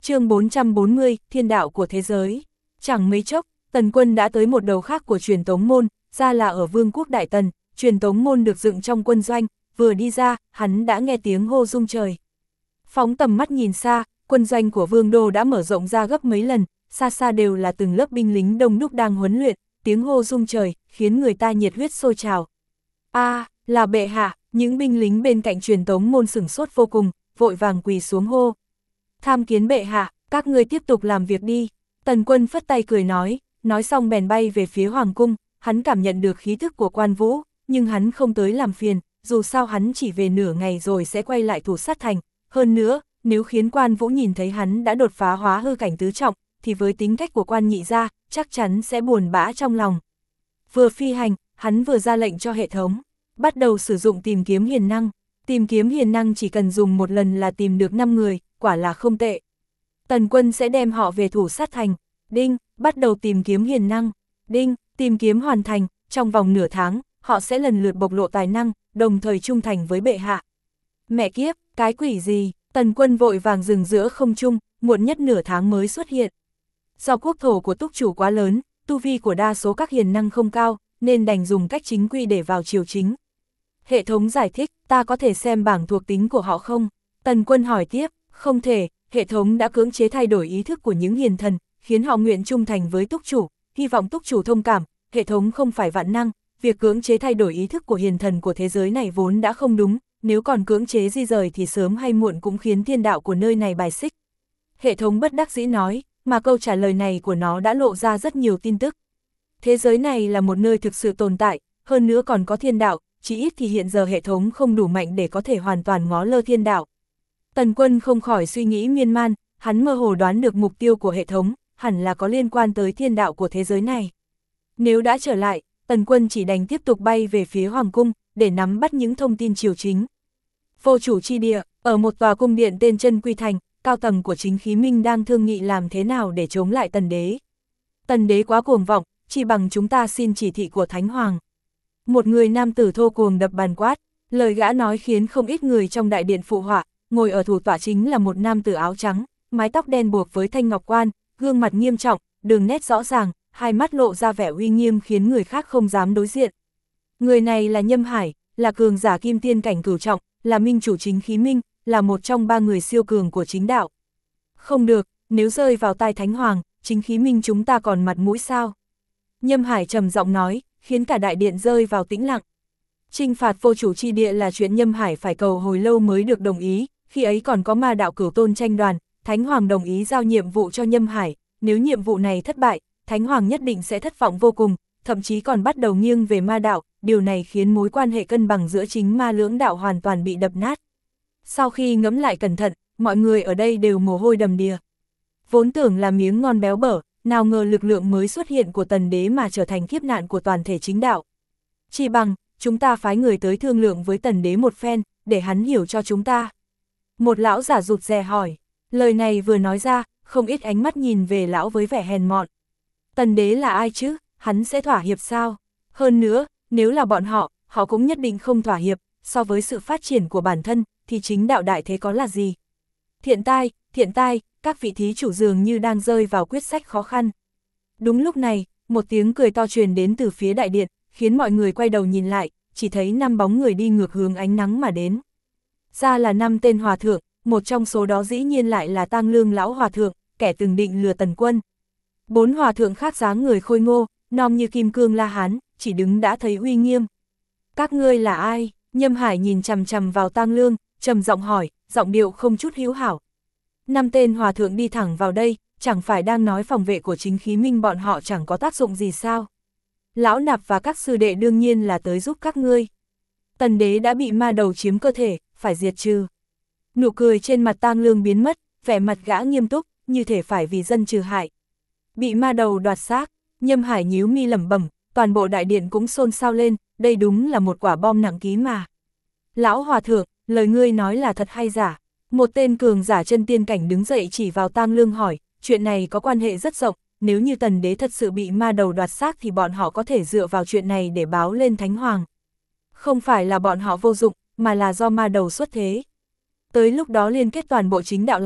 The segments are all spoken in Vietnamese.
Chương 440, Thiên đạo của thế giới. Chẳng mấy chốc, Tần Quân đã tới một đầu khác của truyền tống môn, ra là ở Vương quốc Đại Tần, truyền tống môn được dựng trong quân doanh, vừa đi ra, hắn đã nghe tiếng hô rung trời. Phóng tầm mắt nhìn xa, quân doanh của Vương đô đã mở rộng ra gấp mấy lần, xa xa đều là từng lớp binh lính đông đúc đang huấn luyện, tiếng hô rung trời, khiến người ta nhiệt huyết sôi trào. Là bệ hạ, những binh lính bên cạnh truyền tống môn sửng sốt vô cùng, vội vàng quỳ xuống hô. Tham kiến bệ hạ, các ngươi tiếp tục làm việc đi. Tần Quân phất tay cười nói xong bèn bay về phía hoàng cung, hắn cảm nhận được khí thức của Quan Vũ, nhưng hắn không tới làm phiền, dù sao hắn chỉ về nửa ngày rồi sẽ quay lại thủ sát thành. Hơn nữa, nếu khiến Quan Vũ nhìn thấy hắn đã đột phá hóa hư cảnh tứ trọng, thì với tính cách của Quan nhị gia, chắc chắn sẽ buồn bã trong lòng. Vừa phi hành, hắn vừa ra lệnh cho hệ thống, bắt đầu sử dụng tìm kiếm hiền năng. Tìm kiếm hiền năng chỉ cần dùng một lần là tìm được 5 người, quả là không tệ. Tần Quân sẽ đem họ về thủ sát thành. Đinh, bắt đầu tìm kiếm hiền năng. Đinh, tìm kiếm hoàn thành, trong vòng nửa tháng, họ sẽ lần lượt bộc lộ tài năng, đồng thời trung thành với bệ hạ. Mẹ kiếp, cái quỷ gì? Tần Quân vội vàng dừng giữa không trung, muộn nhất nửa tháng mới xuất hiện. Do quốc thổ của túc chủ quá lớn, tu vi của đa số các hiền năng không cao, nên đành dùng cách chính quy để vào triều chính. Hệ thống giải thích, ta có thể xem bảng thuộc tính của họ không? Tần Quân hỏi tiếp, không thể, hệ thống đã cưỡng chế thay đổi ý thức của những hiền thần, khiến họ nguyện trung thành với túc chủ, hy vọng túc chủ thông cảm, hệ thống không phải vạn năng, việc cưỡng chế thay đổi ý thức của hiền thần của thế giới này vốn đã không đúng, nếu còn cưỡng chế di rời thì sớm hay muộn cũng khiến thiên đạo của nơi này bài xích. Hệ thống bất đắc dĩ nói, mà câu trả lời này của nó đã lộ ra rất nhiều tin tức. Thế giới này là một nơi thực sự tồn tại, hơn nữa còn có thiên đạo, chỉ ít thì hiện giờ hệ thống không đủ mạnh để có thể hoàn toàn ngó lơ thiên đạo. Tần Quân không khỏi suy nghĩ miên man, hắn mơ hồ đoán được mục tiêu của hệ thống, hẳn là có liên quan tới thiên đạo của thế giới này. Nếu đã trở lại, Tần Quân chỉ đành tiếp tục bay về phía Hoàng cung, để nắm bắt những thông tin triều chính. Vô chủ chi địa, ở một tòa cung điện tên Chân Quy Thành, cao tầng của Chính Khí Minh đang thương nghị làm thế nào để chống lại Tần đế. Tần đế quá cuồng vọng, chỉ bằng chúng ta xin chỉ thị của Thánh Hoàng. Một người nam tử thô cuồng đập bàn quát, lời gã nói khiến không ít người trong đại điện phụ họa. Ngồi ở thủ tọa chính là một nam tử áo trắng, mái tóc đen buộc với thanh ngọc quan, gương mặt nghiêm trọng, đường nét rõ ràng, hai mắt lộ ra vẻ uy nghiêm khiến người khác không dám đối diện. Người này là Nhâm Hải, là cường giả kim tiên cảnh cửu trọng, là minh chủ Chính Khí Minh, là một trong 3 người siêu cường của chính đạo. Không được, nếu rơi vào tai Thánh Hoàng, Chính Khí Minh chúng ta còn mặt mũi sao? Nhâm Hải trầm giọng nói, khiến cả đại điện rơi vào tĩnh lặng. Trinh phạt vô chủ chi địa là chuyện Nhâm Hải phải cầu hồi lâu mới được đồng ý. Khi ấy còn có ma đạo Cửu Tôn tranh đoàn, Thánh Hoàng đồng ý giao nhiệm vụ cho Nhâm Hải, nếu nhiệm vụ này thất bại, Thánh Hoàng nhất định sẽ thất vọng vô cùng, thậm chí còn bắt đầu nghiêng về ma đạo, điều này khiến mối quan hệ cân bằng giữa chính ma lưỡng đạo hoàn toàn bị đập nát. Sau khi ngẫm lại cẩn thận, mọi người ở đây đều mồ hôi đầm đìa. Vốn tưởng là miếng ngon béo bở, nào ngờ lực lượng mới xuất hiện của Tần đế mà trở thành kiếp nạn của toàn thể chính đạo. Chỉ bằng, chúng ta phái người tới thương lượng với Tần đế một phen, để hắn hiểu cho chúng ta. Một lão giả rụt rè hỏi, lời này vừa nói ra, không ít ánh mắt nhìn về lão với vẻ hèn mọn. Tần đế là ai chứ, hắn sẽ thỏa hiệp sao? Hơn nữa, nếu là bọn họ cũng nhất định không thỏa hiệp, so với sự phát triển của bản thân, thì chính đạo đại thế có là gì? Thiện tai, các vị thí chủ dường như đang rơi vào quyết sách khó khăn. Đúng lúc này, một tiếng cười to truyền đến từ phía đại điện, khiến mọi người quay đầu nhìn lại, chỉ thấy 5 bóng người đi ngược hướng ánh nắng mà đến. Ra là 5 tên hòa thượng, một trong số đó dĩ nhiên lại là Tang Lương lão hòa thượng, kẻ từng định lừa Tần Quân. 4 hòa thượng khác dáng người khôi ngô, nom như kim cương La Hán, chỉ đứng đã thấy uy nghiêm. Các ngươi là ai? Nhâm Hải nhìn chằm chằm vào Tang Lương, trầm giọng hỏi, giọng điệu không chút hữu hảo. 5 tên hòa thượng đi thẳng vào đây, chẳng phải đang nói phòng vệ của Chính Khí Minh bọn họ chẳng có tác dụng gì sao? Lão Nạp và các sư đệ đương nhiên là tới giúp các ngươi. Tần đế đã bị ma đầu chiếm cơ thể, phải diệt trừ. Nụ cười trên mặt Tang Lương biến mất, vẻ mặt gã nghiêm túc, như thể phải vì dân trừ hại. Bị ma đầu đoạt xác, Nhâm Hải nhíu mi lẩm bẩm, toàn bộ đại điện cũng xôn xao lên, đây đúng là một quả bom nặng ký mà. Lão hòa thượng, lời ngươi nói là thật hay giả? Một tên cường giả chân tiên cảnh đứng dậy chỉ vào Tang Lương hỏi, chuyện này có quan hệ rất rộng, nếu như Tần đế thật sự bị ma đầu đoạt xác thì bọn họ có thể dựa vào chuyện này để báo lên Thánh Hoàng. Không phải là bọn họ vô dụng, mà là do ma đầu xuất thế. Tới lúc đó liên kết toàn bộ chính đạo lại,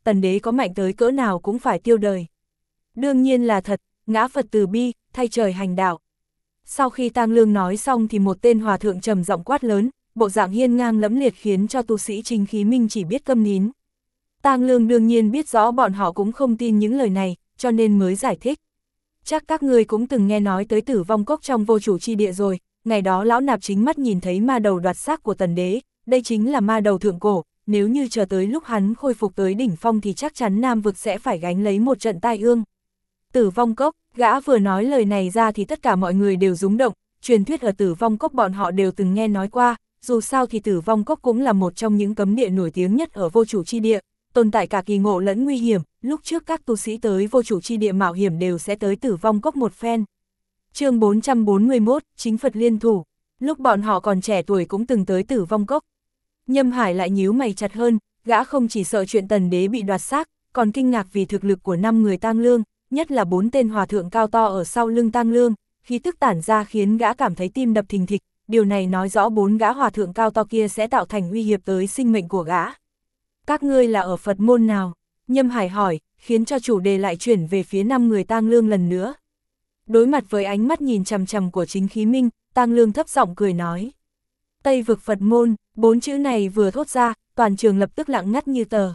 tần đế có mạnh tới cỡ nào cũng phải tiêu đời. Đương nhiên là thật, ngã Phật từ bi, thay trời hành đạo. Sau khi Tang Lương nói xong thì một tên hòa thượng trầm giọng quát lớn, bộ dạng hiên ngang lẫm liệt khiến cho tu sĩ Chính Khí Minh chỉ biết câm nín. Tang Lương đương nhiên biết rõ bọn họ cũng không tin những lời này, cho nên mới giải thích. Chắc các ngươi cũng từng nghe nói tới Tử Vong Cốc trong Vô Chủ Chi Địa rồi, ngày đó lão nạp chính mắt nhìn thấy ma đầu đoạt xác của tần đế, đây chính là ma đầu thượng cổ, nếu như chờ tới lúc hắn khôi phục tới đỉnh phong thì chắc chắn Nam vực sẽ phải gánh lấy một trận tai ương. Tử Vong Cốc, gã vừa nói lời này ra thì tất cả mọi người đều rúng động, truyền thuyết ở Tử Vong Cốc bọn họ đều từng nghe nói qua, dù sao thì Tử Vong Cốc cũng là một trong những cấm địa nổi tiếng nhất ở Vô Chủ Chi Địa, tồn tại cả kỳ ngộ lẫn nguy hiểm, lúc trước các tu sĩ tới Vô Chủ Chi Địa mạo hiểm đều sẽ tới Tử Vong Cốc một phen. Chương 441, Chính Phật liên thủ, lúc bọn họ còn trẻ tuổi cũng từng tới Tử Vong Cốc. Nhâm Hải lại nhíu mày chặt hơn, gã không chỉ sợ chuyện tần đế bị đoạt xác, còn kinh ngạc vì thực lực của 5 người Tang Lương, nhất là 4 tên hòa thượng cao to ở sau lưng Tang Lương, khí tức tản ra khiến gã cảm thấy tim đập thình thịch, điều này nói rõ 4 gã hòa thượng cao to kia sẽ tạo thành uy hiếp tới sinh mệnh của gã. Các ngươi là ở Phật môn nào? Nhâm Hải hỏi, khiến cho chủ đề lại chuyển về phía 5 người Tang Lương lần nữa. Đối mặt với ánh mắt nhìn chằm chằm của Chính Khí Minh, Tang Lương thấp giọng cười nói. Tây vực Phật môn, 4 chữ này vừa thốt ra, toàn trường lập tức lặng ngắt như tờ.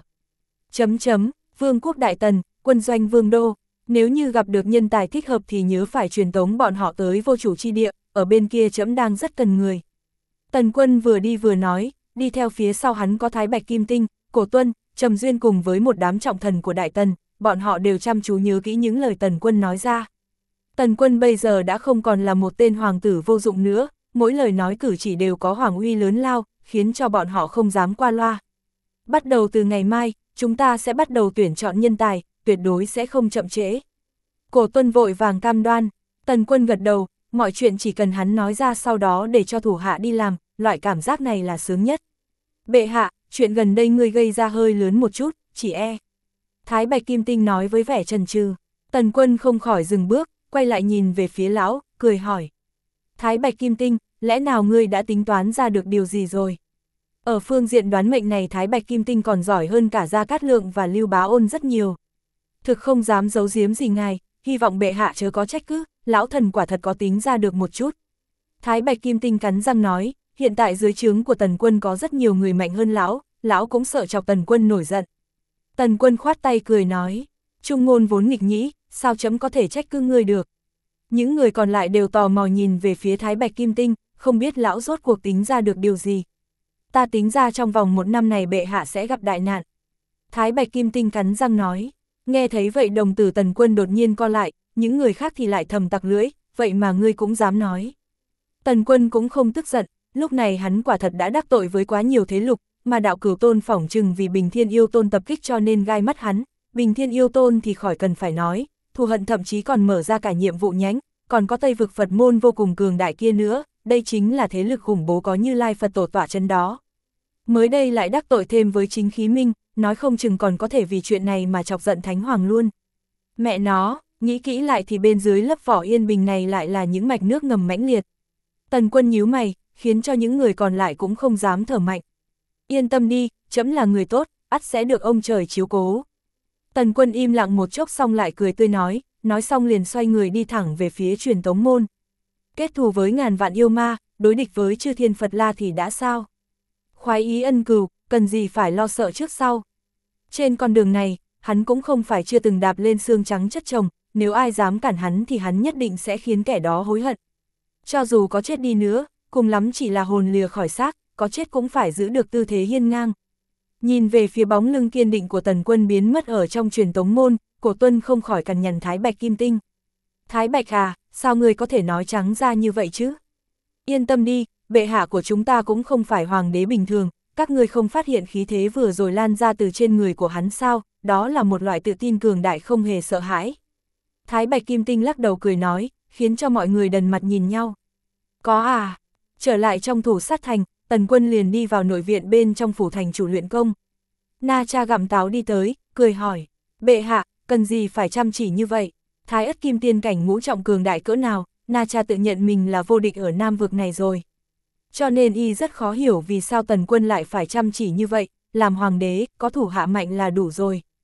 Vương quốc Đại Tần, quân doanh Vương Đô, nếu như gặp được nhân tài thích hợp thì nhớ phải truyền tống bọn họ tới Vô Chủ Chi Địa, ở bên kia trẫm đang rất cần người. Tần Quân vừa đi vừa nói, đi theo phía sau hắn có Thái Bạch Kim Tinh, Cổ Tuân, Trầm Duyên cùng với một đám trọng thần của Đại Tần, bọn họ đều chăm chú nhớ kỹ những lời Tần Quân nói ra. Tần Quân bây giờ đã không còn là một tên hoàng tử vô dụng nữa, mỗi lời nói cử chỉ đều có hoàng uy lớn lao, khiến cho bọn họ không dám qua loa. Bắt đầu từ ngày mai, chúng ta sẽ bắt đầu tuyển chọn nhân tài, tuyệt đối sẽ không chậm trễ. Cổ Tuân vội vàng cam đoan, Tần Quân gật đầu, mọi chuyện chỉ cần hắn nói ra sau đó để cho thủ hạ đi làm, loại cảm giác này là sướng nhất. Bệ hạ, chuyện gần đây ngươi gây ra hơi lớn một chút, chỉ e. Thái Bạch Kim Tinh nói với vẻ chần chừ. Tần Quân không khỏi dừng bước, quay lại nhìn về phía lão, cười hỏi. Thái Bạch Kim Tinh, lẽ nào ngươi đã tính toán ra được điều gì rồi? Ở phương diện đoán mệnh này Thái Bạch Kim Tinh còn giỏi hơn cả Gia Cát Lượng và Lưu Bá Ôn rất nhiều. Thực không dám giấu giếm gì ngài, hy vọng bệ hạ chớ có trách cứ, lão thần quả thật có tính ra được một chút. Thái Bạch Kim Tinh cắn răng nói, hiện tại dưới trướng của Tần Quân có rất nhiều người mạnh hơn lão cũng sợ chọc Tần Quân nổi giận. Tần Quân khoát tay cười nói, Trung ngôn vốn nghịch nhĩ, sao chấm có thể trách cứ ngươi được. Những người còn lại đều tò mò nhìn về phía Thái Bạch Kim Tinh, không biết lão rốt cuộc tính ra được điều gì. Ta tính ra trong vòng 1 năm này bệ hạ sẽ gặp đại nạn. Thái Bạch Kim Tinh cắn răng nói, nghe thấy vậy đồng tử Tần Quân đột nhiên co lại, những người khác thì lại thầm tặc lưỡi, vậy mà ngươi cũng dám nói. Tần Quân cũng không tức giận, lúc này hắn quả thật đã đắc tội với quá nhiều thế lực, mà đạo Cửu Tôn phỏng chừng vì Bình Thiên Yêu Tôn tập kích cho nên gai mắt hắn, Bình Thiên Yêu Tôn thì khỏi cần phải nói, thù hận thậm chí còn mở ra cả nhiệm vụ nhánh, còn có Tây vực Phật môn vô cùng cường đại kia nữa, đây chính là thế lực khủng bố có Như Lai Phật Tổ tỏa chân đó. Mới đây lại đắc tội thêm với Chính Khí Minh, nói không chừng còn có thể vì chuyện này mà chọc giận Thánh Hoàng luôn. Mẹ nó, nghĩ kỹ lại thì bên dưới lớp vỏ yên bình này lại là những mạch nước ngầm mãnh liệt. Tần Quân nhíu mày, khiến cho những người còn lại cũng không dám thở mạnh. Yên tâm đi, trẫm là người tốt, ắt sẽ được ông trời chiếu cố. Tần Quân im lặng một chốc xong lại cười tươi nói xong liền xoay người đi thẳng về phía Truyền Tống Môn. Kết thù với ngàn vạn yêu ma, đối địch với chư thiên Phật La thì đã sao? Khoái ý ân cừu, cần gì phải lo sợ trước sau. Trên con đường này, hắn cũng không phải chưa từng đạp lên xương trắng chất chồng, nếu ai dám cản hắn thì hắn nhất định sẽ khiến kẻ đó hối hận. Cho dù có chết đi nữa, cùng lắm chỉ là hồn lìa khỏi xác, có chết cũng phải giữ được tư thế hiên ngang. Nhìn về phía bóng lưng kiên định của Tần Quân biến mất ở trong Truyền Tống Môn, Cổ Tuân không khỏi cằn nhằn Thái Bạch Kim Tinh. Thái Bạch à, sao ngươi có thể nói trắng ra như vậy chứ? Yên tâm đi, bệ hạ của chúng ta cũng không phải hoàng đế bình thường, các ngươi không phát hiện khí thế vừa rồi lan ra từ trên người của hắn sao, đó là một loại tự tin cường đại không hề sợ hãi. Thái Bạch Kim Tinh lắc đầu cười nói, khiến cho mọi người đần mặt nhìn nhau. Có à? Trở lại trong thủ sát thành, Tần Quân liền đi vào nội viện bên trong phủ thành chủ luyện công. Na Cha gặm táo đi tới, cười hỏi, bệ hạ, cần gì phải chăm chỉ như vậy? Thái Ất Kim Tiên cảnh ngũ trọng cường đại cỡ nào, Na Cha tự nhận mình là vô địch ở Nam vực này rồi. Cho nên y rất khó hiểu vì sao Tần Quân lại phải chăm chỉ như vậy, làm hoàng đế, có thủ hạ mạnh là đủ rồi.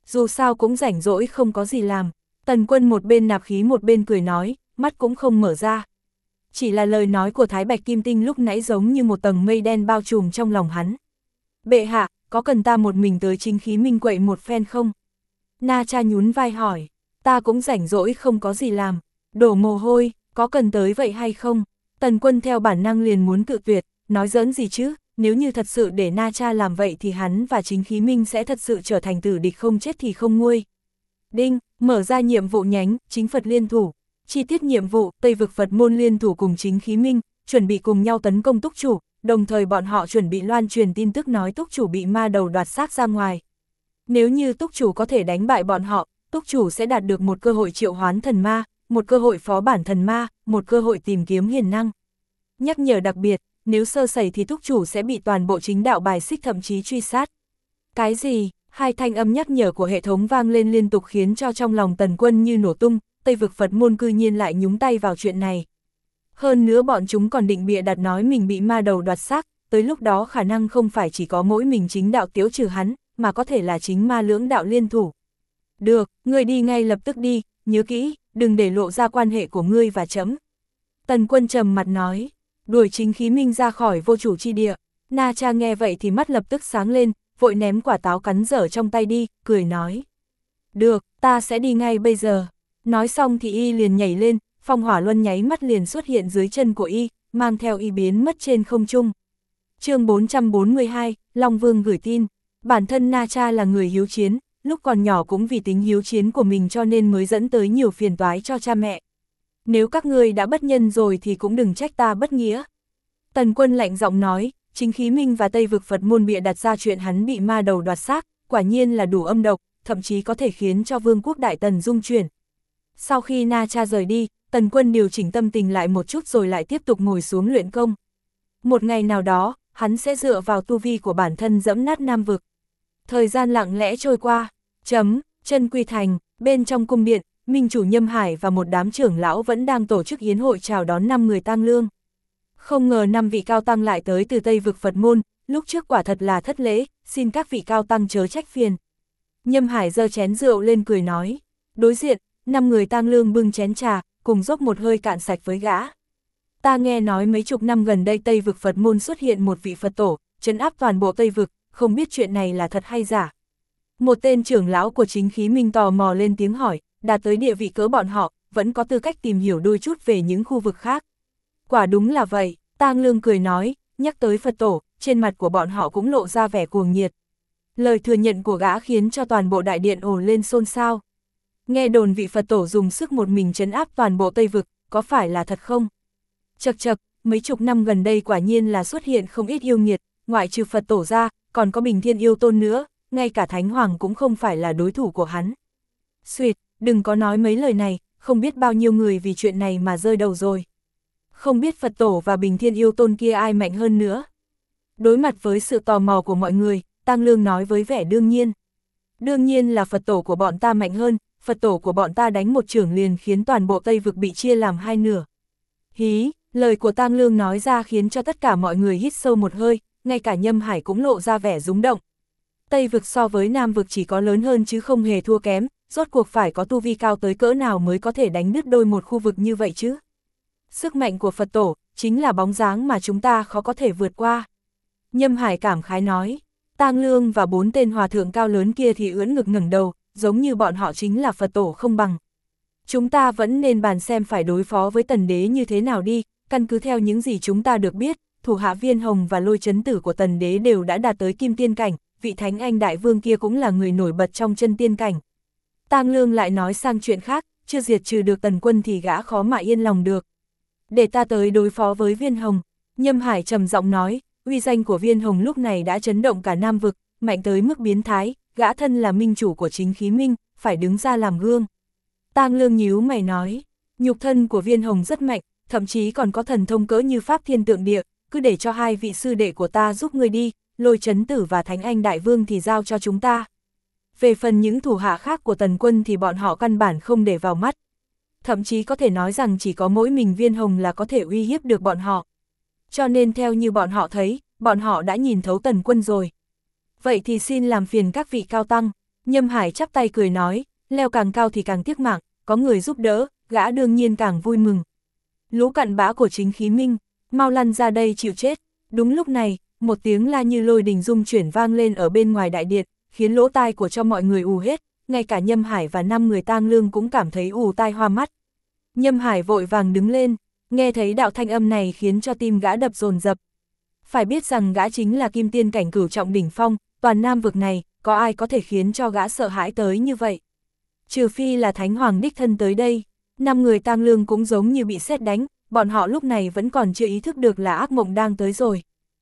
dù sao cũng rảnh rỗi không có gì làm. Tần Quân một bên nạp khí một bên cười nói, mắt cũng không mở ra. Chỉ là lời nói của Thái Bạch Kim Tinh lúc nãy giống như một tầng mây đen bao trùm trong lòng hắn. Bệ hạ, có cần ta một mình tới chính khí minh quậy một phen không? Na Cha nhún vai hỏi, ta cũng rảnh rỗi không có gì làm, đổ mồ hôi, có cần tới vậy hay không? Tần Quân theo bản năng liền muốn cự tuyệt, nói giỡn gì chứ, nếu như thật sự để Na Cha làm vậy thì hắn và chính khí minh sẽ thật sự trở thành tử địch không chết thì không nguôi. Đinh, mở ra nhiệm vụ nhánh, chính Phật liên thủ. Chi tiết nhiệm vụ, Tây vực Phật môn liên thủ cùng chính khí minh, chuẩn bị cùng nhau tấn công túc chủ, đồng thời bọn họ chuẩn bị loan truyền tin tức nói túc chủ bị ma đầu đoạt xác ra ngoài. Nếu như túc chủ có thể đánh bại bọn họ, túc chủ sẽ đạt được một cơ hội triệu hoán thần ma, một cơ hội phó bản thần ma, một cơ hội tìm kiếm hiền năng. Nhắc nhở đặc biệt, nếu sơ sẩy thì túc chủ sẽ bị toàn bộ chính đạo bài xích thậm chí truy sát. Cái gì? Hai thanh âm nhắc nhở của hệ thống vang lên liên tục khiến cho trong lòng Tần Quân như nổ tung, Tây vực Phật môn cư nhiên lại nhúng tay vào chuyện này. Hơn nữa bọn chúng còn định bịa đặt nói mình bị ma đầu đoạt xác, tới lúc đó khả năng không phải chỉ có mỗi mình chính đạo tiếu trừ hắn, mà có thể là chính ma lưỡng đạo liên thủ. Được, ngươi đi ngay lập tức đi, nhớ kỹ, đừng để lộ ra quan hệ của ngươi và trẫm. Tần Quân trầm mặt nói, đuổi chính khí minh ra khỏi vô chủ chi địa. Na Cha nghe vậy thì mắt lập tức sáng lên, vội ném quả táo cắn dở trong tay đi, cười nói. Được, ta sẽ đi ngay bây giờ. Nói xong thì y liền nhảy lên, phong hỏa luân nháy mắt liền xuất hiện dưới chân của y, mang theo y biến mất trên không trung. Chương 442, Long Vương gửi tin. Bản thân Na Cha là người hiếu chiến, lúc còn nhỏ cũng vì tính hiếu chiến của mình cho nên mới dẫn tới nhiều phiền toái cho cha mẹ. Nếu các ngươi đã bất nhân rồi thì cũng đừng trách ta bất nghĩa. Tần Quân lạnh giọng nói, chính khí minh và Tây vực Phật môn bịa đặt ra chuyện hắn bị ma đầu đoạt xác, quả nhiên là đủ âm độc, thậm chí có thể khiến cho vương quốc Đại Tần rung chuyển. Sau khi Na Cha rời đi, Tần Quân điều chỉnh tâm tình lại một chút rồi lại tiếp tục ngồi xuống luyện công. Một ngày nào đó, hắn sẽ dựa vào tu vi của bản thân dẫm nát Nam vực. Thời gian lặng lẽ trôi qua, Chân Quy Thành, bên trong cung điện, Minh chủ Nhâm Hải và một đám trưởng lão vẫn đang tổ chức yến hội chào đón 5 người tang lương. Không ngờ 5 vị cao tăng lại tới từ Tây vực Phật môn, lúc trước quả thật là thất lễ, xin các vị cao tăng chớ trách phiền. Nhâm Hải giơ chén rượu lên cười nói, đối diện, 5 người tang lương bưng chén trà, cùng dốc một hơi cạn sạch với gã. Ta nghe nói mấy chục năm gần đây Tây vực Phật môn xuất hiện một vị Phật tổ, trấn áp toàn bộ Tây vực, không biết chuyện này là thật hay giả. Một tên trưởng lão của chính khí minh tò mò lên tiếng hỏi, đạt tới địa vị cỡ bọn họ, vẫn có tư cách tìm hiểu đôi chút về những khu vực khác. Quả đúng là vậy, Tang Lương cười nói, nhắc tới Phật tổ, trên mặt của bọn họ cũng lộ ra vẻ cuồng nhiệt. Lời thừa nhận của gã khiến cho toàn bộ đại điện ồ lên xôn xao. Nghe đồn vị Phật tổ dùng sức một mình trấn áp toàn bộ Tây vực, có phải là thật không? Chậc chậc, mấy chục năm gần đây quả nhiên là xuất hiện không ít yêu nghiệt, ngoại trừ Phật tổ ra, còn có Bình Thiên Yêu Tôn nữa, ngay cả Thánh Hoàng cũng không phải là đối thủ của hắn. Xuyệt, đừng có nói mấy lời này, không biết bao nhiêu người vì chuyện này mà rơi đầu rồi. Không biết Phật tổ và Bình Thiên Yêu Tôn kia ai mạnh hơn nữa. Đối mặt với sự tò mò của mọi người, Tang Lương nói với vẻ đương nhiên. Đương nhiên là Phật tổ của bọn ta mạnh hơn, Phật tổ của bọn ta đánh một chưởng liền khiến toàn bộ Tây vực bị chia làm hai nửa. Hí, lời của Tang Lương nói ra khiến cho tất cả mọi người hít sâu một hơi, ngay cả Nhâm Hải cũng lộ ra vẻ rúng động. Tây vực so với Nam vực chỉ có lớn hơn chứ không hề thua kém, rốt cuộc phải có tu vi cao tới cỡ nào mới có thể đánh đứt đôi một khu vực như vậy chứ. Sức mạnh của Phật tổ, chính là bóng dáng mà chúng ta khó có thể vượt qua. Nhâm Hải cảm khái nói, Tang Lương và 4 tên hòa thượng cao lớn kia thì ưỡn ngực ngẩng đầu, giống như bọn họ chính là Phật tổ không bằng. Chúng ta vẫn nên bàn xem phải đối phó với Tần Đế như thế nào đi, căn cứ theo những gì chúng ta được biết, thủ hạ Viên Hồng và Lôi Chấn Tử của Tần Đế đều đã đạt tới Kim Tiên Cảnh, vị Thánh Anh Đại Vương kia cũng là người nổi bật trong chân tiên cảnh. Tang Lương lại nói sang chuyện khác, chưa diệt trừ được Tần Quân thì gã khó mà yên lòng được. Để ta tới đối phó với Viên Hồng, Nhâm Hải trầm giọng nói, uy danh của Viên Hồng lúc này đã chấn động cả Nam vực, mạnh tới mức biến thái, gã thân là minh chủ của chính khí minh, phải đứng ra làm gương. Tang Lương nhíu mày nói, nhục thân của Viên Hồng rất mạnh, thậm chí còn có thần thông cỡ như Pháp Thiên Tượng Địa, cứ để cho 2 vị sư đệ của ta giúp ngươi đi, Lôi Chấn Tử và Thánh Anh Đại Vương thì giao cho chúng ta. Về phần những thủ hạ khác của Tần Quân thì bọn họ căn bản không để vào mắt. Thậm chí có thể nói rằng chỉ có mỗi mình Viên Hồng là có thể uy hiếp được bọn họ. Cho nên theo như bọn họ thấy, bọn họ đã nhìn thấu Tần Quân rồi. Vậy thì xin làm phiền các vị cao tăng. Nhâm Hải chắp tay cười nói, leo càng cao thì càng tiếc mạng, có người giúp đỡ, gã đương nhiên càng vui mừng. Lũ cặn bã của Chính Khí Minh, mau lăn ra đây chịu chết. Đúng lúc này, một tiếng la như lôi đình rung chuyển vang lên ở bên ngoài đại điện, khiến lỗ tai của cho mọi người ù hết, ngay cả Nhâm Hải và 5 người tang lương cũng cảm thấy ù tai hoa mắt. Nhâm Hải vội vàng đứng lên, nghe thấy đạo thanh âm này khiến cho tim gã đập dồn dập. Phải biết rằng gã chính là kim tiên cảnh cửu trọng đỉnh phong, toàn Nam vực này, có ai có thể khiến cho gã sợ hãi tới như vậy? Trừ phi là Thánh Hoàng đích thân tới đây. 5 người tang lương cũng giống như bị sét đánh, bọn họ lúc này vẫn còn chưa ý thức được là ác mộng đang tới rồi.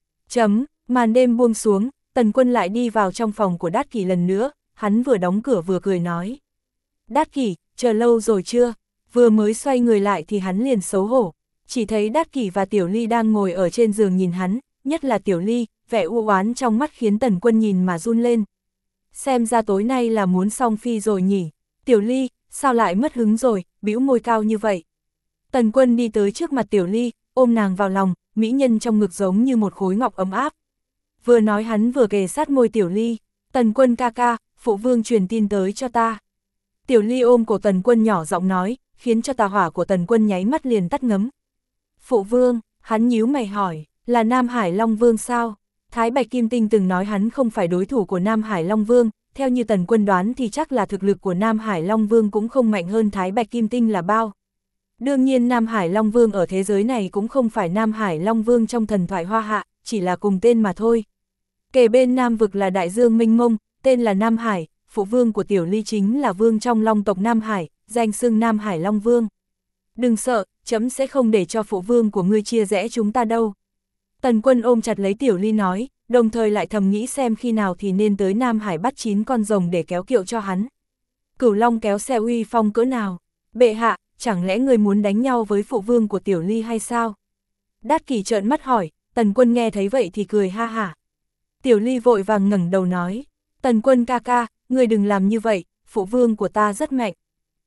Màn đêm buông xuống, Tần Quân lại đi vào trong phòng của Đát Kỷ lần nữa, hắn vừa đóng cửa vừa cười nói. Đát Kỷ, chờ lâu rồi chưa? Vừa mới xoay người lại thì hắn liền xấu hổ, chỉ thấy Đát Kỷ và Tiểu Ly đang ngồi ở trên giường nhìn hắn, nhất là Tiểu Ly, vẻ u oán trong mắt khiến Tần Quân nhìn mà run lên. Xem ra tối nay là muốn song phi rồi nhỉ? Tiểu Ly, sao lại mất hứng rồi, bĩu môi cao như vậy? Tần Quân đi tới trước mặt Tiểu Ly, ôm nàng vào lòng, mỹ nhân trong ngực giống như một khối ngọc ấm áp. Vừa nói hắn vừa kề sát môi Tiểu Ly, Tần Quân ca ca, phụ vương truyền tin tới cho ta. Tiểu Ly ôm cổ Tần Quân nhỏ giọng nói, khiến cho tà hỏa của Tần Quân nháy mắt liền tắt ngấm. Phụ vương, hắn nhíu mày hỏi, là Nam Hải Long Vương sao? Thái Bạch Kim Tinh từng nói hắn không phải đối thủ của Nam Hải Long Vương, theo như Tần Quân đoán thì chắc là thực lực của Nam Hải Long Vương cũng không mạnh hơn Thái Bạch Kim Tinh là bao. Đương nhiên Nam Hải Long Vương ở thế giới này cũng không phải Nam Hải Long Vương trong thần thoại Hoa Hạ, chỉ là cùng tên mà thôi. Kề bên Nam vực là Đại Dương mênh mông, tên là Nam Hải, phụ vương của Tiểu Ly chính là vương trong Long tộc Nam Hải, danh xưng Nam Hải Long Vương. Đừng sợ, chấm sẽ không để cho phụ vương của ngươi chia rẽ chúng ta đâu. Tần Quân ôm chặt lấy Tiểu Ly nói, đồng thời lại thầm nghĩ xem khi nào thì nên tới Nam Hải bắt 9 con rồng để kéo kiệu cho hắn. Cửu Long kéo xe uy phong cỡ nào? Bệ hạ, chẳng lẽ người muốn đánh nhau với phụ vương của Tiểu Ly hay sao? Đát Kỷ trợn mắt hỏi, Tần Quân nghe thấy vậy thì cười ha hả. Tiểu Ly vội vàng ngẩng đầu nói, Tần Quân ca ca, người đừng làm như vậy, phụ vương của ta rất mạnh.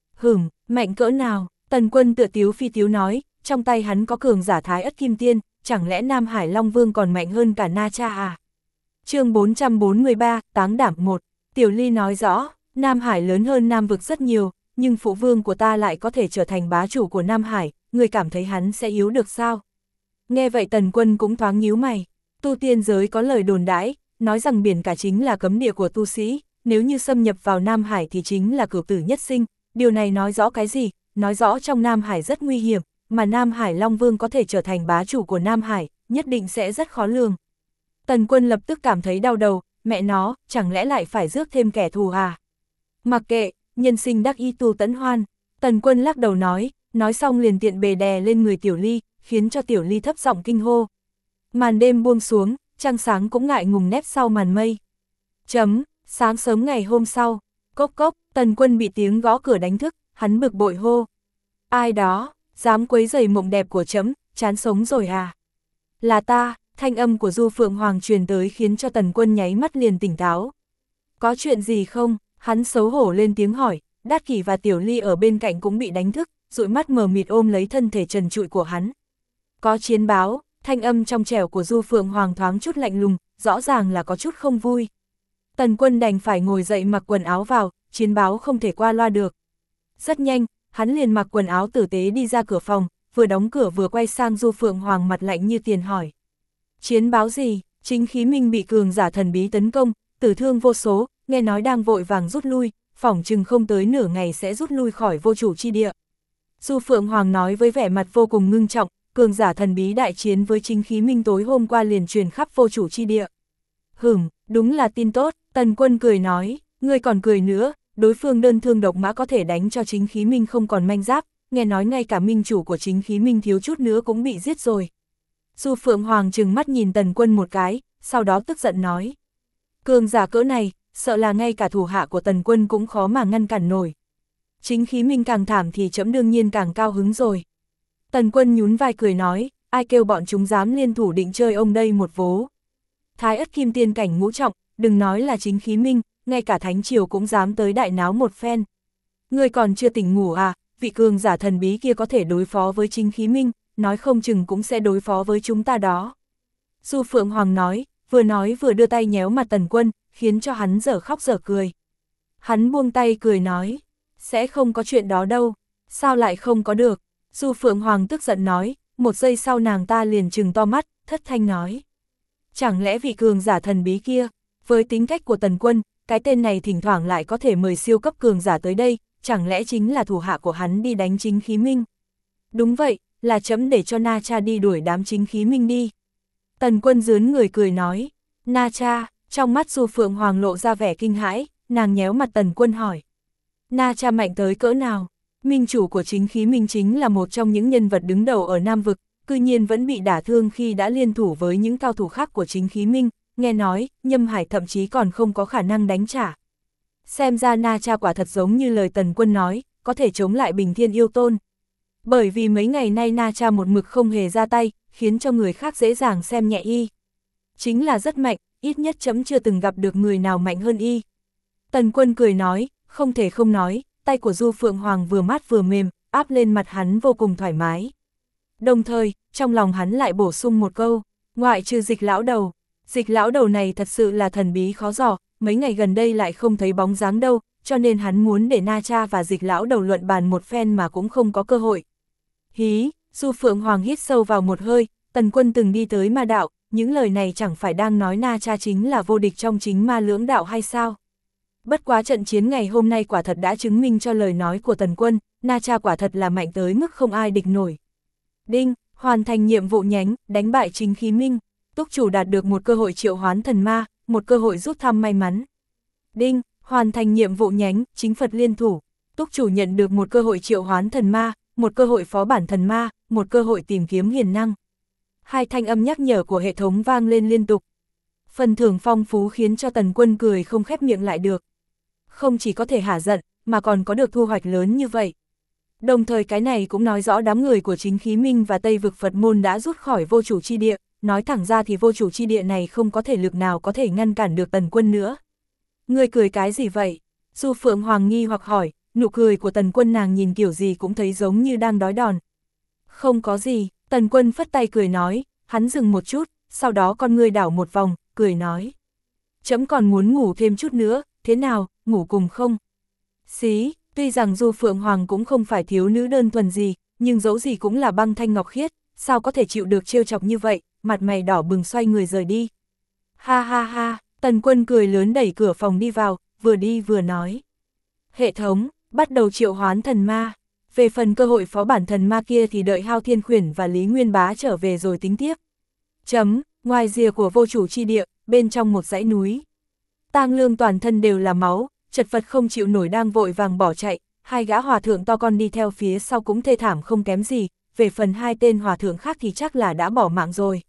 Mạnh cỡ nào? Tần Quân tựa tiếu phi tiếu nói, trong tay hắn có cường giả Thái Ất Kim Tiên, chẳng lẽ Nam Hải Long Vương còn mạnh hơn cả Na Cha à? Chương 443, Táng đảm 1, Tiểu Ly nói rõ, Nam Hải lớn hơn Nam vực rất nhiều, nhưng phụ vương của ta lại có thể trở thành bá chủ của Nam Hải, người cảm thấy hắn sẽ yếu được sao? Nghe vậy Tần Quân cũng thoáng nhíu mày, tu tiên giới có lời đồn đãi, nói rằng biển cả chính là cấm địa của tu sĩ, nếu như xâm nhập vào Nam Hải thì chính là cửu tử nhất sinh, điều này nói rõ cái gì? Nói rõ trong Nam Hải rất nguy hiểm, mà Nam Hải Long Vương có thể trở thành bá chủ của Nam Hải, nhất định sẽ rất khó lường. Tần Quân lập tức cảm thấy đau đầu, mẹ nó, chẳng lẽ lại phải rước thêm kẻ thù à? Mặc kệ, nhân sinh đắc ý tu tẫn hoan, Tần Quân lắc đầu nói xong liền tiện bề đè lên người Tiểu Ly, khiến cho Tiểu Ly thấp giọng kinh hô. Màn đêm buông xuống, trăng sáng cũng ngại ngùng nép sau màn mây. Sáng sớm ngày hôm sau, cốc cốc, Tần Quân bị tiếng gõ cửa đánh thức, hắn bực bội hô. Ai đó, dám quấy rầy mộng đẹp của trẫm, chán sống rồi à? Là ta, thanh âm của Du Phượng Hoàng truyền tới khiến cho Tần Quân nháy mắt liền tỉnh táo. Có chuyện gì không? Hắn xấu hổ lên tiếng hỏi, Đát Kỷ và Tiểu Ly ở bên cạnh cũng bị đánh thức, dụi mắt mờ mịt ôm lấy thân thể trần trụi của hắn. Có chiến báo, thanh âm trong trẻo của Du Phượng Hoàng thoáng chút lạnh lùng, rõ ràng là có chút không vui. Tần Quân đành phải ngồi dậy mặc quần áo vào, chiến báo không thể qua loa được. Rất nhanh, hắn liền mặc quần áo tử tế đi ra cửa phòng, vừa đóng cửa vừa quay sang Du Phượng Hoàng mặt lạnh như tiền hỏi. Chiến báo gì? Chính Khí Minh bị cường giả thần bí tấn công, tử thương vô số, nghe nói đang vội vàng rút lui, phỏng chừng không tới nửa ngày sẽ rút lui khỏi vô chủ chi địa. Du Phượng Hoàng nói với vẻ mặt vô cùng ngưng trọng, cường giả thần bí đại chiến với Chính Khí Minh tối hôm qua liền truyền khắp vô chủ chi địa. Đúng là tin tốt, Tần Quân cười nói, ngươi còn cười nữa, đối phương đơn thương độc mã có thể đánh cho Chính Khí Minh không còn manh giáp, nghe nói ngay cả minh chủ của Chính Khí Minh thiếu chút nữa cũng bị giết rồi. Du Phượng Hoàng trừng mắt nhìn Tần Quân một cái, sau đó tức giận nói. Cường giả cỡ này, sợ là ngay cả thủ hạ của Tần Quân cũng khó mà ngăn cản nổi. Chính Khí Minh càng thảm thì trẫm đương nhiên càng cao hứng rồi. Tần Quân nhún vai cười nói, ai kêu bọn chúng dám liên thủ định chơi ông đây một vố. Thái Ất Kim Tiên cảnh ngũ trọng, đừng nói là Chính Khí Minh, ngay cả Thánh Triều cũng dám tới đại náo một phen. Ngươi còn chưa tỉnh ngủ à, vị cường giả thần bí kia có thể đối phó với Chính Khí Minh, nói không chừng cũng sẽ đối phó với chúng ta đó. Du Phượng Hoàng nói vừa đưa tay nhéo mặt Tần Quân, khiến cho hắn dở khóc dở cười. Hắn buông tay cười nói, sẽ không có chuyện đó đâu, sao lại không có được. Du Phượng Hoàng tức giận nói, một giây sau nàng ta liền trừng to mắt, thất thanh nói. Chẳng lẽ vị cường giả thần bí kia, với tính cách của Tần Quân, cái tên này thỉnh thoảng lại có thể mời siêu cấp cường giả tới đây, chẳng lẽ chính là thủ hạ của hắn đi đánh Chính Khí Minh? Đúng vậy, là chấm để cho Na Cha đi đuổi đám Chính Khí Minh đi. Tần Quân rướn người cười nói, Na Cha, trong mắt Du Phượng Hoàng lộ ra vẻ kinh hãi, nàng nhéo mặt Tần Quân hỏi. Na Cha mạnh tới cỡ nào? Minh chủ của Chính Khí Minh chính là một trong những nhân vật đứng đầu ở Nam Vực, cư nhiên vẫn bị đả thương khi đã liên thủ với những cao thủ khác của Chính Khí Minh, nghe nói, Nhâm Hải thậm chí còn không có khả năng đánh trả. Xem ra Na Cha quả thật giống như lời Tần Quân nói, có thể chống lại Bình Thiên Yêu Tôn. Bởi vì mấy ngày nay Na Cha một mực không hề ra tay, khiến cho người khác dễ dàng xem nhẹ y. Chính là rất mạnh, ít nhất chấm chưa từng gặp được người nào mạnh hơn y. Tần Quân cười nói, không thể không nói, tay của Du Phượng Hoàng vừa mát vừa mềm, áp lên mặt hắn vô cùng thoải mái. Đồng thời, trong lòng hắn lại bổ sung một câu, ngoại trừ Dịch lão đầu. Dịch lão đầu này thật sự là thần bí khó dò, mấy ngày gần đây lại không thấy bóng dáng đâu, cho nên hắn muốn để Na Cha và Dịch lão đầu luận bàn một phen mà cũng không có cơ hội. Hí, Du Phượng Hoàng hít sâu vào một hơi, Tần Quân từng đi tới ma đạo, những lời này chẳng phải đang nói Na Cha chính là vô địch trong chính ma lưỡng đạo hay sao? Bất quá trận chiến ngày hôm nay quả thật đã chứng minh cho lời nói của Tần Quân, Na Cha quả thật là mạnh tới mức không ai địch nổi. Đinh, hoàn thành nhiệm vụ nhánh, đánh bại Chính Khí Minh. Túc chủ đạt được một cơ hội triệu hoán thần ma, một cơ hội rút thăm may mắn. Đinh, hoàn thành nhiệm vụ nhánh, chính Phật liên thủ. Túc chủ nhận được một cơ hội triệu hoán thần ma, một cơ hội phó bản thần ma, một cơ hội tìm kiếm hiền năng. Hai thanh âm nhắc nhở của hệ thống vang lên liên tục. Phần thưởng phong phú khiến cho Tần Quân cười không khép miệng lại được. Không chỉ có thể hả giận, mà còn có được thu hoạch lớn như vậy. Đồng thời cái này cũng nói rõ đám người của Chính Khí Minh và Tây Vực Phật môn đã rút khỏi vô chủ chi địa, nói thẳng ra thì vô chủ chi địa này không có thể lực nào có thể ngăn cản được Tần Quân nữa. Người cười cái gì vậy? Du Phượng Hoàng nghi hoặc hỏi, nụ cười của Tần Quân nàng nhìn kiểu gì cũng thấy giống như đang đói đòn. Không có gì, Tần Quân phất tay cười nói, hắn dừng một chút, sau đó con ngươi đảo một vòng, cười nói. Chấm còn muốn ngủ thêm chút nữa, thế nào, ngủ cùng không? Xí, tuy rằng Du Phượng Hoàng cũng không phải thiếu nữ đơn thuần gì, nhưng dẫu gì cũng là băng thanh ngọc khiết, sao có thể chịu được trêu chọc như vậy, mặt mày đỏ bừng xoay người rời đi. Ha ha ha, Tần Quân cười lớn đẩy cửa phòng đi vào, vừa đi vừa nói. Hệ thống, bắt đầu triệu hoán thần ma. Về phần cơ hội phó bản thần ma kia thì đợi Hao Thiên Khuyển và Lý Nguyên Bá trở về rồi tính tiếp. Ngoài rìa của vô chủ chi địa, bên trong một dãy núi. Tang Lương toàn thân đều là máu, chật vật không chịu nổi đang vội vàng bỏ chạy, hai gã hòa thượng to con đi theo phía sau cũng thê thảm không kém gì, về phần hai tên hòa thượng khác thì chắc là đã bỏ mạng rồi.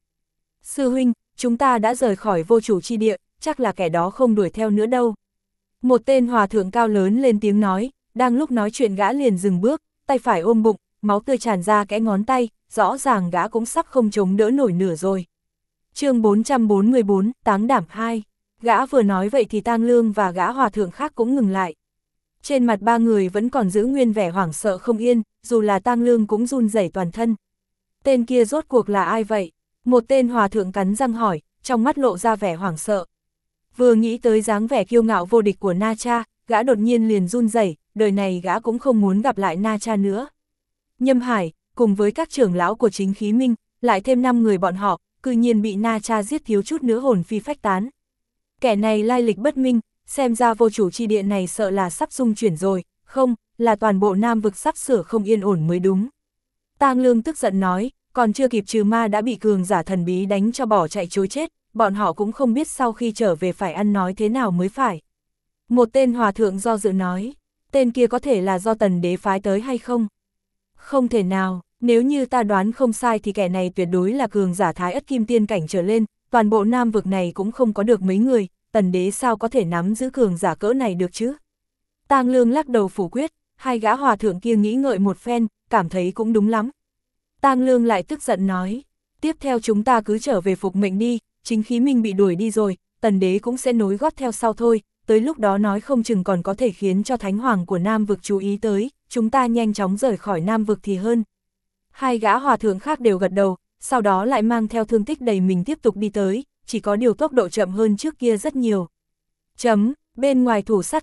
Sư huynh, chúng ta đã rời khỏi vô chủ chi địa, chắc là kẻ đó không đuổi theo nữa đâu. Một tên hòa thượng cao lớn lên tiếng nói, đang lúc nói chuyện gã liền dừng bước, tay phải ôm bụng, máu tươi tràn ra kẽ ngón tay, rõ ràng gã cũng sắp không chống đỡ nổi nửa rồi. Chương 444, Táng đảm 2. Gã vừa nói vậy thì Tang Lương và gã hòa thượng khác cũng ngừng lại. Trên mặt ba người vẫn còn giữ nguyên vẻ hoảng sợ không yên, dù là Tang Lương cũng run rẩy toàn thân. Tên kia rốt cuộc là ai vậy? Một tên hòa thượng cắn răng hỏi, trong mắt lộ ra vẻ hoảng sợ. Vừa nghĩ tới dáng vẻ kiêu ngạo vô địch của Na Cha, gã đột nhiên liền run rẩy, đời này gã cũng không muốn gặp lại Na Cha nữa. Nhâm Hải, cùng với các trưởng lão của Chính Khí Minh, lại thêm 5 người bọn họ, cư nhiên bị Na Cha giết thiếu chút nữa hồn phi phách tán. Kẻ này lai lịch bất minh, xem ra vô chủ chi địa này sợ là sắp dung chuyển rồi, không, là toàn bộ Nam Vực sắp sửa không yên ổn mới đúng. Tang Lương tức giận nói, còn chưa kịp trừ ma đã bị cường giả thần bí đánh cho bỏ chạy trối chết, bọn họ cũng không biết sau khi trở về phải ăn nói thế nào mới phải. Một tên hòa thượng do dự nói, tên kia có thể là do Tần đế phái tới hay không? Không thể nào, nếu như ta đoán không sai thì kẻ này tuyệt đối là cường giả Thái Ất Kim Tiên cảnh trở lên, toàn bộ Nam Vực này cũng không có được mấy người, Tần đế sao có thể nắm giữ cường giả cỡ này được chứ? Tang Lương lắc đầu phủ quyết, hai gã hòa thượng kia nghĩ ngợi một phen, cảm thấy cũng đúng lắm. Tang Lương lại tức giận nói, tiếp theo chúng ta cứ trở về phục mệnh đi, Chính Khí Minh bị đuổi đi rồi, Tần đế cũng sẽ nối gót theo sau thôi, tới lúc đó nói không chừng còn có thể khiến cho Thánh Hoàng của Nam Vực chú ý tới, chúng ta nhanh chóng rời khỏi Nam Vực thì hơn. Hai gã hòa thượng khác đều gật đầu, sau đó lại mang theo thương tích đầy mình tiếp tục đi tới, chỉ có điều tốc độ chậm hơn trước kia rất nhiều. Bên ngoài thủ sát thành,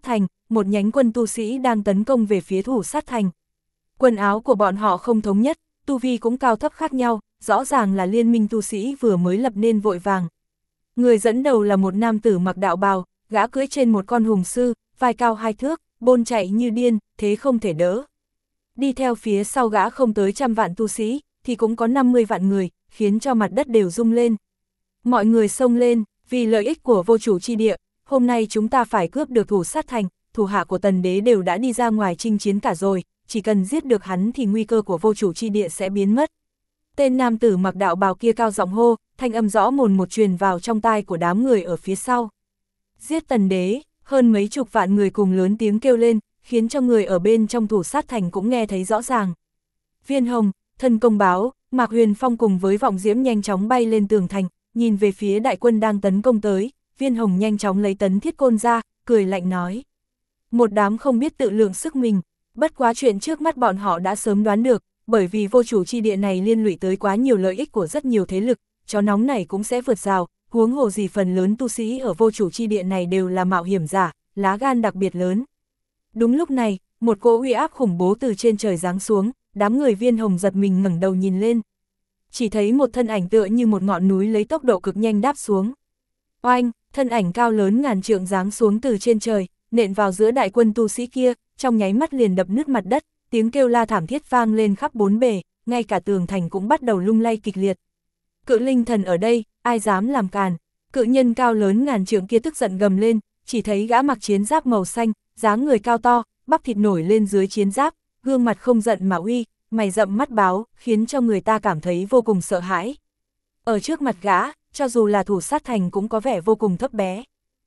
một nhánh quân tu sĩ đang tấn công về phía thủ sát thành. Quần áo của bọn họ không thống nhất, tu vi cũng cao thấp khác nhau, rõ ràng là liên minh tu sĩ vừa mới lập nên vội vàng. Người dẫn đầu là một nam tử mặc đạo bào, gã cưỡi trên một con hùng sư, vai cao 2 thước, bôn chạy như điên, thế không thể đỡ. Đi theo phía sau gã không tới 100 vạn tu sĩ, thì cũng có 50 vạn người, khiến cho mặt đất đều rung lên. Mọi người xông lên, vì lợi ích của vô chủ chi địa, hôm nay chúng ta phải cướp được thủ sát thành, thủ hạ của tần đế đều đã đi ra ngoài chinh chiến cả rồi, chỉ cần giết được hắn thì nguy cơ của vô chủ chi địa sẽ biến mất. Tên nam tử mặc đạo bào kia cao giọng hô, thanh âm rõ mồn một truyền vào trong tai của đám người ở phía sau. Giết tần đế, hơn mấy chục vạn người cùng lớn tiếng kêu lên, khiến cho người ở bên trong thủ sát thành cũng nghe thấy rõ ràng. Viên Hồng, Thân Công Báo, Mạc Huyền Phong cùng với Vọng Diễm nhanh chóng bay lên tường thành, nhìn về phía đại quân đang tấn công tới, Viên Hồng nhanh chóng lấy tấn thiết côn ra, cười lạnh nói. Một đám không biết tự lượng sức mình, bất quá chuyện trước mắt bọn họ đã sớm đoán được, bởi vì vô chủ chi địa này liên lụy tới quá nhiều lợi ích của rất nhiều thế lực, chó nóng này cũng sẽ vượt rào, huống hồ gì phần lớn tu sĩ ở vô chủ chi địa này đều là mạo hiểm giả, lá gan đặc biệt lớn. Đúng lúc này, một cỗ uy áp khủng bố từ trên trời giáng xuống, đám người Viên Hồng giật mình ngẩng đầu nhìn lên. Chỉ thấy một thân ảnh tựa như một ngọn núi lấy tốc độ cực nhanh đáp xuống. Oanh, thân ảnh cao lớn ngàn trượng giáng xuống từ trên trời, nện vào giữa đại quân tu sĩ kia, trong nháy mắt liền đập nứt mặt đất, tiếng kêu la thảm thiết vang lên khắp bốn bề, ngay cả tường thành cũng bắt đầu lung lay kịch liệt. Cự linh thần ở đây, ai dám làm càn? Cự nhân cao lớn ngàn trượng kia tức giận gầm lên, chỉ thấy gã mặc chiến giáp màu xanh, dáng người cao to, bắp thịt nổi lên dưới chiến giáp, gương mặt không giận mà uy, mày rậm mắt báo, khiến cho người ta cảm thấy vô cùng sợ hãi. Ở trước mặt gã, cho dù là thủ sát thành cũng có vẻ vô cùng thấp bé.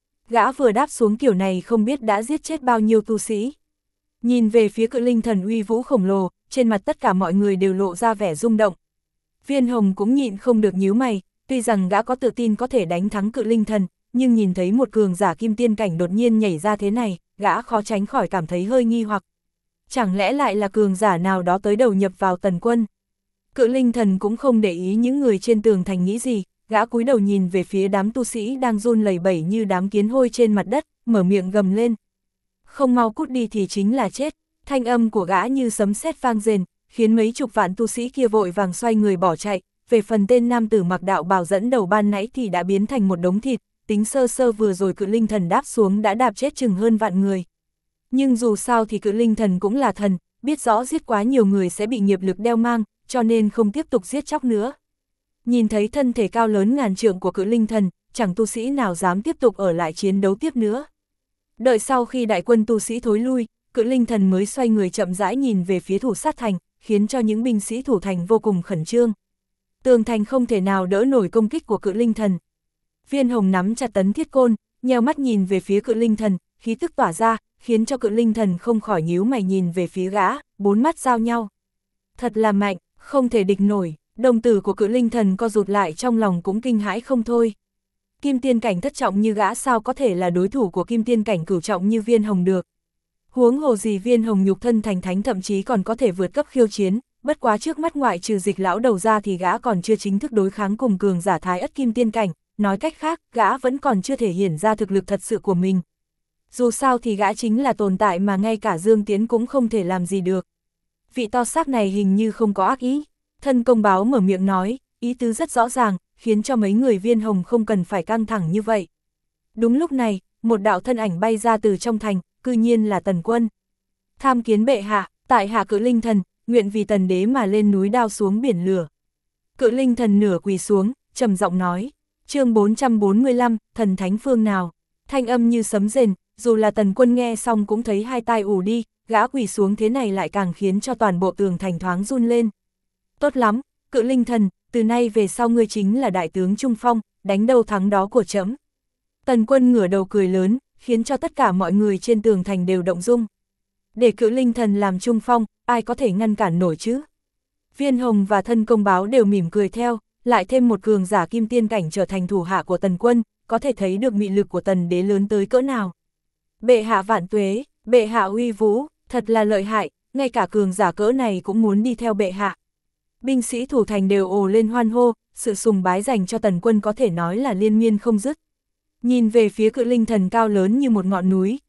Gã vừa đáp xuống kiểu này không biết đã giết chết bao nhiêu tu sĩ. Nhìn về phía cự linh thần uy vũ khổng lồ, trên mặt tất cả mọi người đều lộ ra vẻ rung động. Viên Hồng cũng nhịn không được nhíu mày, tuy rằng gã có tự tin có thể đánh thắng cự linh thần, nhưng nhìn thấy một cường giả kim tiên cảnh đột nhiên nhảy ra thế này, gã khó tránh khỏi cảm thấy hơi nghi hoặc. Chẳng lẽ lại là cường giả nào đó tới đầu nhập vào tần quân? Cự linh thần cũng không để ý những người trên tường thành nghĩ gì, gã cúi đầu nhìn về phía đám tu sĩ đang run lẩy bẩy như đám kiến hôi trên mặt đất, mở miệng gầm lên. Không mau cút đi thì chính là chết, thanh âm của gã như sấm sét vang rền, khiến mấy chục vạn tu sĩ kia vội vàng xoay người bỏ chạy, về phần tên nam tử mặc đạo bào dẫn đầu ban nãy thì đã biến thành một đống thịt, tính sơ sơ vừa rồi cự linh thần đáp xuống đã đạp chết chừng hơn vạn người. Nhưng dù sao thì cự linh thần cũng là thần, biết rõ giết quá nhiều người sẽ bị nghiệp lực đeo mang, cho nên không tiếp tục giết chóc nữa. Nhìn thấy thân thể cao lớn ngàn trượng của cự linh thần, chẳng tu sĩ nào dám tiếp tục ở lại chiến đấu tiếp nữa. Đợi sau khi đại quân tu sĩ thối lui, cự linh thần mới xoay người chậm rãi nhìn về phía thủ sát thành, khiến cho những binh sĩ thủ thành vô cùng khẩn trương. Tường thành không thể nào đỡ nổi công kích của cự linh thần. Viên Hồng nắm chặt tấn thiết côn, nheo mắt nhìn về phía cự linh thần, khí tức tỏa ra, khiến cho cự linh thần không khỏi nhíu mày nhìn về phía gã, bốn mắt giao nhau. Thật là mạnh, không thể địch nổi, đồng tử của cự linh thần co rụt lại trong lòng cũng kinh hãi không thôi. Kim tiên cảnh thất trọng như gã sao có thể là đối thủ của kim tiên cảnh cửu trọng như Viên Hồng được. Huống hồ gì Viên Hồng nhục thân thành thánh thậm chí còn có thể vượt cấp khiêu chiến, bất quá trước mắt ngoại trừ Dịch lão đầu ra thì gã còn chưa chính thức đối kháng cùng cường giả Thái Ất kim tiên cảnh, nói cách khác, gã vẫn còn chưa thể hiển ra thực lực thật sự của mình. Dù sao thì gã chính là tồn tại mà ngay cả Dương Tiến cũng không thể làm gì được. Vị to xác này hình như không có ác ý. Thân Công Báo mở miệng nói, ý tứ rất rõ ràng, khiến cho mấy người Viên Hồng không cần phải căng thẳng như vậy. Đúng lúc này, một đạo thân ảnh bay ra từ trong thành, cư nhiên là Tần Quân. Tham kiến bệ hạ, tại hạ cự linh thần, nguyện vì tần đế mà lên núi đao xuống biển lửa. Cự linh thần nửa quỳ xuống, trầm giọng nói, chương 445, thần thánh phương nào. Thanh âm như sấm rền, dù là Tần Quân nghe xong cũng thấy hai tai ù đi, gã quỳ xuống thế này lại càng khiến cho toàn bộ tường thành thoáng run lên. Tốt lắm, cự linh thần, từ nay về sau ngươi chính là đại tướng Trung Phong, đánh đâu thắng đó của trẫm. Tần Quân ngửa đầu cười lớn, khiến cho tất cả mọi người trên tường thành đều động dung. Để cự linh thần làm Trung Phong, ai có thể ngăn cản nổi chứ? Viên Hồng và Thân Công Báo đều mỉm cười theo, lại thêm một cường giả kim tiên cảnh trở thành thủ hạ của Tần Quân, có thể thấy được mị lực của tần đế lớn tới cỡ nào. Bệ hạ vạn tuế, bệ hạ uy vũ, thật là lợi hại, ngay cả cường giả cỡ này cũng muốn đi theo bệ hạ. Binh sĩ thủ thành đều ồ lên hoan hô, sự sùng bái dành cho Tần Quân có thể nói là liên miên không dứt. Nhìn về phía cự linh thần cao lớn như một ngọn núi,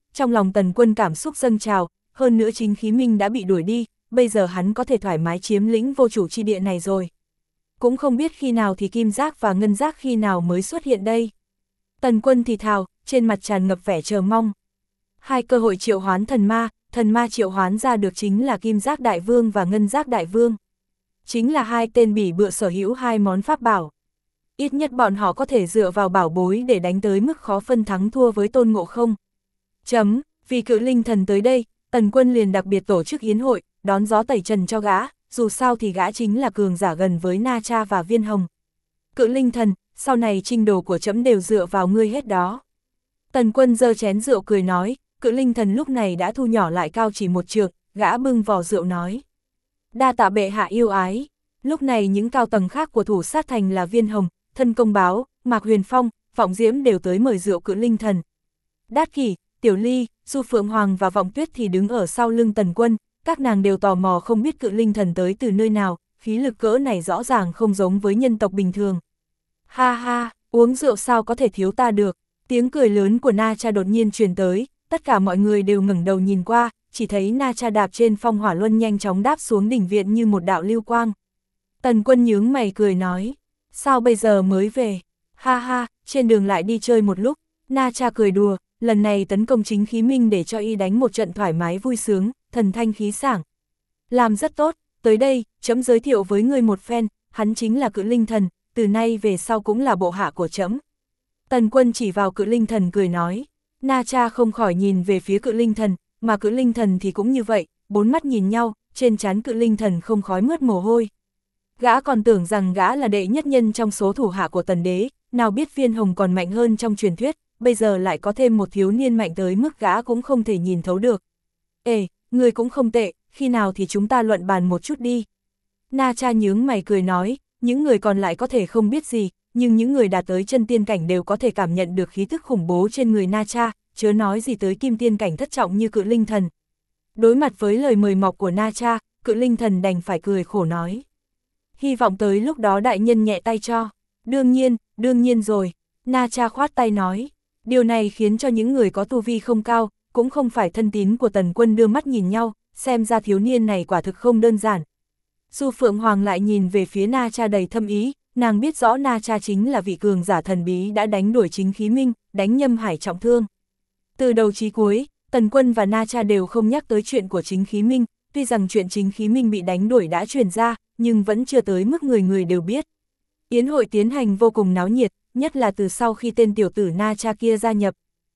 trong lòng Tần Quân cảm xúc dâng trào, hơn nữa chính khí minh đã bị đuổi đi, bây giờ hắn có thể thoải mái chiếm lĩnh vô chủ chi địa này rồi. Cũng không biết khi nào thì kim giác và ngân giác khi nào mới xuất hiện đây. Tần Quân thì thào, trên mặt tràn ngập vẻ chờ mong. Hai cơ hội triệu hoán thần ma triệu hoán ra được chính là kim giác đại vương và ngân giác đại vương. Chính là hai tên bỉ bựa sở hữu hai món pháp bảo. Ít nhất bọn họ có thể dựa vào bảo bối để đánh tới mức khó phân thắng thua với Tôn Ngộ Không. Vì cự linh thần tới đây, Tần Quân liền đặc biệt tổ chức yến hội, đón gió tẩy trần cho gã, dù sao thì gã chính là cường giả gần với Na Cha và Viên Hồng. Cự linh thần, sau này trinh đồ của trẫm đều dựa vào ngươi hết đó. Tần Quân giơ chén rượu cười nói, cự linh thần lúc này đã thu nhỏ lại cao chỉ một trượng, gã bưng vò rượu nói. Đa tạ bệ hạ yêu ái. Lúc này những cao tầng khác của Thủ Sát Thành là Viên Hồng, Thân Công Báo, Mạc Huyền Phong, Vọng Diễm đều tới mời rượu cự linh thần. Đát Kỷ, Tiểu Ly, Du Phượng Hoàng và Vọng Tuyết thì đứng ở sau lưng Tần Quân, các nàng đều tò mò không biết cự linh thần tới từ nơi nào, khí lực cỡ này rõ ràng không giống với nhân tộc bình thường. Ha ha, uống rượu sao có thể thiếu ta được, tiếng cười lớn của Na Cha đột nhiên truyền tới, tất cả mọi người đều ngẩng đầu nhìn qua, chỉ thấy Na Cha đạp trên phong hỏa luân nhanh chóng đáp xuống đỉnh viện như một đạo lưu quang. Tần Quân nhướng mày cười nói, sao bây giờ mới về, ha ha, trên đường lại đi chơi một lúc. Na Cha cười đùa, lần này tấn công chính khí minh để cho y đánh một trận thoải mái vui sướng, thần thanh khí sảng. Làm rất tốt, tới đây, trẫm giới thiệu với ngươi một phen, hắn chính là cự linh thần, từ nay về sau cũng là bộ hạ của trẫm. Tần Quân chỉ vào cự linh thần cười nói, Na Cha không khỏi nhìn về phía cự linh thần, mà cự linh thần thì cũng như vậy, bốn mắt nhìn nhau, trên trán cự linh thần không khói mướt mồ hôi. Gã còn tưởng rằng gã là đệ nhất nhân trong số thủ hạ của Tần Đế, nào biết Viên Hồng còn mạnh hơn trong truyền thuyết, bây giờ lại có thêm một thiếu niên mạnh tới mức gã cũng không thể nhìn thấu được. Ê, người cũng không tệ, khi nào thì chúng ta luận bàn một chút đi. Na Cha nhướng mày cười nói, những người còn lại có thể không biết gì, nhưng những người đạt tới chân tiên cảnh đều có thể cảm nhận được khí thức khủng bố trên người Na Cha, chớ nói gì tới kim tiên cảnh thất trọng như cự linh thần. Đối mặt với lời mời mọc của Na Cha, cự linh thần đành phải cười khổ nói. Hy vọng tới lúc đó đại nhân nhẹ tay cho. Đương nhiên rồi. Na Cha khoát tay nói. Điều này khiến cho những người có tu vi không cao, cũng không phải thân tín của Tần Quân đưa mắt nhìn nhau, xem ra thiếu niên này quả thực không đơn giản. Du Phượng Hoàng lại nhìn về phía Na Cha đầy thâm ý, nàng biết rõ Na Cha chính là vị cường giả thần bí đã đánh đuổi chính khí minh, đánh Nhâm Hải trọng thương. Từ đầu chí cuối, Tần Quân và Na Cha đều không nhắc tới chuyện của chính khí minh, tuy rằng chuyện chính khí minh bị đánh đuổi đã truyền ra, nhưng vẫn chưa tới mức người người đều biết. Yến hội tiến hành vô cùng náo nhiệt, nhất là từ sau khi tên tiểu tử Na Cha kia gia nhập.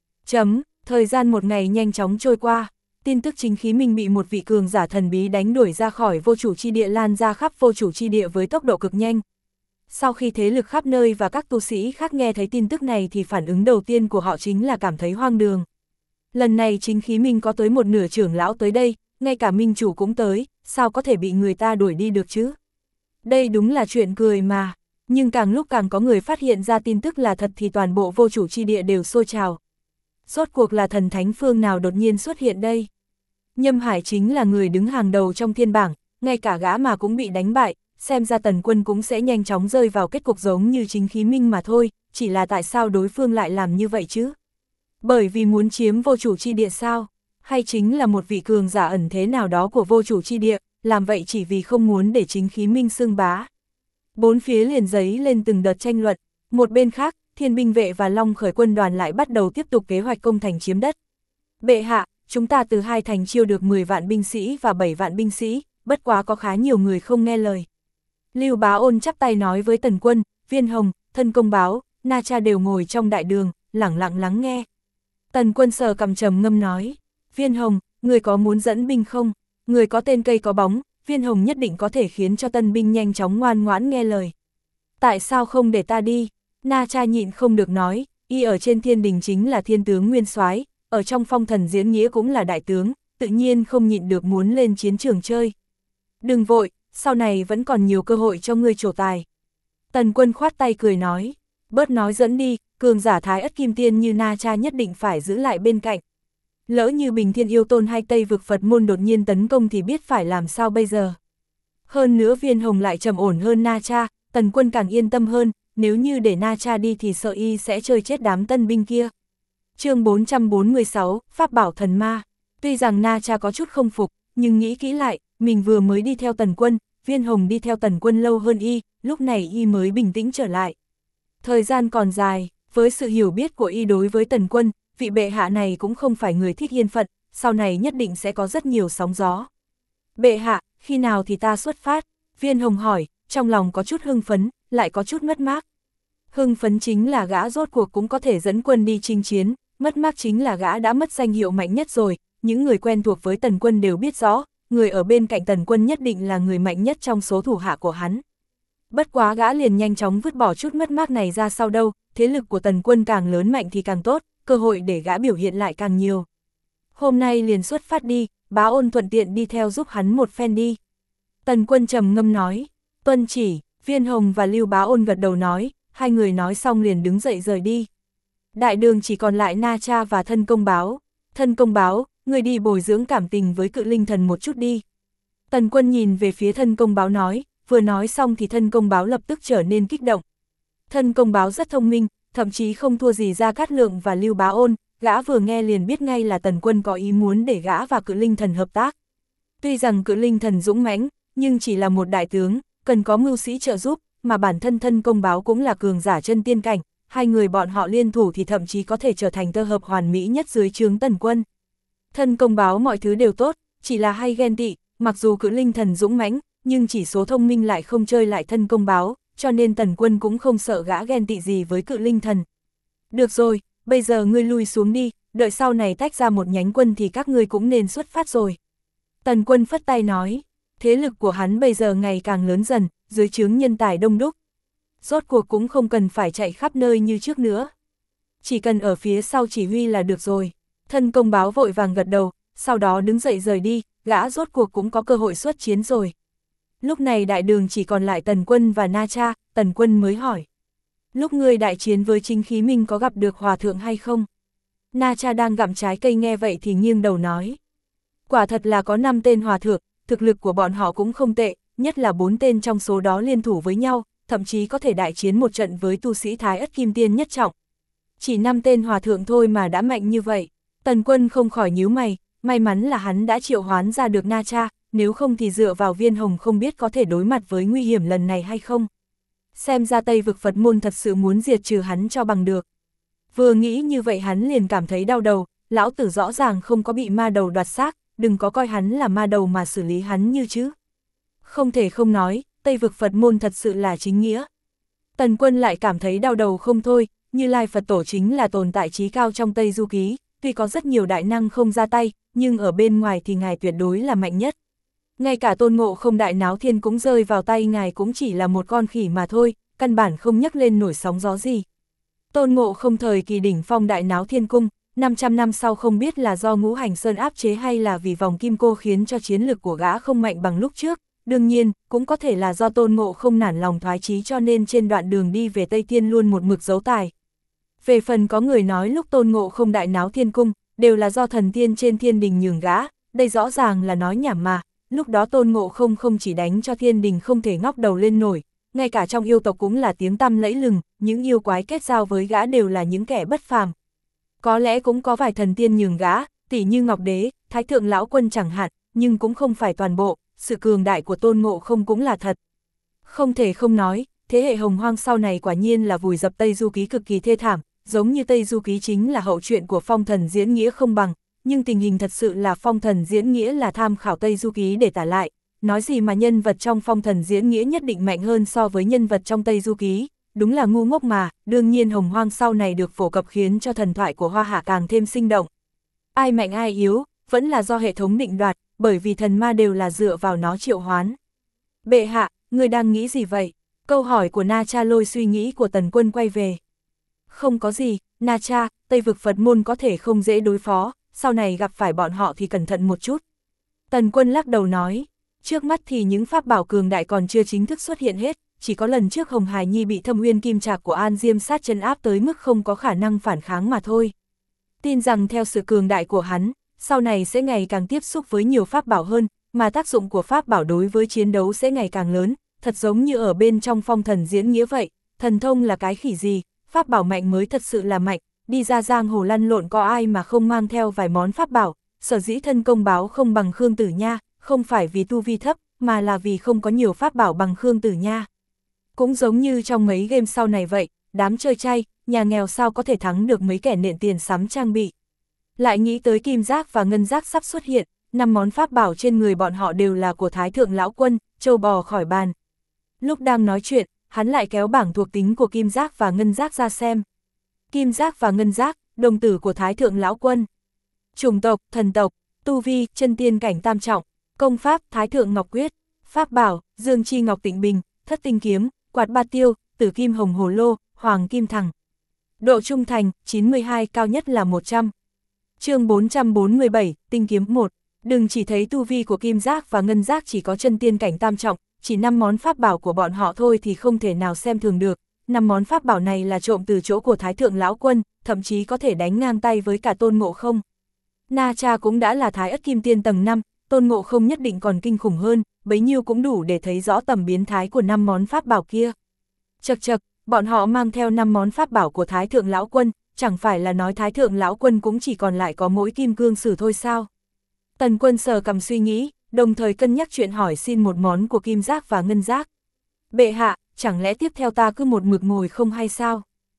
Thời gian một ngày nhanh chóng trôi qua, tin tức chính khí minh bị một vị cường giả thần bí đánh đuổi ra khỏi vô chủ chi địa lan ra khắp vô chủ chi địa với tốc độ cực nhanh. Sau khi thế lực khắp nơi và các tu sĩ khác nghe thấy tin tức này thì phản ứng đầu tiên của họ chính là cảm thấy hoang đường. Lần này chính khí minh có tới một nửa trưởng lão tới đây, ngay cả minh chủ cũng tới, sao có thể bị người ta đuổi đi được chứ? Đây đúng là chuyện cười mà, nhưng càng lúc càng có người phát hiện ra tin tức là thật thì toàn bộ vô chủ chi địa đều sôi trào. Rốt cuộc là thần thánh phương nào đột nhiên xuất hiện đây? Nhâm Hải chính là người đứng hàng đầu trong thiên bảng, ngay cả gã mà cũng bị đánh bại, xem ra Tần Quân cũng sẽ nhanh chóng rơi vào kết cục giống như chính khí minh mà thôi, chỉ là tại sao đối phương lại làm như vậy chứ? Bởi vì muốn chiếm vô chủ chi địa sao? Hay chính là một vị cường giả ẩn thế nào đó của vô chủ chi địa, làm vậy chỉ vì không muốn để chính khí minh xưng bá? Bốn phía liền dấy lên từng đợt tranh luận, một bên khác, Thiên binh vệ và Long Khởi quân đoàn lại bắt đầu tiếp tục kế hoạch công thành chiếm đất. Bệ hạ, chúng ta từ 2 thành chiêu được 10 vạn binh sĩ và 7 vạn binh sĩ, bất quá có khá nhiều người không nghe lời. Lưu Bá Ôn chắp tay nói với Tần Quân, Viên Hồng, Thân Công Báo, Na Cha đều ngồi trong đại đường, lẳng lặng lắng nghe. Tần Quân sờ cằm trầm ngâm nói, Viên Hồng, người có muốn dẫn binh không? Người có tên cây có bóng, Viên Hồng nhất định có thể khiến cho tân binh nhanh chóng ngoan ngoãn nghe lời. Tại sao không để ta đi? Na Cha nhịn không được nói, y ở trên thiên đình chính là thiên tướng nguyên soái, ở trong phong thần diễn nghĩa cũng là đại tướng, tự nhiên không nhịn được muốn lên chiến trường chơi. Đừng vội, sau này vẫn còn nhiều cơ hội cho ngươi trổ tài. Tần Quân khoát tay cười nói, bớt nói dẫn đi, cường giả Thái Ất Kim Tiên như Na Cha nhất định phải giữ lại bên cạnh. Lỡ như Bình Thiên Yêu Tôn hay Tây Vực Phật môn đột nhiên tấn công thì biết phải làm sao bây giờ. Hơn nữa Viên Hồng lại trầm ổn hơn Na Cha, Tần Quân càng yên tâm hơn, nếu như để Na Cha đi thì sợ y sẽ chơi chết đám tân binh kia. Chương 446, Pháp bảo thần ma. Tuy rằng Na Cha có chút không phục, nhưng nghĩ kỹ lại, mình vừa mới đi theo Tần Quân, Viên Hồng đi theo Tần Quân lâu hơn y, lúc này y mới bình tĩnh trở lại. Thời gian còn dài, với sự hiểu biết của y đối với Tần Quân, vị bệ hạ này cũng không phải người thích yên phận, sau này nhất định sẽ có rất nhiều sóng gió. Bệ hạ, khi nào thì ta xuất phát? Viên Hồng hỏi, trong lòng có chút hưng phấn, lại có chút mất mát. Hưng phấn chính là gã rốt cuộc cũng có thể dẫn quân đi chinh chiến, mất mát chính là gã đã mất danh hiệu mạnh nhất rồi, những người quen thuộc với Tần Quân đều biết rõ, người ở bên cạnh Tần Quân nhất định là người mạnh nhất trong số thủ hạ của hắn. Bất quá gã liền nhanh chóng vứt bỏ chút mất mát này ra sau đâu, thế lực của Tần Quân càng lớn mạnh thì càng tốt, cơ hội để gã biểu hiện lại càng nhiều. Hôm nay liền xuất phát đi, Bá Ôn thuận tiện đi theo giúp hắn một phen đi. Tần Quân trầm ngâm nói, tuân chỉ. Viên Hồng và Lưu Bá Ôn gật đầu nói, hai người nói xong liền đứng dậy rời đi. Đại đường chỉ còn lại Na Cha và Thân Công Báo. Thân Công Báo, người đi bồi dưỡng cảm tình với Cự Linh Thần một chút đi. Tần Quân nhìn về phía Thân Công Báo nói, vừa nói xong thì Thân Công Báo lập tức trở nên kích động. Thân Công Báo rất thông minh, thậm chí không thua gì Gia Cát Lượng và Lưu Bá Ôn, gã vừa nghe liền biết ngay là Tần Quân có ý muốn để gã và Cự Linh Thần hợp tác. Tuy rằng Cự Linh Thần dũng mãnh, nhưng chỉ là một đại tướng, cần có mưu sĩ trợ giúp, mà bản thân Thân Công Báo cũng là cường giả chân tiên cảnh, hai người bọn họ liên thủ thì thậm chí có thể trở thành tơ hợp hoàn mỹ nhất dưới trướng Tần Quân. Thân Công Báo mọi thứ đều tốt, chỉ là hay ghen tị, mặc dù Cự Linh Thần dũng mãnh, nhưng chỉ số thông minh lại không chơi lại Thân Công Báo, cho nên Tần Quân cũng không sợ gã ghen tị gì với Cự Linh Thần. Được rồi, bây giờ ngươi lui xuống đi, đợi sau này tách ra một nhánh quân thì các ngươi cũng nên xuất phát rồi. Tần Quân phất tay nói, thế lực của hắn bây giờ ngày càng lớn dần, dưới trướng nhân tài đông đúc. Rốt cuộc cũng không cần phải chạy khắp nơi như trước nữa. Chỉ cần ở phía sau chỉ huy là được rồi. Thân Công Báo vội vàng gật đầu, sau đó đứng dậy rời đi, gã rốt cuộc cũng có cơ hội xuất chiến rồi. Lúc này đại đường chỉ còn lại Tần Quân và Na Cha, Tần Quân mới hỏi. Lúc ngươi đại chiến với Chính Khí Minh có gặp được hòa thượng hay không? Na Cha đang gặm trái cây nghe vậy thì nghiêng đầu nói. Quả thật là có 5 tên hòa thượng, thực lực của bọn họ cũng không tệ, nhất là 4 tên trong số đó liên thủ với nhau, thậm chí có thể đại chiến một trận với tu sĩ Thái Ất Kim Tiên nhất trọng. Chỉ 5 tên hòa thượng thôi mà đã mạnh như vậy. Tần Quân không khỏi nhíu mày, may mắn là hắn đã triệu hoán ra được Na Cha, nếu không thì dựa vào Viên Hồng không biết có thể đối mặt với nguy hiểm lần này hay không. Xem ra Tây Vực Phật môn thật sự muốn diệt trừ hắn cho bằng được. Vừa nghĩ như vậy hắn liền cảm thấy đau đầu, lão tử rõ ràng không có bị ma đầu đoạt xác, đừng có coi hắn là ma đầu mà xử lý hắn như chứ. Không thể không nói, Tây Vực Phật môn thật sự là chính nghĩa. Tần Quân lại cảm thấy đau đầu không thôi, Như Lai Phật Tổ chính là tồn tại trí cao trong Tây Du Ký, tuy có rất nhiều đại năng không ra tay, nhưng ở bên ngoài thì ngài tuyệt đối là mạnh nhất. Ngay cả Tôn Ngộ Không Đại Náo Thiên cũng rơi vào tay ngài cũng chỉ là một con khỉ mà thôi, căn bản không nhấc lên nổi sóng gió gì. Tôn Ngộ Không thời kỳ đỉnh phong Đại Náo Thiên Cung, 500 năm sau không biết là do Ngũ Hành Sơn áp chế hay là vì vòng kim cô khiến cho chiến lực của gã không mạnh bằng lúc trước. Đương nhiên, cũng có thể là do Tôn Ngộ Không nản lòng thoái chí cho nên trên đoạn đường đi về Tây Thiên luôn một mực giấu tài. Về phần có người nói lúc Tôn Ngộ Không Đại Náo Thiên Cung, đều là do thần tiên trên thiên đình nhường gã, đây rõ ràng là nói nhảm mà, lúc đó Tôn Ngộ Không không chỉ đánh cho thiên đình không thể ngóc đầu lên nổi, ngay cả trong yêu tộc cũng là tiếng tăm lẫy lừng, những yêu quái kết giao với gã đều là những kẻ bất phàm. Có lẽ cũng có vài thần tiên nhường gã, tỷ như Ngọc Đế, Thái Thượng Lão Quân chẳng hạn, nhưng cũng không phải toàn bộ, sự cường đại của Tôn Ngộ Không cũng là thật. Không thể không nói, thế hệ Hồng Hoang sau này quả nhiên là vùi dập Tây Du Ký cực kỳ thê thảm, giống như Tây Du Ký chính là hậu truyện của Phong Thần Diễn Nghĩa không bằng, nhưng tình hình thật sự là Phong Thần Diễn Nghĩa là tham khảo Tây Du Ký để tả lại, nói gì mà nhân vật trong Phong Thần Diễn Nghĩa nhất định mạnh hơn so với nhân vật trong Tây Du Ký, đúng là ngu ngốc mà, đương nhiên Hồng Hoang sau này được phổ cập khiến cho thần thoại của Hoa Hạ càng thêm sinh động. Ai mạnh ai yếu, vẫn là do hệ thống định đoạt, bởi vì thần ma đều là dựa vào nó triệu hoán. Bệ hạ, người đang nghĩ gì vậy? Câu hỏi của Na Cha lôi suy nghĩ của Tần Quân quay về. Không có gì, Na Cha, Tây Vực Phật môn có thể không dễ đối phó, sau này gặp phải bọn họ thì cẩn thận một chút. Tần Quân lắc đầu nói, trước mắt thì những pháp bảo cường đại còn chưa chính thức xuất hiện hết, chỉ có lần trước Hồng Hải Nhi bị Thâm Uyên Kim Trạc của An Diêm Sát trấn áp tới mức không có khả năng phản kháng mà thôi. Tin rằng theo sự cường đại của hắn, sau này sẽ ngày càng tiếp xúc với nhiều pháp bảo hơn, mà tác dụng của pháp bảo đối với chiến đấu sẽ ngày càng lớn, thật giống như ở bên trong Phong Thần Diễn Nghĩa vậy, thần thông là cái khỉ gì, pháp bảo mạnh mới thật sự là mạnh, đi ra giang hồ lăn lộn có ai mà không mang theo vài món pháp bảo, sở dĩ thân công báo không bằng Khương Tử Nha, không phải vì tu vi thấp, mà là vì không có nhiều pháp bảo bằng Khương Tử Nha. Cũng giống như trong mấy game sau này vậy, đám chơi chay, nhà nghèo sao có thể thắng được mấy kẻ nện tiền sắm trang bị. Lại nghĩ tới kim giác và ngân giác sắp xuất hiện, 5 món pháp bảo trên người bọn họ đều là của Thái Thượng Lão Quân, trâu bò khỏi bàn. Lúc đang nói chuyện, hắn lại kéo bảng thuộc tính của kim giác và ngân giác ra xem. Kim giác và ngân giác, đồng tử của Thái Thượng Lão Quân. Chủng tộc, thần tộc, tu vi, chân tiên cảnh tam trọng, công pháp, Thái Thượng Ngọc Quyết, pháp bảo, Dương Chi Ngọc Tịnh Bình, Thất Tinh Kiếm, Quạt Ba Tiêu, Tử Kim Hồng Hồ Lô, Hoàng Kim Thằng. Độ trung thành, 92, cao nhất là 100. Chương 447, Tinh Kiếm 1. Đừng chỉ thấy tu vi của kim giác và ngân giác chỉ có chân tiên cảnh tam trọng, chỉ 5 món pháp bảo của bọn họ thôi thì không thể nào xem thường được. 5 món pháp bảo này là trộm từ chỗ của Thái Thượng Lão Quân, thậm chí có thể đánh ngang tay với cả Tôn Ngộ Không. Na Cha cũng đã là Thái Ất Kim Tiên tầng 5, Tôn Ngộ Không nhất định còn kinh khủng hơn, bấy nhiêu cũng đủ để thấy rõ tầm biến thái của 5 món pháp bảo kia. Chậc chậc, bọn họ mang theo 5 món pháp bảo của Thái Thượng Lão Quân, chẳng phải là nói Thái Thượng Lão Quân cũng chỉ còn lại có mỗi kim cương sử thôi sao? Tần Quân sờ cằm suy nghĩ, đồng thời cân nhắc chuyện hỏi xin một món của kim giác và ngân giác. Bệ hạ, chẳng lẽ tiếp theo ta cứ một mực ngồi không hay sao?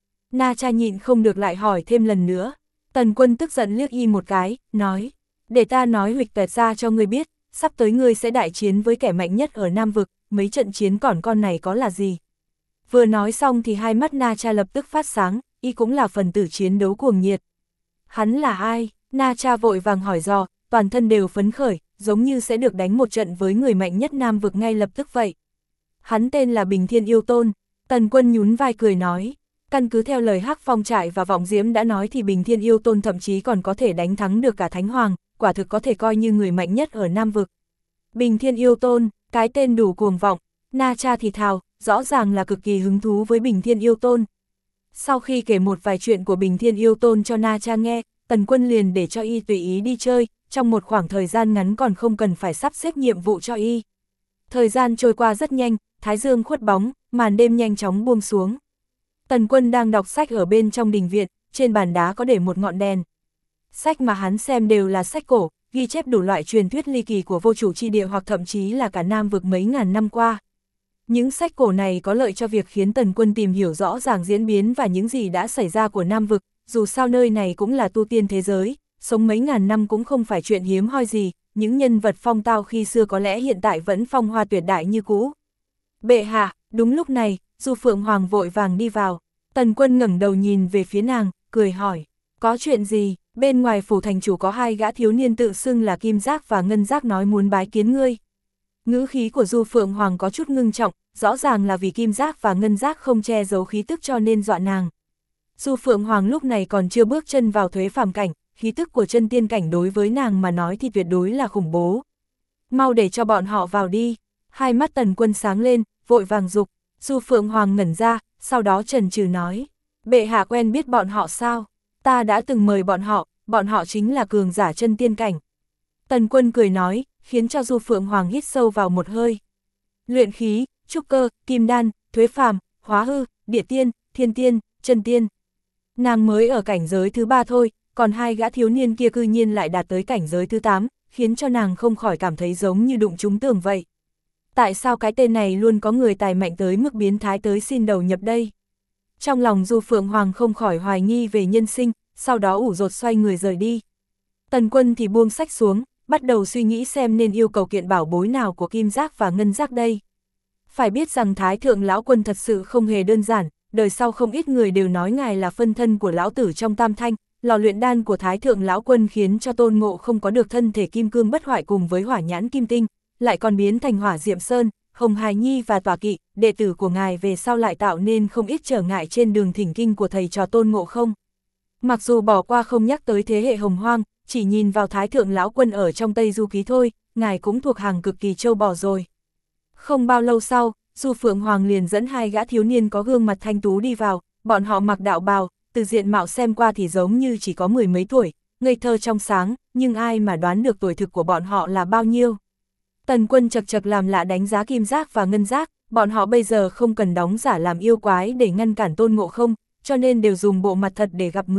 Na Cha nhịn không được lại hỏi thêm lần nữa. Tần Quân tức giận liếc y một cái, nói, để ta nói huỵch toẹt ra cho ngươi biết, sắp tới ngươi sẽ đại chiến với kẻ mạnh nhất ở Nam Vực, mấy trận chiến còn con này có là gì? Vừa nói xong thì hai mắt Na Cha lập tức phát sáng, y cũng là phần tử chiến đấu cuồng nhiệt. Hắn là ai? Na Cha vội vàng hỏi dò, toàn thân đều phấn khởi, giống như sẽ được đánh một trận với người mạnh nhất Nam Vực ngay lập tức vậy. Hắn tên là Bình Thiên Yêu Tôn. Tần Quân nhún vai cười nói, căn cứ theo lời Hắc Phong Trại và Vọng Diễm đã nói thì Bình Thiên Yêu Tôn thậm chí còn có thể đánh thắng được cả Thánh Hoàng, quả thực có thể coi như người mạnh nhất ở Nam Vực. Bình Thiên Yêu Tôn, cái tên đủ cuồng vọng. Na Cha thì thào, rõ ràng là cực kỳ hứng thú với Bình Thiên Yêu Tôn. Sau khi kể một vài chuyện của Bình Thiên Yêu Tôn cho Na Cha nghe, Tần Quân liền để cho y tùy ý đi chơi, trong một khoảng thời gian ngắn còn không cần phải sắp xếp nhiệm vụ cho y. Thời gian trôi qua rất nhanh, thái dương khuất bóng, màn đêm nhanh chóng buông xuống. Tần Quân đang đọc sách ở bên trong đình viện, trên bàn đá có để một ngọn đèn. Sách mà hắn xem đều là sách cổ, ghi chép đủ loại truyền thuyết ly kỳ của vô chủ chi địa hoặc thậm chí là cả Nam Vực mấy ngàn năm qua. Những sách cổ này có lợi cho việc khiến Tần Quân tìm hiểu rõ ràng diễn biến và những gì đã xảy ra của Nam Vực, dù sao nơi này cũng là tu tiên thế giới, sống mấy ngàn năm cũng không phải chuyện hiếm hoi gì, những nhân vật phong tao khi xưa có lẽ hiện tại vẫn phong hoa tuyệt đại như cũ. Bệ hạ, đúng lúc này, Du Phượng Hoàng vội vàng đi vào, Tần Quân ngẩng đầu nhìn về phía nàng, cười hỏi, có chuyện gì? Bên ngoài phủ thành chủ có 2 gã thiếu niên tự xưng là Kim Giác và Ngân Giác nói muốn bái kiến ngươi. Ngữ khí của Du Phượng Hoàng có chút ngưng trọng, rõ ràng là vì Kim Giác và Ngân Giác không che giấu khí tức cho nên dọa nàng. Du Phượng Hoàng lúc này còn chưa bước chân vào thuế phàm cảnh, khí tức của chân tiên cảnh đối với nàng mà nói thì tuyệt đối là khủng bố. Mau để cho bọn họ vào đi. Hai mắt Tần Quân sáng lên, vội vàng dục. Du Phượng Hoàng ngẩn ra, sau đó chần chừ nói, bệ hạ quen biết bọn họ sao? Ta đã từng mời bọn họ chính là cường giả chân tiên cảnh. Tần Quân cười nói, khiến cho Du Phượng Hoàng hít sâu vào một hơi. Luyện khí, trúc cơ, kim đan, thuế phàm, hóa hư, địa tiên, thiên tiên, chân tiên. Nàng mới ở cảnh giới thứ 3 thôi, còn 2 gã thiếu niên kia cư nhiên lại đạt tới cảnh giới thứ 8, khiến cho nàng không khỏi cảm thấy giống như đụng trúng tường vậy. Tại sao cái tên này luôn có người tài mạnh tới mức biến thái tới xin đầu nhập đây? Trong lòng Du Phượng Hoàng không khỏi hoài nghi về nhân sinh, sau đó ủ rột xoay người rời đi. Tần Quân thì buông sách xuống, bắt đầu suy nghĩ xem nên yêu cầu kiện bảo bối nào của Kim Giác và Ngân Giác đây. Phải biết rằng Thái Thượng Lão Quân thật sự không hề đơn giản, đời sau không ít người đều nói ngài là phân thân của lão tử trong Tam Thanh, lò luyện đan của Thái Thượng Lão Quân khiến cho Tôn Ngộ không có được thân thể kim cương bất hoại cùng với hỏa nhãn kim tinh, lại còn biến thành Hỏa Diệm Sơn, Hồng Hài Nhi và Tỏa Kỵ, đệ tử của ngài về sau lại tạo nên không ít trở ngại trên đường thỉnh kinh của thầy trò Tôn Ngộ không. Mặc dù bỏ qua không nhắc tới thế hệ Hồng Hoang, chỉ nhìn vào Thái Thượng Lão Quân ở trong Tây Du Ký thôi, ngài cũng thuộc hàng cực kỳ châu bò rồi. Không bao lâu sau, Du Phượng Hoàng liền dẫn 2 gã thiếu niên có gương mặt thanh tú đi vào, bọn họ mặc đạo bào, từ diện mạo xem qua thì giống như chỉ có 10 mấy tuổi, ngây thơ trong sáng, nhưng ai mà đoán được tuổi thực của bọn họ là bao nhiêu. Tần Quân chật chật làm lạ đánh giá Kim Giác và Ngân Giác, bọn họ bây giờ không cần đóng giả làm yêu quái để ngăn cản Tôn Ngộ không, cho nên đều dùng bộ mặt thật để gặp người,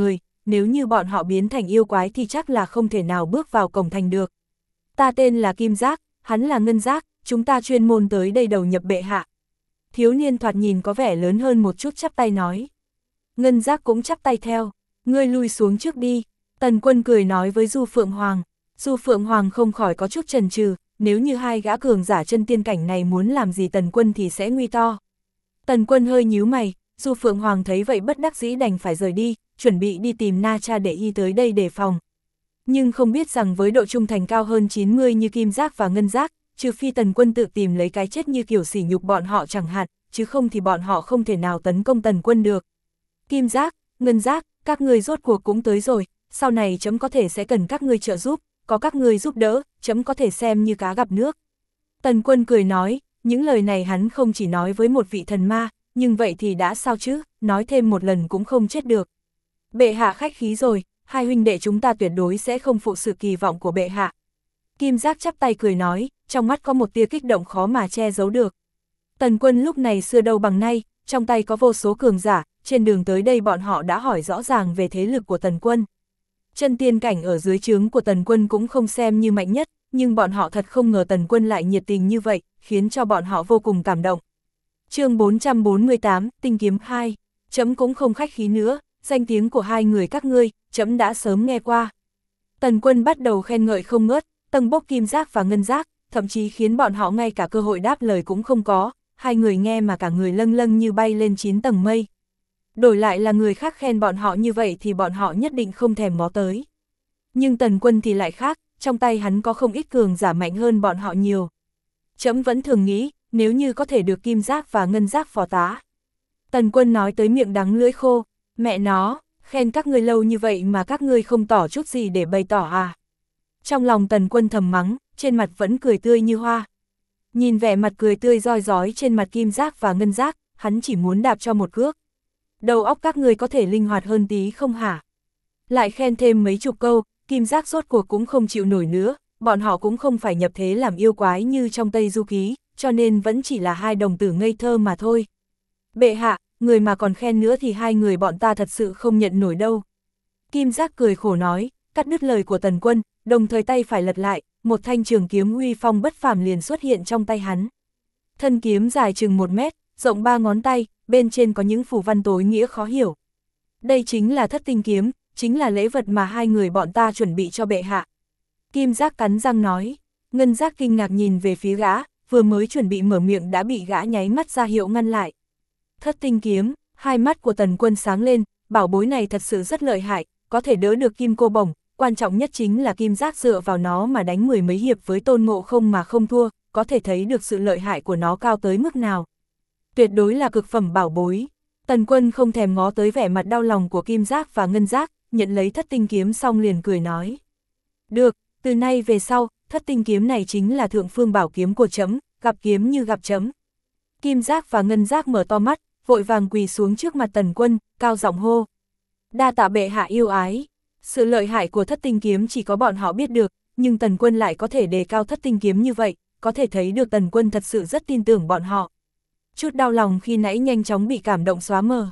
nếu như bọn họ biến thành yêu quái thì chắc là không thể nào bước vào cổng thành được. Ta tên là Kim Giác, hắn là Ngân Giác, chúng ta chuyên môn tới đây đầu nhập bệ hạ. Thiếu niên thoạt nhìn có vẻ lớn hơn một chút chắp tay nói. Ngân Giác cũng chắp tay theo, ngươi lui xuống trước đi. Tần Quân cười nói với Du Phượng Hoàng. Du Phượng Hoàng không khỏi có chút chần chừ, nếu như hai gã cường giả chân tiên cảnh này muốn làm gì Tần Quân thì sẽ nguy to. Tần Quân hơi nhíu mày, Du Phượng Hoàng thấy vậy bất đắc dĩ đành phải rời đi, chuẩn bị đi tìm Na Cha để y tới đây đề phòng. Nhưng không biết rằng với độ trung thành cao hơn 90 như Kim Giác và Ngân Giác, trừ phi Tần Quân tự tìm lấy cái chết như kiểu sỉ nhục bọn họ chẳng hạn, chứ không thì bọn họ không thể nào tấn công Tần Quân được. Kim Giác, Ngân Giác, các ngươi rốt cuộc cũng tới rồi, sau này chấm có thể sẽ cần các ngươi trợ giúp, có các ngươi giúp đỡ, chấm có thể xem như cá gặp nước. Tần Quân cười nói, những lời này hắn không chỉ nói với một vị thần ma, nhưng vậy thì đã sao chứ, nói thêm một lần cũng không chết được. Bệ hạ khách khí rồi, hai huynh đệ chúng ta tuyệt đối sẽ không phụ sự kỳ vọng của bệ hạ. Kim Giác chắp tay cười nói, trong mắt có một tia kích động khó mà che giấu được. Tần Quân lúc này xưa đâu bằng nay, trong tay có vô số cường giả, trên đường tới đây bọn họ đã hỏi rõ ràng về thế lực của Tần Quân. Chân tiên cảnh ở dưới trướng của Tần Quân cũng không xem như mạnh nhất, nhưng bọn họ thật không ngờ Tần Quân lại nhiệt tình như vậy, khiến cho bọn họ vô cùng cảm động. Chương 448, Tinh Kiếm 2, chấm cũng không khách khí nữa, danh tiếng của hai người các ngươi, chấm đã sớm nghe qua. Tần Quân bắt đầu khen ngợi không ngớt, tầng bốc Kim Giác và Ngân Giác, thậm chí khiến bọn họ ngay cả cơ hội đáp lời cũng không có, hai người nghe mà cả người lâng lâng như bay lên 9 tầng mây. Đổi lại là người khác khen bọn họ như vậy thì bọn họ nhất định không thèm ngó tới. Nhưng Tần Quân thì lại khác, trong tay hắn có không ít cường giả mạnh hơn bọn họ nhiều. Chấm vẫn thường nghĩ, nếu như có thể được Kim Giác và Ngân Giác phò tá. Tần Quân nói tới miệng đắng lưỡi khô, mẹ nó, khen các ngươi lâu như vậy mà các ngươi không tỏ chút gì để bày tỏ à. Trong lòng Tần Quân thầm mắng, trên mặt vẫn cười tươi như hoa. Nhìn vẻ mặt cười tươi roi rói trên mặt Kim Giác và Ngân Giác, hắn chỉ muốn đạp cho một cước. Đầu óc các ngươi có thể linh hoạt hơn tí không hả? Lại khen thêm mấy chục câu, Kim Giác rốt cuộc cũng không chịu nổi nữa, bọn họ cũng không phải nhập thế làm yêu quái như trong Tây Du Ký, cho nên vẫn chỉ là hai đồng tử ngây thơ mà thôi. Bệ hạ, người mà còn khen nữa thì hai người bọn ta thật sự không nhận nổi đâu. Kim Giác cười khổ nói, cắt đứt lời của Tần Quân, đồng thời tay phải lật lại, một thanh trường kiếm uy phong bất phàm liền xuất hiện trong tay hắn. Thân kiếm dài chừng 1 mét, rộng 3 ngón tay, bên trên có những phù văn tối nghĩa khó hiểu. Đây chính là Thất Tinh Kiếm, chính là lễ vật mà hai người bọn ta chuẩn bị cho bệ hạ. Kim Giác cắn răng nói, Ngân Giác kinh ngạc nhìn về phía gã, vừa mới chuẩn bị mở miệng đã bị gã nháy mắt ra hiệu ngăn lại. Thất Tinh Kiếm, hai mắt của Tần Quân sáng lên, bảo bối này thật sự rất lợi hại, có thể đỡ được Kim Cô Bổng, quan trọng nhất chính là Kim Giác dựa vào nó mà đánh 10 mấy hiệp với Tôn Ngộ Không mà không thua, có thể thấy được sự lợi hại của nó cao tới mức nào. Tuyệt đối là cực phẩm bảo bối. Tần Quân không thèm ngó tới vẻ mặt đau lòng của Kim Giác và Ngân Giác, nhận lấy Thất Tinh Kiếm xong liền cười nói. Được, từ nay về sau, Thất Tinh Kiếm này chính là thượng phương bảo kiếm của chấm, gặp kiếm như gặp chấm. Kim Giác và Ngân Giác mở to mắt, vội vàng quỳ xuống trước mặt Tần Quân, cao giọng hô. Đa tạ bệ hạ yêu ái. Sự lợi hại của Thất Tinh Kiếm chỉ có bọn họ biết được, nhưng Tần Quân lại có thể đề cao Thất Tinh Kiếm như vậy, có thể thấy được Tần Quân thật sự rất tin tưởng bọn họ. Chút đau lòng khi nãy nhanh chóng bị cảm động xóa mờ.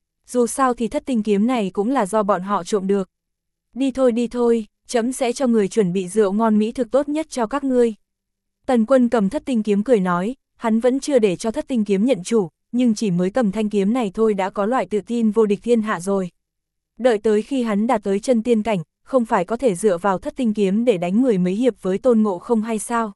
Dù sao thì Thất Tinh Kiếm này cũng là do bọn họ trộm được. Đi thôi, chấm sẽ cho người chuẩn bị rượu ngon mỹ thực tốt nhất cho các ngươi. Tần Quân cầm Thất Tinh Kiếm cười nói, hắn vẫn chưa để cho Thất Tinh Kiếm nhận chủ, nhưng chỉ mới cầm thanh kiếm này thôi đã có loại tự tin vô địch thiên hạ rồi. Đợi tới khi hắn đạt tới chân tiên cảnh, không phải có thể dựa vào Thất Tinh Kiếm để đánh 10 mấy hiệp với Tôn Ngộ Không hay sao?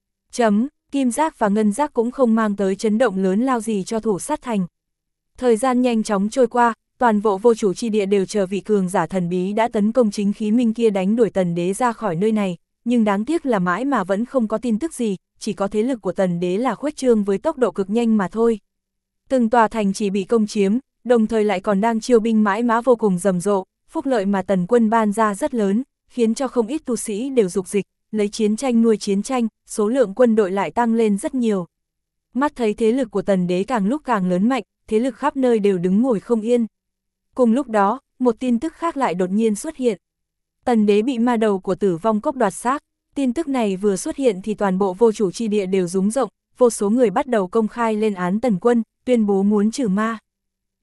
Kim Giác và Ngân Giác cũng không mang tới chấn động lớn lao gì cho thủ sát thành. Thời gian nhanh chóng trôi qua, toàn bộ vô chủ chi địa đều chờ vị cường giả thần bí đã tấn công chính khí minh kia đánh đuổi Tần Đế ra khỏi nơi này, nhưng đáng tiếc là mãi mà vẫn không có tin tức gì, chỉ có thế lực của Tần Đế là khuếch trương với tốc độ cực nhanh mà thôi. Từng tòa thành chỉ bị công chiếm, đồng thời lại còn đang chiêu binh mãi mã vô cùng rầm rộ, phúc lợi mà Tần Quân ban ra rất lớn, khiến cho không ít tu sĩ đều dục dịch, lấy chiến tranh nuôi chiến tranh, số lượng quân đội lại tăng lên rất nhiều. Mắt thấy thế lực của Tần Đế càng lúc càng lớn mạnh, thế lực khắp nơi đều đứng ngồi không yên. Cùng lúc đó, một tin tức khác lại đột nhiên xuất hiện. Tần Đế bị ma đầu của Tử Vong Cốc đoạt xác. Tin tức này vừa xuất hiện thì toàn bộ vô chủ chi địa đều rúng rộng, vô số người bắt đầu công khai lên án Tần Quân, tuyên bố muốn trừ ma.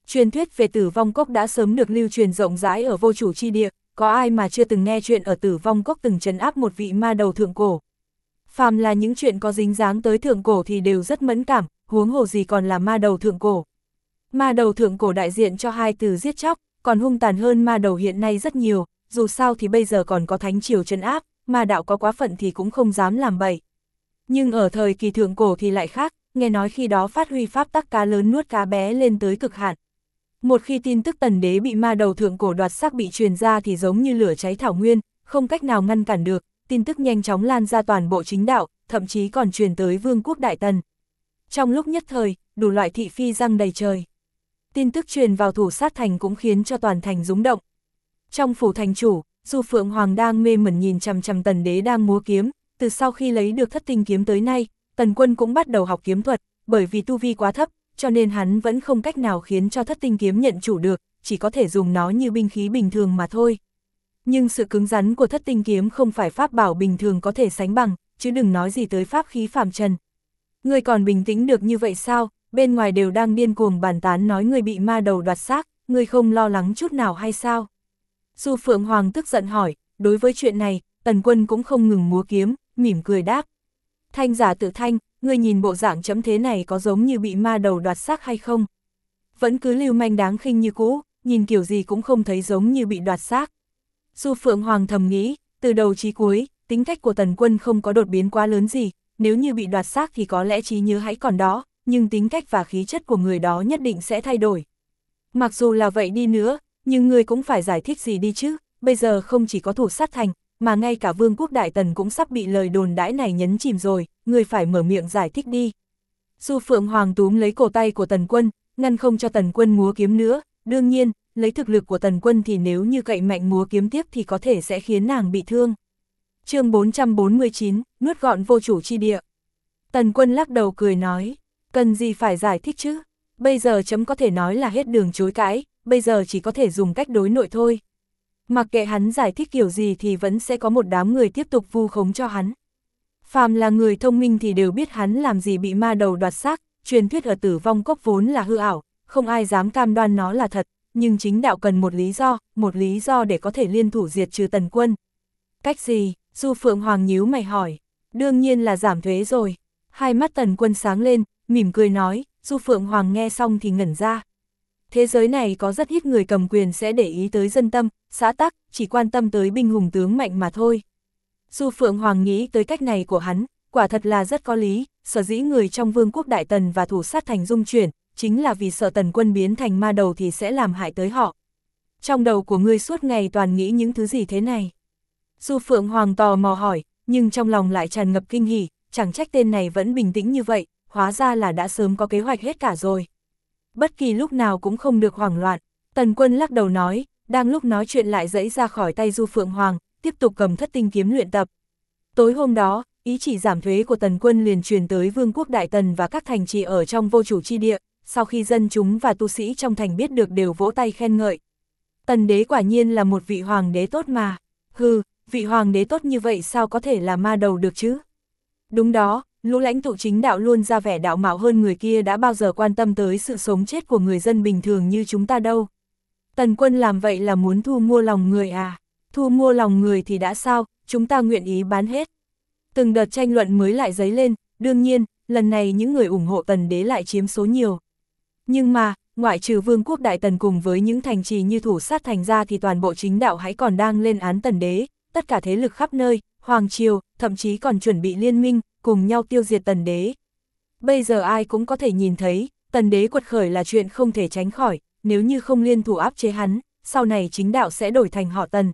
Truyền thuyết về Tử Vong Cốc đã sớm được lưu truyền rộng rãi ở vô chủ chi địa, có ai mà chưa từng nghe chuyện ở Tử Vong Cốc từng trấn áp một vị ma đầu thượng cổ. Phàm là những chuyện có dính dáng tới thượng cổ thì đều rất mẫn cảm, huống hồ gì còn là ma đầu thượng cổ. Ma đầu thượng cổ đại diện cho hai từ giết chóc, còn hung tàn hơn ma đầu hiện nay rất nhiều, dù sao thì bây giờ còn có thánh triều trấn áp, ma đạo có quá phận thì cũng không dám làm bậy. Nhưng ở thời kỳ thượng cổ thì lại khác, nghe nói khi đó phát huy pháp tắc cá lớn nuốt cá bé lên tới cực hạn. Một khi tin tức tần đế bị ma đầu thượng cổ đoạt xác bị truyền ra thì giống như lửa cháy thảo nguyên, không cách nào ngăn cản được, tin tức nhanh chóng lan ra toàn bộ chính đạo, thậm chí còn truyền tới vương quốc Đại Tần. Trong lúc nhất thời, đủ loại thị phi răng đầy trời. Tin tức truyền vào Thủ Sát Thành cũng khiến cho toàn thành rúng động. Trong phủ thành chủ, Du Phượng Hoàng đang mê mẩn nhìn chằm chằm tần đế đang múa kiếm, từ sau khi lấy được thất tinh kiếm tới nay, Tần Quân cũng bắt đầu học kiếm thuật, bởi vì tu vi quá thấp, cho nên hắn vẫn không cách nào khiến cho thất tinh kiếm nhận chủ được, chỉ có thể dùng nó như binh khí bình thường mà thôi. Nhưng sự cứng rắn của thất tinh kiếm không phải pháp bảo bình thường có thể sánh bằng, chứ đừng nói gì tới pháp khí phàm trần. Ngươi còn bình tĩnh được như vậy sao, bên ngoài đều đang điên cuồng bàn tán nói ngươi bị ma đầu đoạt xác, ngươi không lo lắng chút nào hay sao? Du Phượng Hoàng tức giận hỏi, đối với chuyện này, Tần Quân cũng không ngừng múa kiếm, mỉm cười đáp. Thanh giả tự thanh, ngươi nhìn bộ dạng chấm thế này có giống như bị ma đầu đoạt xác hay không? Vẫn cứ lưu manh đáng khinh như cũ, nhìn kiểu gì cũng không thấy giống như bị đoạt xác. Du Phượng Hoàng thầm nghĩ, từ đầu chí cuối, tính cách của Tần Quân không có đột biến quá lớn gì, nếu như bị đoạt xác thì có lẽ trí nhớ hãy còn đó, nhưng tính cách và khí chất của người đó nhất định sẽ thay đổi. Mặc dù là vậy đi nữa, nhưng ngươi cũng phải giải thích gì đi chứ, bây giờ không chỉ có Thủ Sát Thành, mà ngay cả vương quốc Đại Tần cũng sắp bị lời đồn đãi này nhấn chìm rồi, ngươi phải mở miệng giải thích đi. Du Phượng Hoàng túm lấy cổ tay của Tần Quân, ngăn không cho Tần Quân múa kiếm nữa, đương nhiên, lấy thực lực của Tần Quân thì nếu như cậy mạnh múa kiếm tiếp thì có thể sẽ khiến nàng bị thương. Chương 449, nuốt gọn vô chủ chi địa. Tần Quân lắc đầu cười nói, cần gì phải giải thích chứ, bây giờ chấm có thể nói là hết đường chối cãi, bây giờ chỉ có thể dùng cách đối nội thôi. Mặc kệ hắn giải thích kiểu gì thì vẫn sẽ có một đám người tiếp tục vu khống cho hắn. Phàm là người thông minh thì đều biết hắn làm gì bị ma đầu đoạt xác, truyền thuyết ở Tử Vong Cốc vốn là hư ảo, không ai dám cam đoan nó là thật, nhưng chính đạo cần một lý do để có thể liên thủ diệt trừ Tần Quân. Cách gì? Du Phượng Hoàng nhíu mày hỏi. Đương nhiên là giảm thuế rồi. Hai mắt Tần Quân sáng lên, mỉm cười nói, Du Phượng Hoàng nghe xong thì ngẩn ra. Thế giới này có rất ít người cầm quyền sẽ để ý tới dân tâm, xã tắc, chỉ quan tâm tới binh hùng tướng mạnh mà thôi. Du Phượng Hoàng nghĩ tới cách này của hắn, quả thật là rất có lý, sở dĩ người trong vương quốc Đại Tần và Thủ Sát Thành dung chuyển, chính là vì sợ Tần Quân biến thành ma đầu thì sẽ làm hại tới họ. Trong đầu của ngươi suốt ngày toàn nghĩ những thứ gì thế này? Du Phượng Hoàng tò mò hỏi, nhưng trong lòng lại tràn ngập kinh hỉ, chẳng trách tên này vẫn bình tĩnh như vậy, hóa ra là đã sớm có kế hoạch hết cả rồi. Bất kỳ lúc nào cũng không được hoảng loạn, Tần Quân lắc đầu nói, đang lúc nói chuyện lại giãy ra khỏi tay Du Phượng Hoàng, tiếp tục cầm thất tinh kiếm luyện tập. Tối hôm đó, ý chỉ giảm thuế của Tần Quân liền truyền tới vương quốc Đại Tần và các thành trì ở trong vô chủ chi địa, sau khi dân chúng và tu sĩ trong thành biết được đều vỗ tay khen ngợi. Tần đế quả nhiên là một vị hoàng đế tốt mà. Hừ, vị hoàng đế tốt như vậy sao có thể là ma đầu được chứ? Đúng đó, lũ lãnh tụ chính đạo luôn ra vẻ đạo mạo hơn người kia đã bao giờ quan tâm tới sự sống chết của người dân bình thường như chúng ta đâu. Tần Quân làm vậy là muốn thu mua lòng người à? Thu mua lòng người thì đã sao, chúng ta nguyện ý bán hết. Từng đợt tranh luận mới lại dấy lên, đương nhiên, lần này những người ủng hộ Tần đế lại chiếm số nhiều. Nhưng mà, ngoại trừ vương quốc Đại Tần cùng với những thành trì như Thủ Sát Thành ra thì toàn bộ chính đạo hãy còn đang lên án Tần đế, tất cả thế lực khắp nơi, hoàng triều, thậm chí còn chuẩn bị liên minh, cùng nhau tiêu diệt Tần đế. Bây giờ ai cũng có thể nhìn thấy, Tần đế quật khởi là chuyện không thể tránh khỏi, nếu như không liên thủ áp chế hắn, sau này chính đạo sẽ đổi thành họ Tần.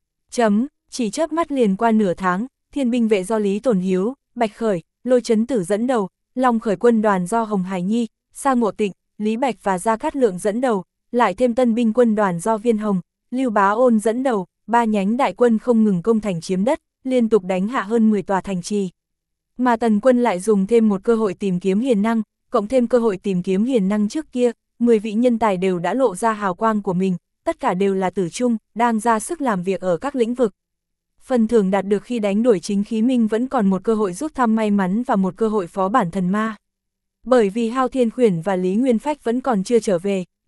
Chỉ chớp mắt liền qua nửa tháng, Thiên binh vệ do Lý Tồn Hiếu, Bạch Khởi, Lôi Chấn Tử dẫn đầu, Long Khởi quân đoàn do Hồng Hải Nhi, Sa Ngộ Tịnh, Lý Bạch và Gia Cát Lượng dẫn đầu, lại thêm tân binh quân đoàn do Viên Hồng, Lưu Bá Ôn dẫn đầu, ba nhánh đại quân không ngừng công thành chiếm đất, liên tục đánh hạ hơn 10 tòa thành trì. Mà Tần Quân lại dùng thêm một cơ hội tìm kiếm hiền năng, cộng thêm cơ hội tìm kiếm hiền năng trước kia, 10 vị nhân tài đều đã lộ ra hào quang của mình, tất cả đều là tử trung, đang ra sức làm việc ở các lĩnh vực. Phần thưởng đạt được khi đánh đuổi chính khí minh vẫn còn một cơ hội rút thăm may mắn và một cơ hội phó bản thần ma. Bởi vì Hao Thiên Khuyển và Lý Nguyên Phách vẫn còn chưa trở về,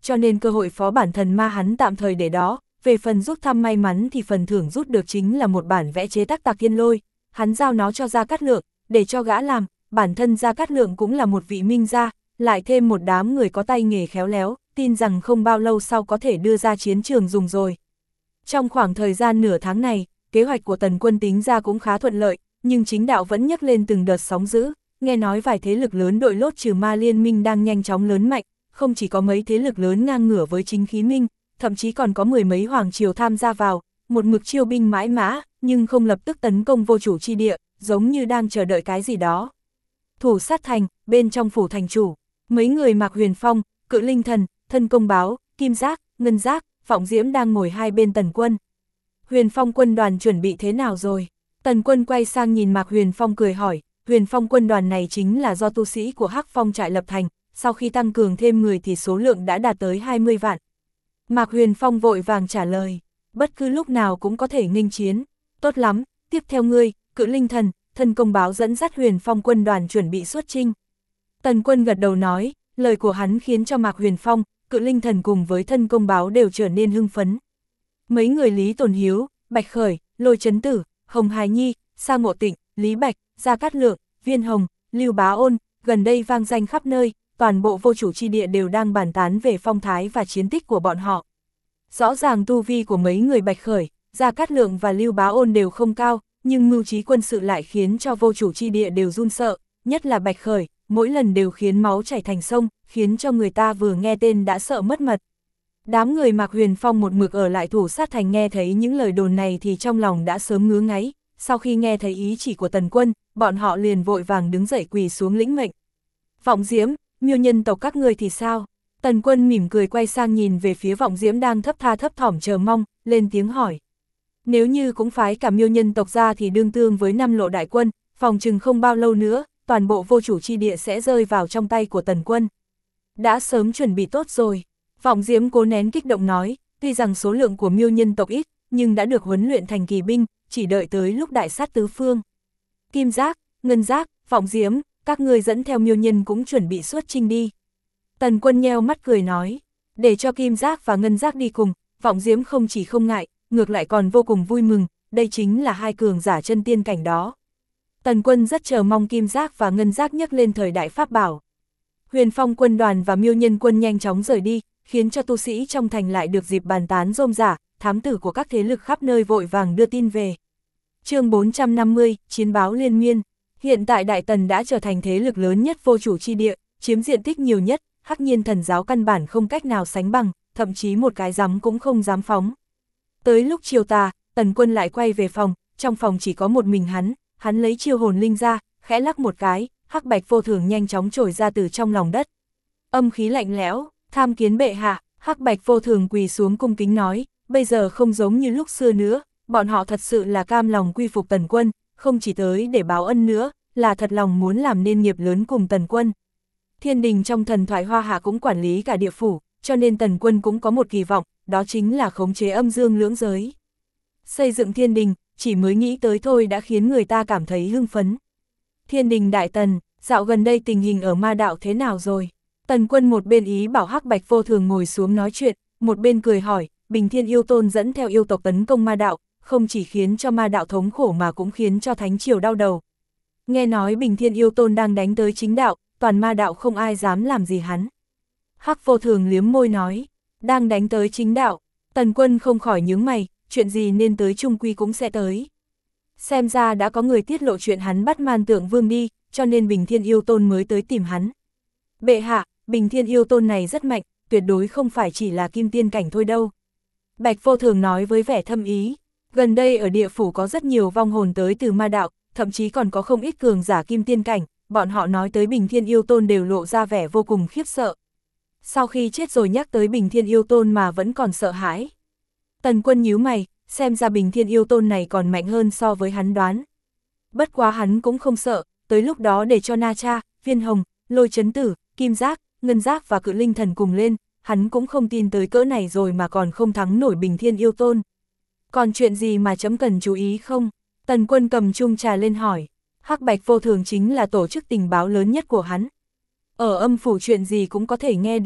cho nên cơ hội phó bản thần ma hắn tạm thời để đó, về phần rút thăm may mắn thì phần thưởng rút được chính là một bản vẽ chế tác Tạc Thiên Lôi, hắn giao nó cho Gia Cát Lượng, để cho gã làm, bản thân Gia Cát Lượng cũng là một vị minh gia, lại thêm một đám người có tay nghề khéo léo, tin rằng không bao lâu sau có thể đưa ra chiến trường dùng rồi. Trong khoảng thời gian nửa tháng này, kế hoạch của Tần Quân tính ra cũng khá thuận lợi, nhưng chính đạo vẫn nhấc lên từng đợt sóng dữ, nghe nói vài thế lực lớn đội lốt trừ ma liên minh đang nhanh chóng lớn mạnh, không chỉ có mấy thế lực lớn ngang ngửa với chính khí minh, thậm chí còn có mười mấy hoàng triều tham gia vào, một mực chiêu binh mãi mã, nhưng không lập tức tấn công vô chủ chi địa, giống như đang chờ đợi cái gì đó. Thủ sát thành, bên trong phủ thành chủ, mấy người mặc Huyền Phong, Cự Linh Thần, Thân Công Báo, Kim Giác, Ngân Giác, Vọng Diễm đang ngồi hai bên Tần Quân. Huyền Phong quân đoàn chuẩn bị thế nào rồi? Tần Quân quay sang nhìn Mạc Huyền Phong cười hỏi, Huyền Phong quân đoàn này chính là do tu sĩ của Hắc Phong trại lập thành, sau khi tăng cường thêm người thì số lượng đã đạt tới 20 vạn. Mạc Huyền Phong vội vàng trả lời, bất cứ lúc nào cũng có thể nghênh chiến, tốt lắm, tiếp theo ngươi, Cự Linh Thần, Thân Công Báo dẫn dắt Huyền Phong quân đoàn chuẩn bị xuất chinh. Tần Quân gật đầu nói, lời của hắn khiến cho Mạc Huyền Phong, Cự Linh Thần cùng với Thân Công Báo đều trở nên hưng phấn. Mấy người Lý Tồn Hiếu, Bạch Khởi, Lôi Chấn Tử, Hồng Hải Nhi, Sa Ngộ Tịnh, Lý Bạch, Gia Cát Lượng, Viên Hồng, Lưu Bá Ôn, gần đây vang danh khắp nơi, toàn bộ vô chủ chi địa đều đang bàn tán về phong thái và chiến tích của bọn họ. Rõ ràng tu vi của mấy người Bạch Khởi, Gia Cát Lượng và Lưu Bá Ôn đều không cao, nhưng mưu trí quân sự lại khiến cho vô chủ chi địa đều run sợ, nhất là Bạch Khởi, mỗi lần đều khiến máu chảy thành sông, khiến cho người ta vừa nghe tên đã sợ mất mật. Đám người Mạc Huyền Phong một mực ở lại thủ sát thành nghe thấy những lời đồn này thì trong lòng đã sớm ngứa ngáy, sau khi nghe thấy ý chỉ của Tần Quân, bọn họ liền vội vàng đứng dậy quỳ xuống lĩnh mệnh. Vọng Diễm, Miêu nhân tộc các ngươi thì sao? Tần Quân mỉm cười quay sang nhìn về phía Vọng Diễm đang thấp tha thấp thỏm chờ mong, lên tiếng hỏi. Nếu như cũng phái cả Miêu nhân tộc ra thì đương tương với 5 lộ đại quân, phòng chừng không bao lâu nữa, toàn bộ vô chủ chi địa sẽ rơi vào trong tay của Tần Quân. Đã sớm chuẩn bị tốt rồi. Vọng Diễm cố nén kích động nói, tuy rằng số lượng của Miêu nhân tộc ít, nhưng đã được huấn luyện thành kỳ binh, chỉ đợi tới lúc đại sát tứ phương. Kim Giác, Ngân Giác, Vọng Diễm, các ngươi dẫn theo Miêu nhân cũng chuẩn bị xuất chinh đi. Tần Quân nheo mắt cười nói, để cho Kim Giác và Ngân Giác đi cùng, Vọng Diễm không chỉ không ngại, ngược lại còn vô cùng vui mừng, đây chính là hai cường giả chân tiên cảnh đó. Tần Quân rất chờ mong Kim Giác và Ngân Giác nhấc lên thời đại pháp bảo. Huyền Phong quân đoàn và Miêu nhân quân nhanh chóng rời đi, khiến cho tu sĩ trong thành lại được dịp bàn tán rôm rả, thám tử của các thế lực khắp nơi vội vàng đưa tin về. Chương 450, Chiến báo liên miên. Hiện tại Đại Tần đã trở thành thế lực lớn nhất vô chủ chi địa, chiếm diện tích nhiều nhất, Hắc Nhiên thần giáo căn bản không cách nào sánh bằng, thậm chí một cái giấm cũng không dám phóng. Tới lúc chiều tà, Tần Quân lại quay về phòng, trong phòng chỉ có một mình hắn lấy chiêu hồn linh ra, khẽ lắc một cái, hắc bạch vô thường nhanh chóng trồi ra từ trong lòng đất. Âm khí lạnh lẽo, tham kiến bệ hạ, hắc bạch vô thường quỳ xuống cung kính nói, bây giờ không giống như lúc xưa nữa, bọn họ thật sự là cam lòng quy phục Tần Quân, không chỉ tới để báo ân nữa, là thật lòng muốn làm nên nghiệp lớn cùng Tần Quân. Thiên đình trong thần thoại Hoa Hạ cũng quản lý cả địa phủ, cho nên Tần Quân cũng có một kỳ vọng, đó chính là khống chế âm dương lưỡng giới. Xây dựng thiên đình, chỉ mới nghĩ tới thôi đã khiến người ta cảm thấy hưng phấn. Thiên đình Đại Tần, dạo gần đây tình hình ở ma đạo thế nào rồi? Tần Quân một bên ý bảo hắc bạch vô thường ngồi xuống nói chuyện, một bên cười hỏi, Bình Thiên Yêu Tôn dẫn theo yêu tộc tấn công ma đạo, không chỉ khiến cho ma đạo thống khổ mà cũng khiến cho thánh triều đau đầu. Nghe nói Bình Thiên Yêu Tôn đang đánh tới chính đạo, toàn ma đạo không ai dám làm gì hắn. Hắc vô thường liếm môi nói, đang đánh tới chính đạo. Tần Quân không khỏi nhướng mày, chuyện gì nên tới chung quy cũng sẽ tới. Xem ra đã có người tiết lộ chuyện hắn bắt Man Tượng Vương đi, cho nên Bình Thiên Yêu Tôn mới tới tìm hắn. Bệ hạ, Bình Thiên Yêu Tôn này rất mạnh, tuyệt đối không phải chỉ là kim tiên cảnh thôi đâu. Bạch vô thường nói với vẻ thâm ý, gần đây ở địa phủ có rất nhiều vong hồn tới từ ma đạo, thậm chí còn có không ít cường giả kim tiên cảnh, bọn họ nói tới Bình Thiên Yêu Tôn đều lộ ra vẻ vô cùng khiếp sợ. Sau khi chết rồi nhắc tới Bình Thiên Yêu Tôn mà vẫn còn sợ hãi. Tần Quân nhíu mày, xem ra Bình Thiên Yêu Tôn này còn mạnh hơn so với hắn đoán. Bất quá hắn cũng không sợ, tới lúc đó để cho Na Cha, Viên Hồng, Lôi Chấn Tử, Kim Giác, Ngân Giác và Cự Linh Thần cùng lên, hắn cũng không tin tới cỡ này rồi mà còn không thắng nổi Bình Thiên Yêu Tôn. Còn chuyện gì mà chấm cần chú ý không? Tần Quân cầm chung trà lên hỏi. Hắc Bạch Vô Thường chính là tổ chức tình báo lớn nhất của hắn. Ở âm phủ chuyện gì cũng có thể nghe được.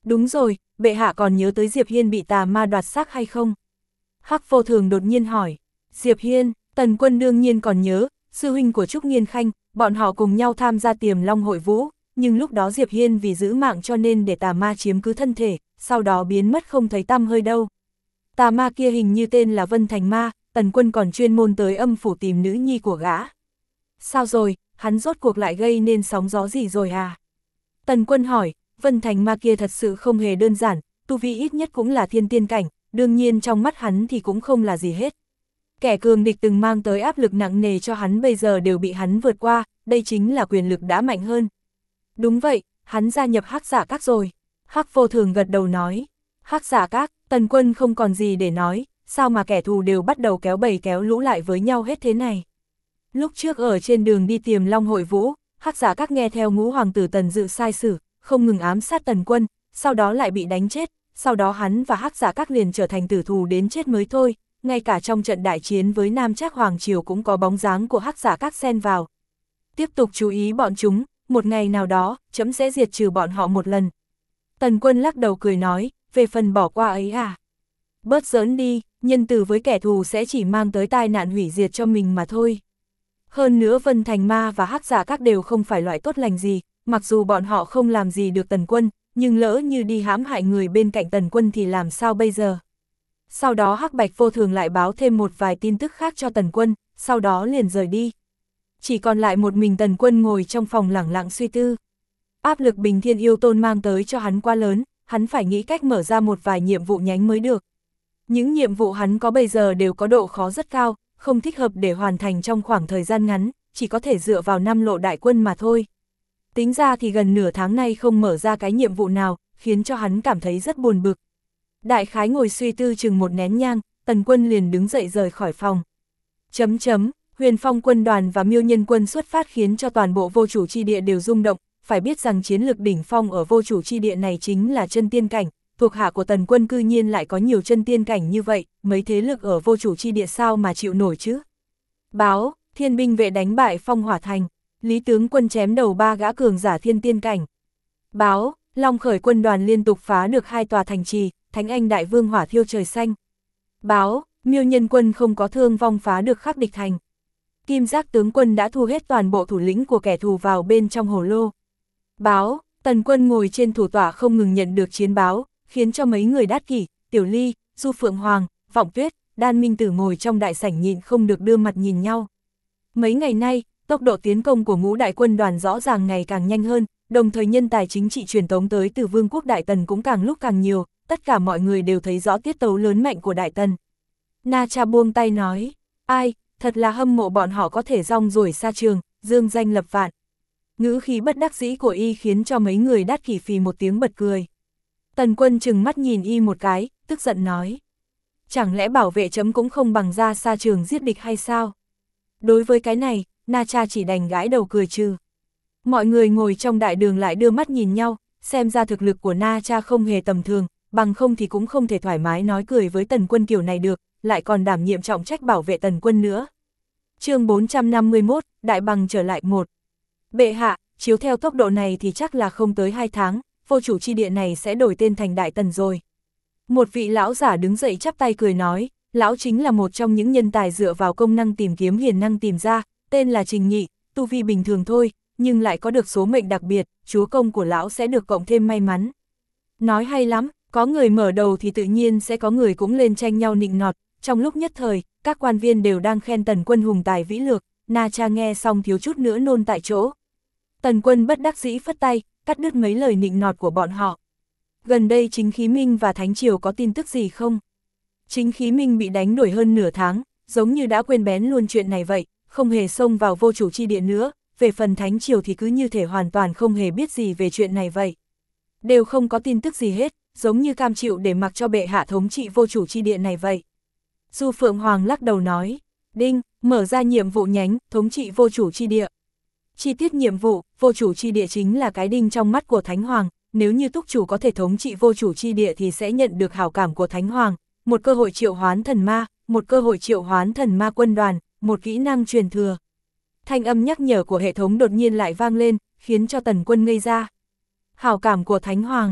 Đúng rồi, bệ hạ còn nhớ tới Diệp Hiên bị tà ma đoạt xác hay không? Hắc Vô Thường đột nhiên hỏi. Diệp Hiên, Tần Quân đương nhiên còn nhớ, sư huynh của Trúc Nghiên Khanh, bọn họ cùng nhau tham gia Tiềm Long hội vũ, nhưng lúc đó Diệp Hiên vì giữ mạng cho nên để tà ma chiếm cứ thân thể, sau đó biến mất không thấy tăm hơi đâu. Tà ma kia hình như tên là Vân Thành Ma, Tần Quân còn chuyên môn tới âm phủ tìm nữ nhi của gã. Sao rồi, hắn rốt cuộc lại gây nên sóng gió gì rồi à? Tần Quân hỏi, Vân Thành Ma kia thật sự không hề đơn giản, tu vi ít nhất cũng là thiên tiên cảnh, đương nhiên trong mắt hắn thì cũng không là gì hết. Kẻ cường địch từng mang tới áp lực nặng nề cho hắn bây giờ đều bị hắn vượt qua, đây chính là quyền lực đã mạnh hơn. Đúng vậy, hắn gia nhập Hắc Giả Các rồi. Hắc Vô Thường gật đầu nói. Hắc Giả Các, Tần Quân không còn gì để nói, sao mà kẻ thù đều bắt đầu kéo bầy kéo lũ lại với nhau hết thế này. Lúc trước ở trên đường đi Tiềm Long hội vũ, Hắc Giả Các nghe theo Ngũ Hoàng tử Tần Dự sai sử, không ngừng ám sát Tần Quân, sau đó lại bị đánh chết, sau đó hắn và Hắc Giả Các liền trở thành tử thù đến chết mới thôi, ngay cả trong trận đại chiến với Nam Trác Hoàng Triều cũng có bóng dáng của Hắc Giả Các xen vào. Tiếp tục chú ý bọn chúng, một ngày nào đó, trẫm sẽ diệt trừ bọn họ một lần. Tần Quân lắc đầu cười nói, về phần bỏ qua ấy à? Bớt giỡn đi, nhân từ với kẻ thù sẽ chỉ mang tới tai nạn hủy diệt cho mình mà thôi. Hơn nữa Vân Thành Ma và Hắc Giả Các đều không phải loại tốt lành gì, mặc dù bọn họ không làm gì được Tần Quân, nhưng lỡ như đi hãm hại người bên cạnh Tần Quân thì làm sao bây giờ? Sau đó Hắc Bạch Vô Thường lại báo thêm một vài tin tức khác cho Tần Quân, sau đó liền rời đi. Chỉ còn lại một mình Tần Quân ngồi trong phòng lẳng lặng suy tư. Áp lực Bình Thiên Yêu Tôn mang tới cho hắn quá lớn, hắn phải nghĩ cách mở ra một vài nhiệm vụ nhánh mới được. Những nhiệm vụ hắn có bây giờ đều có độ khó rất cao, không thích hợp để hoàn thành trong khoảng thời gian ngắn, chỉ có thể dựa vào 5 lộ đại quân mà thôi. Tính ra thì gần nửa tháng nay không mở ra cái nhiệm vụ nào, khiến cho hắn cảm thấy rất buồn bực. Đại khái ngồi suy tư chừng một nén nhang, Tần Quân liền đứng dậy rời khỏi phòng. Huyền Phong quân đoàn và Miêu Nhân quân xuất phát khiến cho toàn bộ vô chủ chi địa đều rung động, phải biết rằng chiến lực đỉnh phong ở vô chủ chi địa này chính là chân tiên cảnh, thuộc hạ của Tần Quân cư nhiên lại có nhiều chân tiên cảnh như vậy, mấy thế lực ở vô chủ chi địa sao mà chịu nổi chứ? Báo, Thiên binh vệ đánh bại Phong Hỏa Thành, Lý tướng quân chém đầu 3 gã cường giả thiên tiên cảnh. Báo, Long Khởi quân đoàn liên tục phá được 2 tòa thành trì, Thánh Anh Đại Vương hỏa thiêu trời xanh. Báo, Miêu Nhân quân không có thương vong phá được Khắc Địch Thành. Kim Giác tướng quân đã thu hết toàn bộ thủ lĩnh của kẻ thù vào bên trong hồ lô. Báo, Tần Quân ngồi trên thủ tọa không ngừng nhận được chiến báo, khiến cho mấy người Đát Kỷ, Tiểu Ly, Du Phượng Hoàng, Vọng Tuyết, Đan Minh Tử ngồi trong đại sảnh nhịn không được đưa mặt nhìn nhau. Mấy ngày nay, tốc độ tiến công của Ngũ đại quân đoàn rõ ràng ngày càng nhanh hơn, đồng thời nhân tài chính trị truyền tống tới từ Vương quốc Đại Tần cũng càng lúc càng nhiều, tất cả mọi người đều thấy rõ tiết tấu lớn mạnh của Đại Tần. Na Cha buông tay nói, ai, thật là hâm mộ bọn họ có thể rong ruổi xa trường, dương danh lập vạn. Ngữ khí bất đắc dĩ của y khiến cho mấy người Đát Kỷ phì một tiếng bật cười. Tần Quân chừng mắt nhìn y một cái, tức giận nói. Chẳng lẽ bảo vệ chấm cũng không bằng ra xa trường giết địch hay sao? Đối với cái này, Na Cha chỉ đành gãi đầu cười trừ. Mọi người ngồi trong đại đường lại đưa mắt nhìn nhau, xem ra thực lực của Na Cha không hề tầm thường, bằng không thì cũng không thể thoải mái nói cười với Tần Quân kiểu này được, lại còn đảm nhiệm trọng trách bảo vệ Tần Quân nữa. Chương 451, Đại Bằng trở lại 1. Bệ hạ, chiếu theo tốc độ này thì chắc là không tới 2 tháng, vô chủ chi địa này sẽ đổi tên thành Đại Tần rồi. Một vị lão giả đứng dậy chắp tay cười nói, lão chính là một trong những nhân tài dựa vào công năng tìm kiếm hiền năng tìm ra, tên là Trình Nhị, tu vi bình thường thôi, nhưng lại có được số mệnh đặc biệt, chúa công của lão sẽ được cộng thêm may mắn. Nói hay lắm, có người mở đầu thì tự nhiên sẽ có người cũng lên tranh nhau nịnh nọt, trong lúc nhất thời, các quan viên đều đang khen Tần Quân hùng tài vĩ lược, Na Cha nghe xong thiếu chút nữa nôn tại chỗ. Tần Quân bất đắc dĩ phất tay, cắt đứt mấy lời nịnh nọt của bọn họ. Gần đây Chính Khí Minh và Thánh Triều có tin tức gì không? Chính Khí Minh bị đánh đuổi hơn nửa tháng, giống như đã quên bén luôn chuyện này vậy, không hề xông vào vô chủ chi địa nữa, về phần Thánh Triều thì cứ như thể hoàn toàn không hề biết gì về chuyện này vậy. Đều không có tin tức gì hết, giống như cam chịu để mặc cho bệ hạ thống trị vô chủ chi địa này vậy. Du Phượng Hoàng lắc đầu nói, đinh, mở ra nhiệm vụ nhánh, thống trị vô chủ chi địa. Chi tiết nhiệm vụ, vô chủ chi địa chính là cái đinh trong mắt của Thánh Hoàng, nếu như túc chủ có thể thống trị vô chủ chi địa thì sẽ nhận được hảo cảm của Thánh Hoàng, một cơ hội triệu hoán thần ma, một cơ hội triệu hoán thần ma quân đoàn, một kỹ năng truyền thừa. Thanh âm nhắc nhở của hệ thống đột nhiên lại vang lên, khiến cho Tần Quân ngây ra. Hảo cảm của Thánh Hoàng,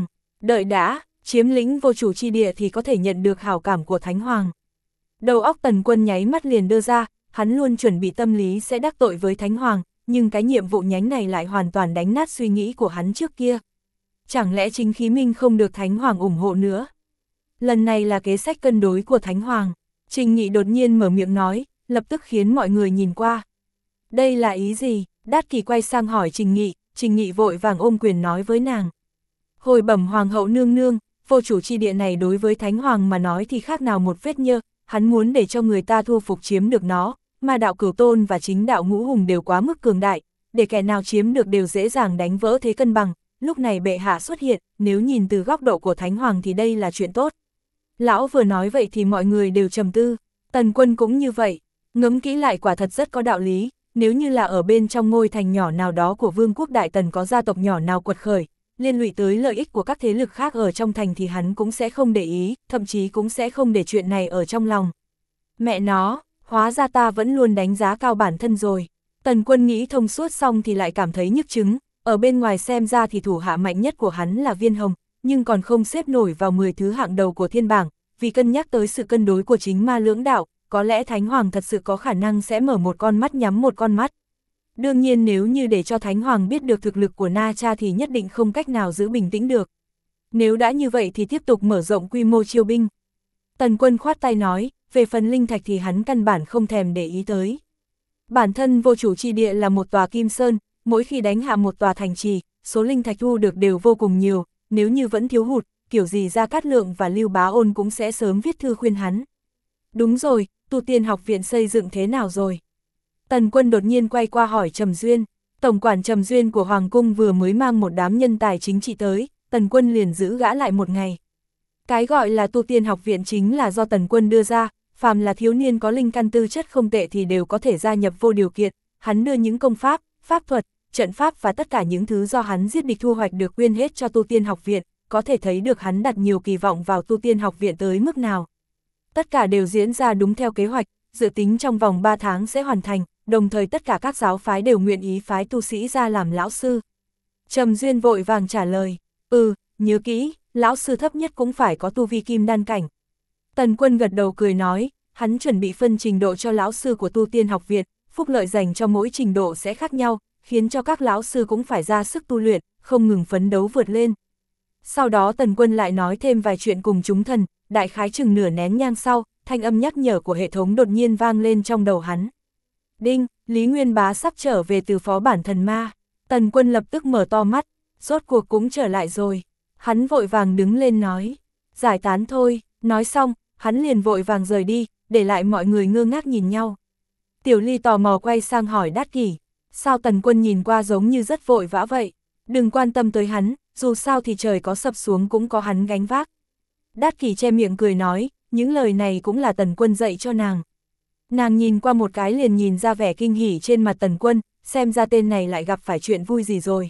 Đợi đã, chiếm lĩnh vô chủ chi địa thì có thể nhận được hảo cảm của Thánh Hoàng. Đầu óc Tần Quân nháy mắt liền đưa ra, hắn luôn chuẩn bị tâm lý sẽ đắc tội với Thánh Hoàng, nhưng cái nhiệm vụ nhánh này lại hoàn toàn đánh nát suy nghĩ của hắn trước kia. Chẳng lẽ chính khí minh không được Thánh Hoàng ủng hộ nữa? Lần này là kế sách cân đối của Thánh Hoàng. Trình Nghị đột nhiên mở miệng nói, lập tức khiến mọi người nhìn qua. Đây là ý gì? Đát Kỷ quay sang hỏi Trình Nghị vội vàng ôm quyền nói với nàng. Hồi bẩm Hoàng hậu nương nương, vô chủ chi địa này đối với Thánh Hoàng mà nói thì khác nào một vết nhơ, hắn muốn để cho người ta thu phục chiếm được nó, mà đạo Cửu Tôn và chính đạo Ngũ Hùng đều quá mức cường đại, để kẻ nào chiếm được đều dễ dàng đánh vỡ thế cân bằng, lúc này bệ hạ xuất hiện, nếu nhìn từ góc độ của Thánh Hoàng thì đây là chuyện tốt. Lão vừa nói vậy thì mọi người đều trầm tư, Tần Quân cũng như vậy, ngẫm kỹ lại quả thật rất có đạo lý, nếu như là ở bên trong ngôi thành nhỏ nào đó của Vương quốc Đại Tần có gia tộc nhỏ nào quật khởi, liên lụy tới lợi ích của các thế lực khác ở trong thành thì hắn cũng sẽ không để ý, thậm chí cũng sẽ không để chuyện này ở trong lòng. Mẹ nó, hóa ra ta vẫn luôn đánh giá cao bản thân rồi. Tần Quân nghĩ thông suốt xong thì lại cảm thấy nhức chứng, ở bên ngoài xem ra thì thủ hạ mạnh nhất của hắn là Viên Hồng, nhưng còn không xếp nổi vào 10 thứ hạng đầu của thiên bảng, vì cân nhắc tới sự cân đối của chính ma lưỡng đạo, có lẽ Thánh Hoàng thật sự có khả năng sẽ mở một con mắt nhắm một con mắt. Đương nhiên nếu như để cho Thánh Hoàng biết được thực lực của Na Cha thì nhất định không cách nào giữ bình tĩnh được. Nếu đã như vậy thì tiếp tục mở rộng quy mô chiêu binh. Tần Quân khoát tay nói, về phần linh thạch thì hắn căn bản không thèm để ý tới. Bản thân vô chủ chi địa là một tòa kim sơn, mỗi khi đánh hạ một tòa thành trì, số linh thạch thu được đều vô cùng nhiều, nếu như vẫn thiếu hụt, kiểu gì Gia Cát Lượng và Lưu Bá Ôn cũng sẽ sớm viết thư khuyên hắn. Đúng rồi, tu tiên học viện xây dựng thế nào rồi? Tần Quân đột nhiên quay qua hỏi Trầm Duyên, tổng quản Trầm Duyên của Hoàng Cung vừa mới mang một đám nhân tài chính trị tới, Tần Quân liền giữ gã lại một ngày. Cái gọi là tu tiên học viện chính là do Tần Quân đưa ra, phàm là thiếu niên có linh căn tư chất không tệ thì đều có thể gia nhập vô điều kiện, hắn đưa những công pháp, pháp thuật, trận pháp và tất cả những thứ do hắn giết địch thu hoạch được quyên hết cho tu tiên học viện, có thể thấy được hắn đặt nhiều kỳ vọng vào tu tiên học viện tới mức nào. Tất cả đều diễn ra đúng theo kế hoạch, dự tính trong vòng 3 tháng sẽ hoàn thành, đồng thời tất cả các giáo phái đều nguyện ý phái tu sĩ ra làm lão sư. Trầm Duyên vội vàng trả lời, nhớ kỹ, lão sư thấp nhất cũng phải có tu vi kim đan cảnh. Tần Quân gật đầu cười nói, hắn chuẩn bị phân trình độ cho lão sư của tu tiên học viện, phúc lợi dành cho mỗi trình độ sẽ khác nhau, khiến cho các lão sư cũng phải ra sức tu luyện, không ngừng phấn đấu vượt lên. Sau đó Tần Quân lại nói thêm vài chuyện cùng chúng thần, đại khái chừng nửa nén nhang sau, thanh âm nhắc nhở của hệ thống đột nhiên vang lên trong đầu hắn. Đinh, Lý Nguyên Bá sắp trở về từ phó bản thần ma. Tần Quân lập tức mở to mắt, rốt cuộc cũng trở lại rồi. Hắn vội vàng đứng lên nói, giải tán thôi, nói xong, hắn liền vội vàng rời đi, để lại mọi người ngơ ngác nhìn nhau. Tiểu Ly tò mò quay sang hỏi Đát Kỷ, sao Tần Quân nhìn qua giống như rất vội vã vậy, đừng quan tâm tới hắn, dù sao thì trời có sập xuống cũng có hắn gánh vác. Đát Kỷ che miệng cười nói, những lời này cũng là Tần Quân dạy cho nàng. Nàng nhìn qua một cái liền nhìn ra vẻ kinh hỉ trên mặt Tần Quân, xem ra tên này lại gặp phải chuyện vui gì rồi.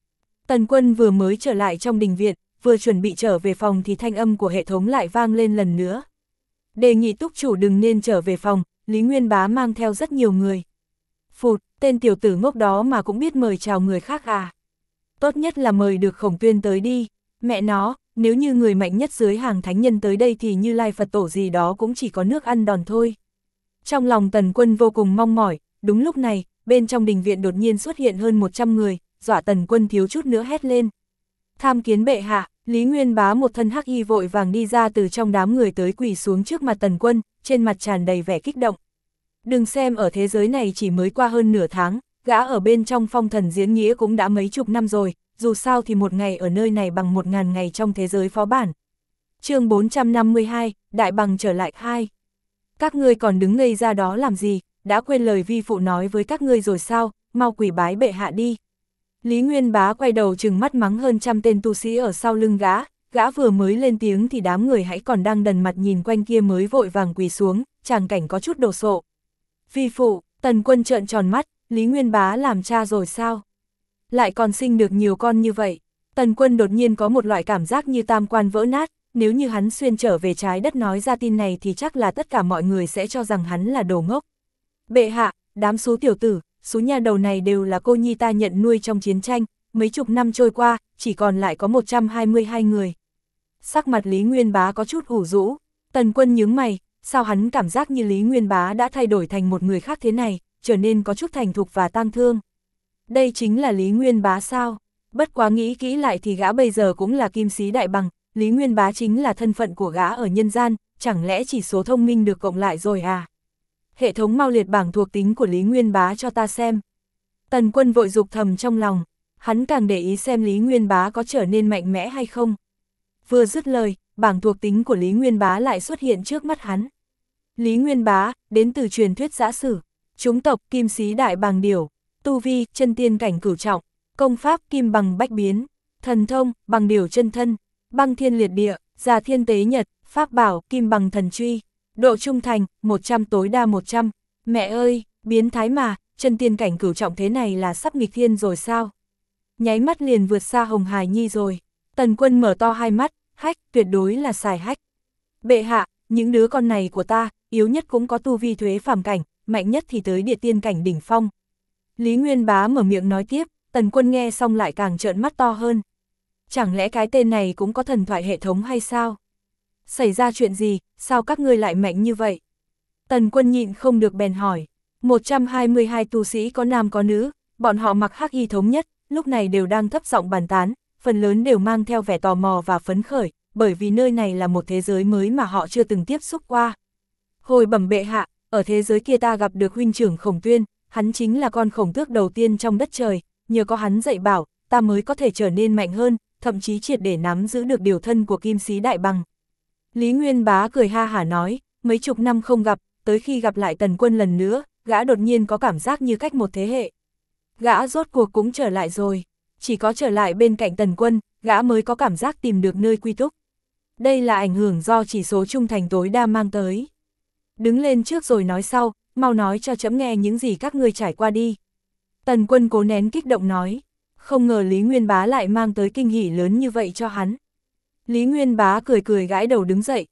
Tần Quân vừa mới trở lại trong đình viện, vừa chuẩn bị trở về phòng thì thanh âm của hệ thống lại vang lên lần nữa. Đề nghị túc chủ đừng nên trở về phòng, Lý Nguyên Bá mang theo rất nhiều người. Phụt, tên tiểu tử ngốc đó mà cũng biết mời chào người khác à. Tốt nhất là mời được Khổng Tuyên tới đi, mẹ nó, nếu như người mạnh nhất dưới hàng thánh nhân tới đây thì Như Lai Phật Tổ gì đó cũng chỉ có nước ăn đòn thôi. Trong lòng Tần Quân vô cùng mong mỏi, đúng lúc này, bên trong đình viện đột nhiên xuất hiện hơn 100 người, dọa Tần Quân thiếu chút nữa hét lên. Tham kiến bệ hạ, Lý Nguyên Bá một thân hắc y vội vàng đi ra từ trong đám người tới quỳ xuống trước mặt Tần Quân, trên mặt tràn đầy vẻ kích động. Đừng xem ở thế giới này chỉ mới qua hơn nửa tháng, gã ở bên trong phong thần diễn nghĩa cũng đã mấy chục năm rồi, dù sao thì một ngày ở nơi này bằng 1000 ngày trong thế giới phó bản. Chương 452, Đại Bằng trở lại 2. Các ngươi còn đứng ngây ra đó làm gì, đã quên lời vi phụ nói với các ngươi rồi sao, mau quỳ bái bệ hạ đi. Lý Nguyên Bá quay đầu trừng mắt mắng hơn 100 tên tu sĩ ở sau lưng gã vừa mới lên tiếng thì đám người hãy còn đang đần mặt nhìn quanh kia mới vội vàng quỳ xuống, tràng cảnh có chút đồ sộ. Vi phụ, Tần Quân trợn tròn mắt, Lý Nguyên Bá làm cha rồi sao? Lại còn sinh được nhiều con như vậy. Tần Quân đột nhiên có một loại cảm giác như tam quan vỡ nát, nếu như hắn xuyên trở về trái đất nói ra tin này thì chắc là tất cả mọi người sẽ cho rằng hắn là đồ ngốc. Bệ hạ, đám số tiểu tử, số nhà đầu này đều là cô nhi ta nhận nuôi trong chiến tranh, mấy chục năm trôi qua, chỉ còn lại có 122 người, Sắc mặt Lý Nguyên Bá có chút ủ rũ, Tần Quân nhướng mày, sao hắn cảm giác như Lý Nguyên Bá đã thay đổi thành một người khác thế này, trở nên có chút thành thục và tang thương. Đây chính là Lý Nguyên Bá sao? Bất quá nghĩ kỹ lại thì gã bây giờ cũng là kim sĩ đại bằng, Lý Nguyên Bá chính là thân phận của gã ở nhân gian, chẳng lẽ chỉ số thông minh được cộng lại rồi à? Hệ thống mau liệt bảng thuộc tính của Lý Nguyên Bá cho ta xem. Tần Quân vội dục thầm trong lòng, hắn càng để ý xem Lý Nguyên Bá có trở nên mạnh mẽ hay không. Vừa dứt lời, bảng thuộc tính của Lý Nguyên Bá lại xuất hiện trước mắt hắn. Lý Nguyên Bá, đến từ truyền thuyết giã sử, chủng tộc kim sĩ đại bàng điểu, tu vi chân tiên cảnh cửu trọng, công pháp kim bằng bách biến, thần thông bằng điểu chân thân, băng thiên liệt địa, già thiên tế nhật, pháp bảo kim bằng thần truy, độ trung thành 100 tối đa 100. Mẹ ơi, biến thái mà, chân tiên cảnh cửu trọng thế này là sắp nghịch thiên rồi sao? Nháy mắt liền vượt xa Hồng Hải Nhi rồi. Tần Quân mở to hai mắt, hách, tuyệt đối là xài hách. Bệ hạ, những đứa con này của ta, yếu nhất cũng có tu vi thuế phàm cảnh, mạnh nhất thì tới địa tiên cảnh đỉnh phong. Lý Nguyên Bá mở miệng nói tiếp, Tần Quân nghe xong lại càng trợn mắt to hơn. Chẳng lẽ cái tên này cũng có thần thoại hệ thống hay sao? Xảy ra chuyện gì, sao các ngươi lại mạnh như vậy? Tần Quân nhịn không được bèn hỏi. 122 tu sĩ có nam có nữ, bọn họ mặc hắc y thống nhất, lúc này đều đang thấp giọng bàn tán, phần lớn đều mang theo vẻ tò mò và phấn khởi, bởi vì nơi này là một thế giới mới mà họ chưa từng tiếp xúc qua. Hồi bẩm bệ hạ, ở thế giới kia ta gặp được huynh trưởng Khổng Tuyên, hắn chính là con khổng tước đầu tiên trong đất trời, nhờ có hắn dạy bảo, ta mới có thể trở nên mạnh hơn, thậm chí triệt để nắm giữ được điều thân của kim sĩ đại bằng. Lý Nguyên Bá cười ha hả nói, mấy chục năm không gặp, tới khi gặp lại Tần Quân lần nữa, gã đột nhiên có cảm giác như cách một thế hệ. Gã rốt cuộc cũng trở lại rồi, chỉ có trở lại bên cạnh Tần Quân, gã mới có cảm giác tìm được nơi quy túc. Đây là ảnh hưởng do chỉ số trung thành tối đa mang tới. Đứng lên trước rồi nói sau, mau nói cho trẫm nghe những gì các ngươi trải qua đi. Tần Quân cố nén kích động nói, không ngờ Lý Nguyên Bá lại mang tới kinh hỉ lớn như vậy cho hắn. Lý Nguyên Bá cười cười gãi đầu đứng dậy,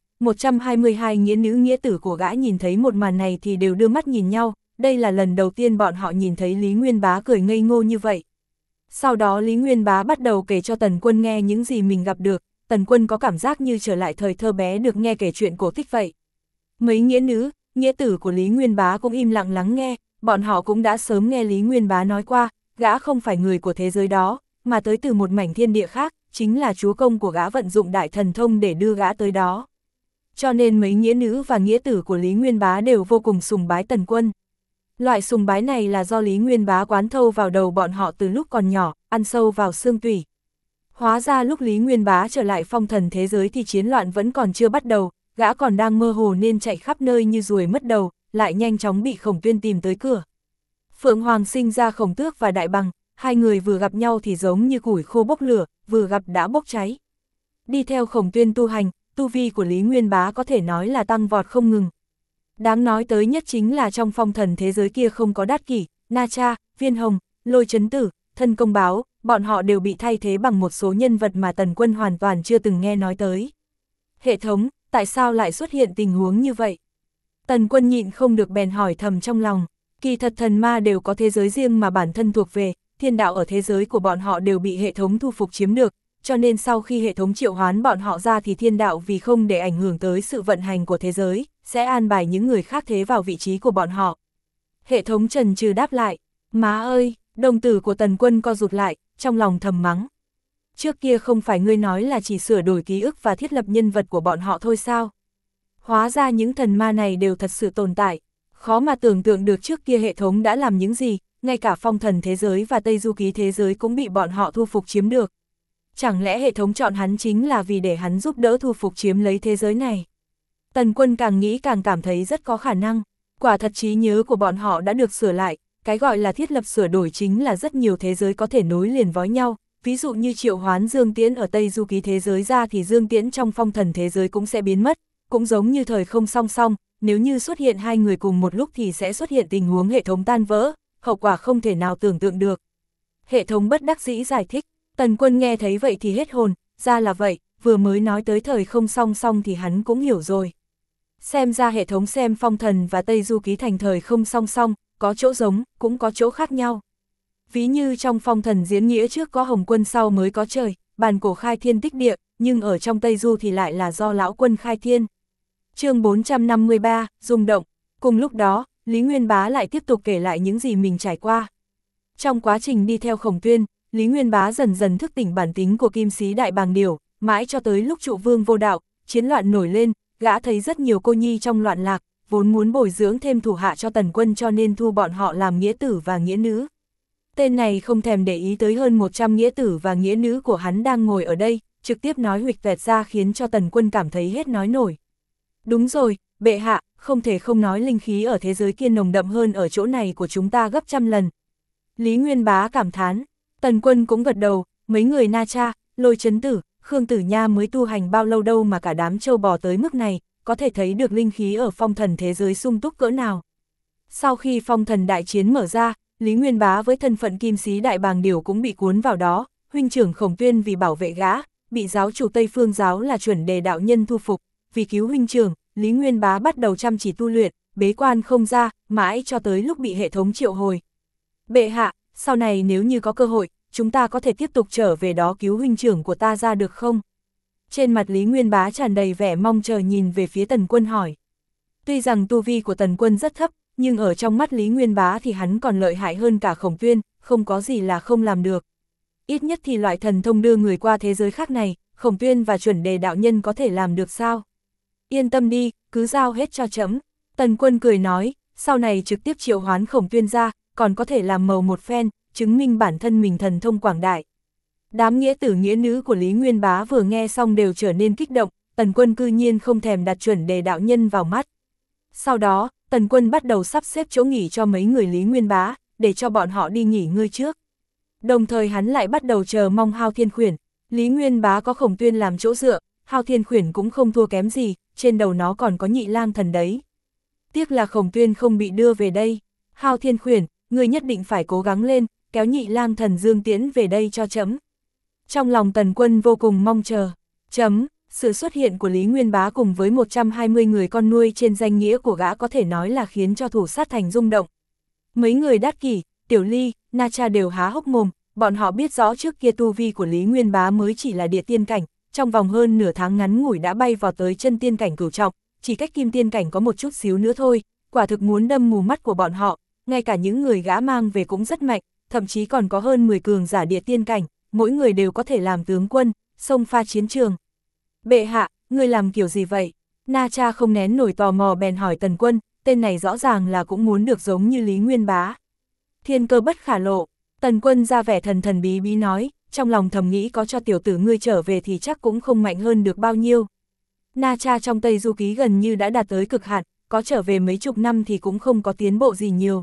122 nghĩa nữ nghĩa tử của gã nhìn thấy một màn này thì đều đưa mắt nhìn nhau, đây là lần đầu tiên bọn họ nhìn thấy Lý Nguyên Bá cười ngây ngô như vậy. Sau đó Lý Nguyên Bá bắt đầu kể cho Tần Quân nghe những gì mình gặp được, Tần Quân có cảm giác như trở lại thời thơ bé được nghe kể chuyện cổ tích vậy. Mấy nghĩa nữ, nghĩa tử của Lý Nguyên Bá cũng im lặng lắng nghe, bọn họ cũng đã sớm nghe Lý Nguyên Bá nói qua, gã không phải người của thế giới đó, mà tới từ một mảnh thiên địa khác, chính là chúa công của gã vận dụng đại thần thông để đưa gã tới đó. Cho nên mấy nghĩa nữ và nghĩa tử của Lý Nguyên Bá đều vô cùng sùng bái Tần Quân. Loại sùng bái này là do Lý Nguyên Bá quán thâu vào đầu bọn họ từ lúc còn nhỏ, ăn sâu vào xương tủy. Hóa ra lúc Lý Nguyên Bá trở lại phong thần thế giới thì chiến loạn vẫn còn chưa bắt đầu, gã còn đang mơ hồ nên chạy khắp nơi như ruồi mất đầu, lại nhanh chóng bị Khổng Tuyên tìm tới cửa. Phượng Hoàng sinh ra Khổng Tước và Đại Bằng, hai người vừa gặp nhau thì giống như củi khô bốc lửa, vừa gặp đã bốc cháy. Đi theo Khổng Tuyên tu hành, tu vi của Lý Nguyên Bá có thể nói là tăng vọt không ngừng. Đáng nói tới nhất chính là trong phong thần thế giới kia không có Đát Kỷ, Na Cha, Viên Hồng, Lôi Chấn Tử, Thân Công Báo, bọn họ đều bị thay thế bằng một số nhân vật mà Tần Quân hoàn toàn chưa từng nghe nói tới. Hệ thống, tại sao lại xuất hiện tình huống như vậy? Tần Quân nhịn không được bèn hỏi thầm trong lòng, kỳ thật thần ma đều có thế giới riêng mà bản thân thuộc về, thiên đạo ở thế giới của bọn họ đều bị hệ thống thu phục chiếm được, cho nên sau khi hệ thống triệu hoán bọn họ ra thì thiên đạo vì không để ảnh hưởng tới sự vận hành của thế giới, sẽ an bài những người khác thế vào vị trí của bọn họ. Hệ thống chần chừ đáp lại, má ơi, đồng tử của Tần Quân co rụt lại, trong lòng thầm mắng. Trước kia không phải ngươi nói là chỉ sửa đổi ký ức và thiết lập nhân vật của bọn họ thôi sao? Hóa ra những thần ma này đều thật sự tồn tại, khó mà tưởng tượng được trước kia hệ thống đã làm những gì, ngay cả phong thần thế giới và Tây Du Ký thế giới cũng bị bọn họ thu phục chiếm được. Chẳng lẽ hệ thống chọn hắn chính là vì để hắn giúp đỡ thu phục chiếm lấy thế giới này? Tần Quân càng nghĩ càng cảm thấy rất có khả năng, quả thật trí nhớ của bọn họ đã được sửa lại, cái gọi là thiết lập sửa đổi chính là rất nhiều thế giới có thể nối liền với nhau, ví dụ như triệu hoán Dương Tiễn ở Tây Du Ký thế giới ra thì Dương Tiễn trong phong thần thế giới cũng sẽ biến mất, cũng giống như thời không song song, nếu như xuất hiện hai người cùng một lúc thì sẽ xuất hiện tình huống hệ thống tan vỡ, hậu quả không thể nào tưởng tượng được. Hệ thống bất đắc dĩ giải thích, Tần Quân nghe thấy vậy thì hết hồn, ra là vậy, vừa mới nói tới thời không song song thì hắn cũng hiểu rồi. Xem ra hệ thống xem phong thần và Tây Du Ký thành thời không song song, có chỗ giống, cũng có chỗ khác nhau. Ví như trong phong thần diễn nghĩa trước có Hồng Quân sau mới có trời, bàn cổ khai thiên tích địa, nhưng ở trong Tây Du thì lại là do lão quân khai thiên. chương 453, rung động. Cùng lúc đó, Lý Nguyên Bá lại tiếp tục kể lại những gì mình trải qua. Trong quá trình đi theo Khổng Tuyên, Lý Nguyên Bá dần dần thức tỉnh bản tính của Kim Sĩ Đại Bàng Điểu, mãi cho tới lúc Trụ Vương vô đạo, chiến loạn nổi lên, gã thấy rất nhiều cô nhi trong loạn lạc, vốn muốn bồi dưỡng thêm thủ hạ cho Tần Quân cho nên thu bọn họ làm nghĩa tử và nghĩa nữ. Tên này không thèm để ý tới hơn 100 nghĩa tử và nghĩa nữ của hắn đang ngồi ở đây, trực tiếp nói huỵch toẹt ra khiến cho Tần Quân cảm thấy hết nói nổi. Đúng rồi, bệ hạ, không thể không nói linh khí ở thế giới kia nồng đậm hơn ở chỗ này của chúng ta gấp trăm lần. Lý Nguyên Bá cảm thán, Tần Quân cũng gật đầu, mấy người Na Cha, Lôi Chấn Tử, Khương Tử Nha mới tu hành bao lâu đâu mà cả đám trâu bò tới mức này, có thể thấy được linh khí ở phong thần thế giới sung túc cỡ nào. Sau khi phong thần đại chiến mở ra, Lý Nguyên Bá với thân phận Kim Sĩ Đại Bàng Điểu cũng bị cuốn vào đó, huynh trưởng Khổng Tuyên vì bảo vệ gã, bị giáo chủ Tây Phương giáo là Chuẩn Đề đạo nhân thu phục, vì cứu huynh trưởng, Lý Nguyên Bá bắt đầu chăm chỉ tu luyện, bế quan không ra, mãi cho tới lúc bị hệ thống triệu hồi. Bệ hạ, sau này nếu như có cơ hội, chúng ta có thể tiếp tục trở về đó cứu huynh trưởng của ta ra được không? Trên mặt Lý Nguyên Bá tràn đầy vẻ mong chờ nhìn về phía Tần Quân hỏi. Tuy rằng tu vi của Tần Quân rất thấp, nhưng ở trong mắt Lý Nguyên Bá thì hắn còn lợi hại hơn cả Khổng Tuyên, không có gì là không làm được. Ít nhất thì loại thần thông đưa người qua thế giới khác này, Khổng Tuyên và Chuẩn Đề đạo nhân có thể làm được sao? Yên tâm đi, cứ giao hết cho trẫm. Tần Quân cười nói, sau này trực tiếp triệu hoán Khổng Tuyên ra, còn có thể làm màu một phen, chứng minh bản thân mình thần thông quảng đại. Đám nghĩa tử nghĩa nữ của Lý Nguyên Bá vừa nghe xong đều trở nên kích động, Tần Quân cư nhiên không thèm đặt Chuẩn Đề đạo nhân vào mắt. Sau đó, Tần Quân bắt đầu sắp xếp chỗ nghỉ cho mấy người Lý Nguyên Bá, để cho bọn họ đi nghỉ ngơi trước. Đồng thời hắn lại bắt đầu chờ mong Hao Thiên Khuyển. Lý Nguyên Bá có Khổng Tuyên làm chỗ dựa, Hao Thiên Khuyển cũng không thua kém gì, trên đầu nó còn có Nhị Lang Thần đấy. Tiếc là Khổng Tuyên không bị đưa về đây. Hao Thiên Khuyển, người nhất định phải cố gắng lên, kéo Nhị Lang Thần Dương Tiễn về đây cho trẫm. Trong lòng Tần Quân vô cùng mong chờ. Sự xuất hiện của Lý Nguyên Bá cùng với 120 người con nuôi trên danh nghĩa của gã có thể nói là khiến cho thủ sát thành rung động. Mấy người Đát Kỷ, Tiểu Ly, Na Cha đều há hốc mồm, bọn họ biết rõ trước kia tu vi của Lý Nguyên Bá mới chỉ là địa tiên cảnh, trong vòng hơn nửa tháng ngắn ngủi đã bay vào tới chân tiên cảnh cửu trọng, chỉ cách kim tiên cảnh có một chút xíu nữa thôi, quả thực muốn đâm mù mắt của bọn họ, ngay cả những người gã mang về cũng rất mạnh, thậm chí còn có hơn 10 cường giả địa tiên cảnh, mỗi người đều có thể làm tướng quân, xông pha chiến trường. Bệ hạ, ngươi làm kiểu gì vậy? Na Cha không nén nổi tò mò bèn hỏi Tần Quân, tên này rõ ràng là cũng muốn được giống như Lý Nguyên Bá. Thiên cơ bất khả lộ, Tần Quân ra vẻ thần thần bí bí nói, trong lòng thầm nghĩ có cho tiểu tử ngươi trở về thì chắc cũng không mạnh hơn được bao nhiêu. Na Cha trong Tây Du Ký gần như đã đạt tới cực hạn, có trở về mấy chục năm thì cũng không có tiến bộ gì nhiều.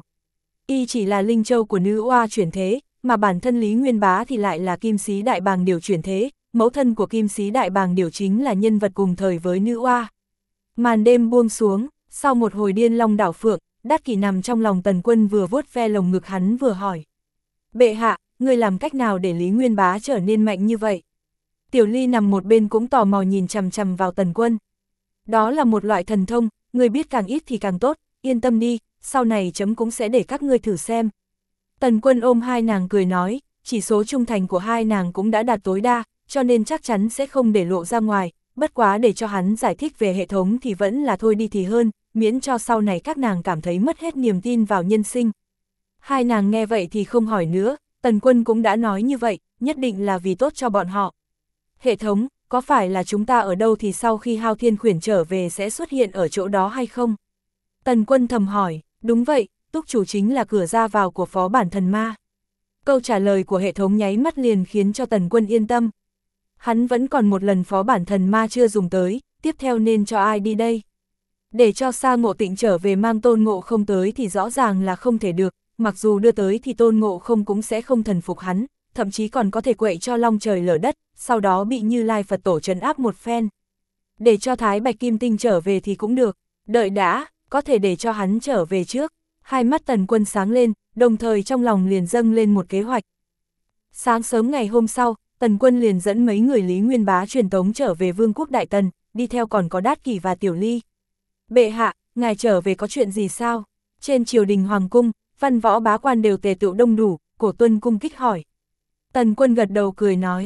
Y chỉ là linh châu của nữ oa chuyển thế, mà bản thân Lý Nguyên Bá thì lại là Kim Sĩ Đại Bàng Điểu chuyển thế, mẫu thân của Kim Sĩ Đại Bàng Điểu chính là nhân vật cùng thời với nữ oa. Màn đêm buông xuống, sau một hồi điên long đảo phượng, Đát Kỷ nằm trong lòng Tần Quân vừa vuốt ve lồng ngực hắn vừa hỏi. Bệ hạ, ngươi làm cách nào để Lý Nguyên Bá trở nên mạnh như vậy? Tiểu Ly nằm một bên cũng tò mò nhìn chằm chằm vào Tần Quân. Đó là một loại thần thông, ngươi biết càng ít thì càng tốt, yên tâm đi, sau này chấm cũng sẽ để các ngươi thử xem. Tần Quân ôm hai nàng cười nói, chỉ số trung thành của hai nàng cũng đã đạt tối đa, cho nên chắc chắn sẽ không để lộ ra ngoài, bất quá để cho hắn giải thích về hệ thống thì vẫn là thôi đi thì hơn, miễn cho sau này các nàng cảm thấy mất hết niềm tin vào nhân sinh. Hai nàng nghe vậy thì không hỏi nữa, Tần Quân cũng đã nói như vậy, nhất định là vì tốt cho bọn họ. Hệ thống, có phải là chúng ta ở đâu thì sau khi Hao Thiên Khuyển trở về sẽ xuất hiện ở chỗ đó hay không? Tần Quân thầm hỏi, đúng vậy, túc chủ chính là cửa ra vào của phó bản thần ma. Câu trả lời của hệ thống nháy mắt liền khiến cho Tần Quân yên tâm. Hắn vẫn còn một lần phó bản thần ma chưa dùng tới, tiếp theo nên cho ai đi đây? Để cho Sa Ngộ Tịnh trở về mang Tôn Ngộ Không tới thì rõ ràng là không thể được, mặc dù đưa tới thì Tôn Ngộ Không cũng sẽ không thần phục hắn, thậm chí còn có thể quậy cho long trời lở đất, sau đó bị Như Lai Phật Tổ trấn áp một phen. Để cho Thái Bạch Kim Tinh trở về thì cũng được, đợi đã, có thể để cho hắn trở về trước. Hai mắt Tần Quân sáng lên, đồng thời trong lòng liền dâng lên một kế hoạch. Sáng sớm ngày hôm sau, Tần Quân liền dẫn mấy người Lý Nguyên Bá truyền tống trở về Vương quốc Đại Tần, đi theo còn có Đát Kỷ và Tiểu Ly. Bệ hạ, ngài trở về có chuyện gì sao? Trên triều đình Hoàng cung, văn võ bá quan đều tề tựu đông đủ, Cổ Tuân cung kích hỏi. Tần Quân gật đầu cười nói,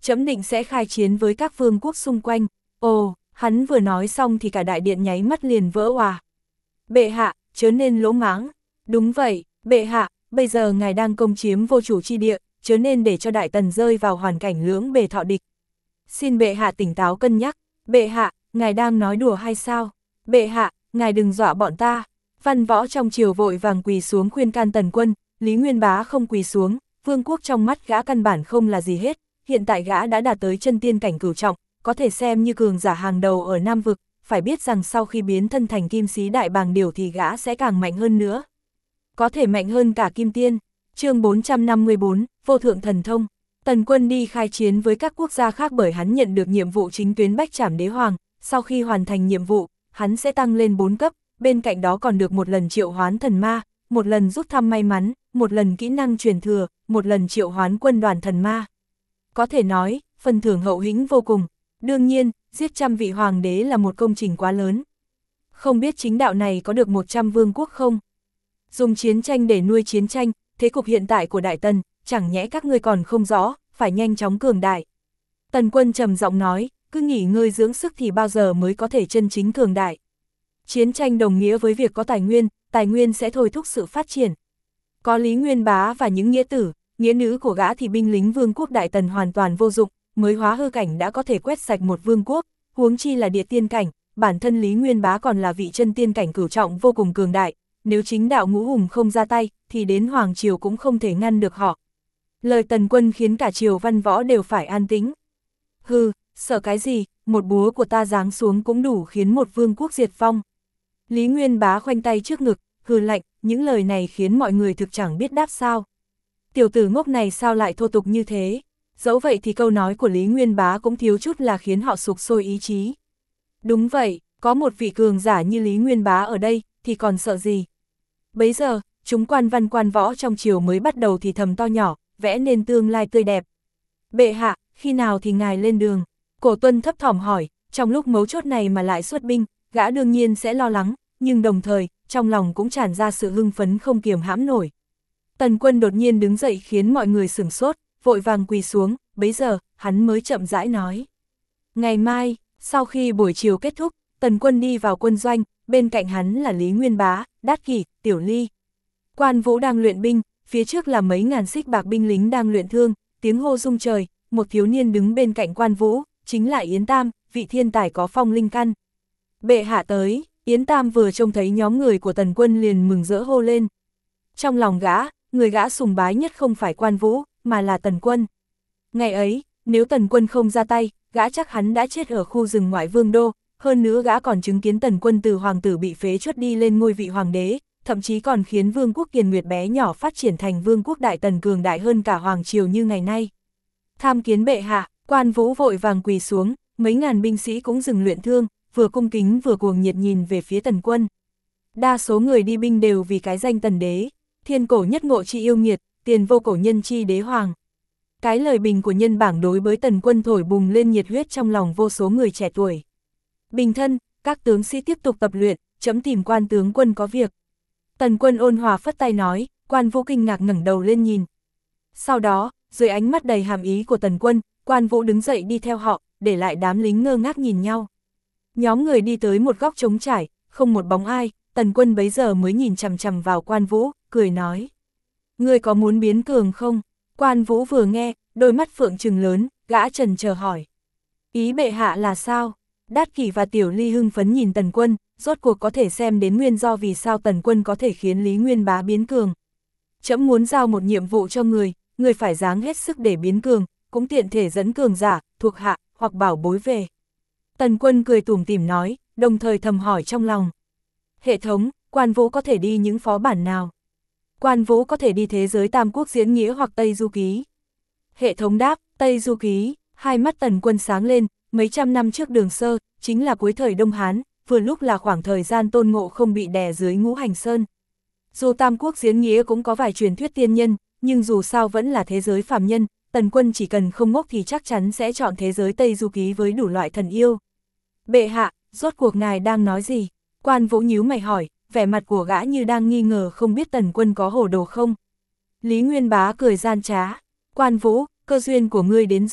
Trẫm định sẽ khai chiến với các vương quốc xung quanh. Ồ, hắn vừa nói xong thì cả đại điện nháy mắt liền vỡ òa. Bệ hạ, chớ nên lỗ mãng. Đúng vậy, bệ hạ, bây giờ ngài đang công chiếm vô chủ chi địa, chớ nên để cho Đại Tần rơi vào hoàn cảnh lưỡng bề thọ địch. Xin bệ hạ tỉnh táo cân nhắc. Bệ hạ, ngài đang nói đùa hay sao? Bệ hạ, ngài đừng dọa bọn ta. Văn võ trong triều vội vàng quỳ xuống khuyên can Tần Quân. Lý Nguyên Bá không quỳ xuống, vương quốc trong mắt gã căn bản không là gì hết. Hiện tại gã đã đạt tới chân tiên cảnh cửu trọng, có thể xem như cường giả hàng đầu ở Nam Vực. Phải biết rằng sau khi biến thân thành kim sĩ đại bàng điểu thì gã sẽ càng mạnh hơn nữa. Có thể mạnh hơn cả kim tiên. Chương 454, Vô thượng thần thông. Tần Quân đi khai chiến với các quốc gia khác bởi hắn nhận được nhiệm vụ chính tuyến bách trảm đế hoàng. Sau khi hoàn thành nhiệm vụ, hắn sẽ tăng lên 4 cấp, bên cạnh đó còn được một lần triệu hoán thần ma, một lần rút thăm may mắn, một lần kỹ năng truyền thừa, một lần triệu hoán quân đoàn thần ma. Có thể nói, phần thưởng hậu hĩnh vô cùng. Đương nhiên, giết 100 vị hoàng đế là một công trình quá lớn. Không biết chính đạo này có được 100 vương quốc không? Dùng chiến tranh để nuôi chiến tranh, thế cục hiện tại của Đại Tần, chẳng nhẽ các ngươi còn không rõ, phải nhanh chóng cường đại. Tần Quân trầm giọng nói, cứ nghỉ ngơi dưỡng sức thì bao giờ mới có thể chân chính cường đại. Chiến tranh đồng nghĩa với việc có tài nguyên sẽ thôi thúc sự phát triển. Có Lý Nguyên Bá và những nghĩa tử, nghĩa nữ của gã thì binh lính vương quốc Đại Tần hoàn toàn vô dụng, mới hóa hư cảnh đã có thể quét sạch một vương quốc, huống chi là địa tiên cảnh, bản thân Lý Nguyên Bá còn là vị chân tiên cảnh cửu trọng vô cùng cường đại, nếu chính đạo ngũ hùng không ra tay, thì đến Hoàng Triều cũng không thể ngăn được họ. Lời Tần Quân khiến cả triều văn võ đều phải an tĩnh. Hừ, sợ cái gì, một búa của ta giáng xuống cũng đủ khiến một vương quốc diệt vong. Lý Nguyên Bá khoanh tay trước ngực, hừ lạnh, những lời này khiến mọi người thực chẳng biết đáp sao. Tiểu tử ngốc này sao lại thô tục như thế? Dẫu vậy thì câu nói của Lý Nguyên Bá cũng thiếu chút là khiến họ sục sôi ý chí. Đúng vậy, có một vị cường giả như Lý Nguyên Bá ở đây, thì còn sợ gì? Bấy giờ, chúng quan văn quan võ trong triều mới bắt đầu thì thầm to nhỏ, vẽ nên tương lai tươi đẹp. Bệ hạ, khi nào thì ngài lên đường? Cổ Tuân thấp thỏm hỏi, trong lúc mấu chốt này mà lại xuất binh, gã đương nhiên sẽ lo lắng, nhưng đồng thời, trong lòng cũng tràn ra sự hưng phấn không kiềm hãm nổi. Tần Quân đột nhiên đứng dậy khiến mọi người sửng sốt, vội vàng quỳ xuống, bấy giờ, hắn mới chậm rãi nói. Ngày mai, sau khi buổi chiều kết thúc, Tần Quân đi vào quân doanh, bên cạnh hắn là Lý Nguyên Bá, Đát Kỷ, Tiểu Ly. Quan Vũ đang luyện binh, phía trước là mấy ngàn xích bạc binh lính đang luyện thương, tiếng hô rung trời, một thiếu niên đứng bên cạnh Quan Vũ, chính là Yến Tam, vị thiên tài có phong linh căn. Bệ hạ tới, Yến Tam vừa trông thấy nhóm người của Tần Quân liền mừng rỡ hô lên. Trong lòng gã, người gã sùng bái nhất không phải Quan Vũ, mà là Tần Quân. Ngày ấy, nếu Tần Quân không ra tay, gã chắc hắn đã chết ở khu rừng ngoại vương đô, hơn nữa gã còn chứng kiến Tần Quân từ hoàng tử bị phế truất đi lên ngôi vị hoàng đế, thậm chí còn khiến vương quốc Kiền Nguyệt bé nhỏ phát triển thành vương quốc Đại Tần cường đại hơn cả hoàng triều như ngày nay. Tham kiến bệ hạ, Quan Vũ vội vàng quỳ xuống, mấy ngàn binh sĩ cũng dừng luyện thương, vừa cung kính vừa cuồng nhiệt nhìn về phía Tần Quân. Đa số người đi binh đều vì cái danh Tần đế, thiên cổ nhất ngộ chi yêu nghiệt, tiền vô cổ nhân chi đế hoàng. Cái lời bình của nhân bảng đối với Tần Quân thổi bùng lên nhiệt huyết trong lòng vô số người trẻ tuổi. Bình thân, các tướng sĩ tiếp tục tập luyện, chấm tìm Quan tướng quân có việc. Tần Quân ôn hòa phất tay nói, Quan Vũ kinh ngạc ngẩng đầu lên nhìn. Sau đó, dưới ánh mắt đầy hàm ý của Tần Quân, Quan Vũ đứng dậy đi theo họ, để lại đám lính ngơ ngác nhìn nhau. Nhóm người đi tới một góc trống trải, không một bóng ai, Tần Quân bấy giờ mới nhìn chằm chằm vào Quan Vũ, cười nói. Ngươi có muốn biến cường không? Quan Vũ vừa nghe, đôi mắt phượng trừng lớn, gã chần chờ hỏi. Ý bệ hạ là sao? Đát Kỷ và Tiểu Ly hưng phấn nhìn Tần Quân, rốt cuộc có thể xem đến nguyên do vì sao Tần Quân có thể khiến Lý Nguyên Bá biến cường. Trẫm muốn giao một nhiệm vụ cho người phải dáng hết sức để biến cường, cũng tiện thể dẫn cường giả, thuộc hạ, hoặc bảo bối về. Tần Quân cười tủm tỉm nói, đồng thời thầm hỏi trong lòng. Hệ thống, Quan Vũ có thể đi những phó bản nào? Quan Vũ có thể đi thế giới Tam Quốc diễn nghĩa hoặc Tây Du Ký. Hệ thống đáp, Tây Du Ký, hai mắt Tần Quân sáng lên, mấy trăm năm trước Đường Sơ, chính là cuối thời Đông Hán, vừa lúc là khoảng thời gian Tôn Ngộ không bị đè dưới Ngũ Hành Sơn. Dù Tam Quốc diễn nghĩa cũng có vài truyền thuyết tiên nhân, nhưng dù sao vẫn là thế giới phàm nhân, Tần Quân chỉ cần không ngốc thì chắc chắn sẽ chọn thế giới Tây Du Ký với đủ loại thần yêu. Bệ hạ, rốt cuộc ngài đang nói gì? Quan Vũ nhíu mày hỏi, vẻ mặt của gã như đang nghi ngờ không biết Tần Quân có hồ đồ không. Lý Nguyên Bá cười gian trá, Quan Vũ, cơ duyên của ngươi đến rồi,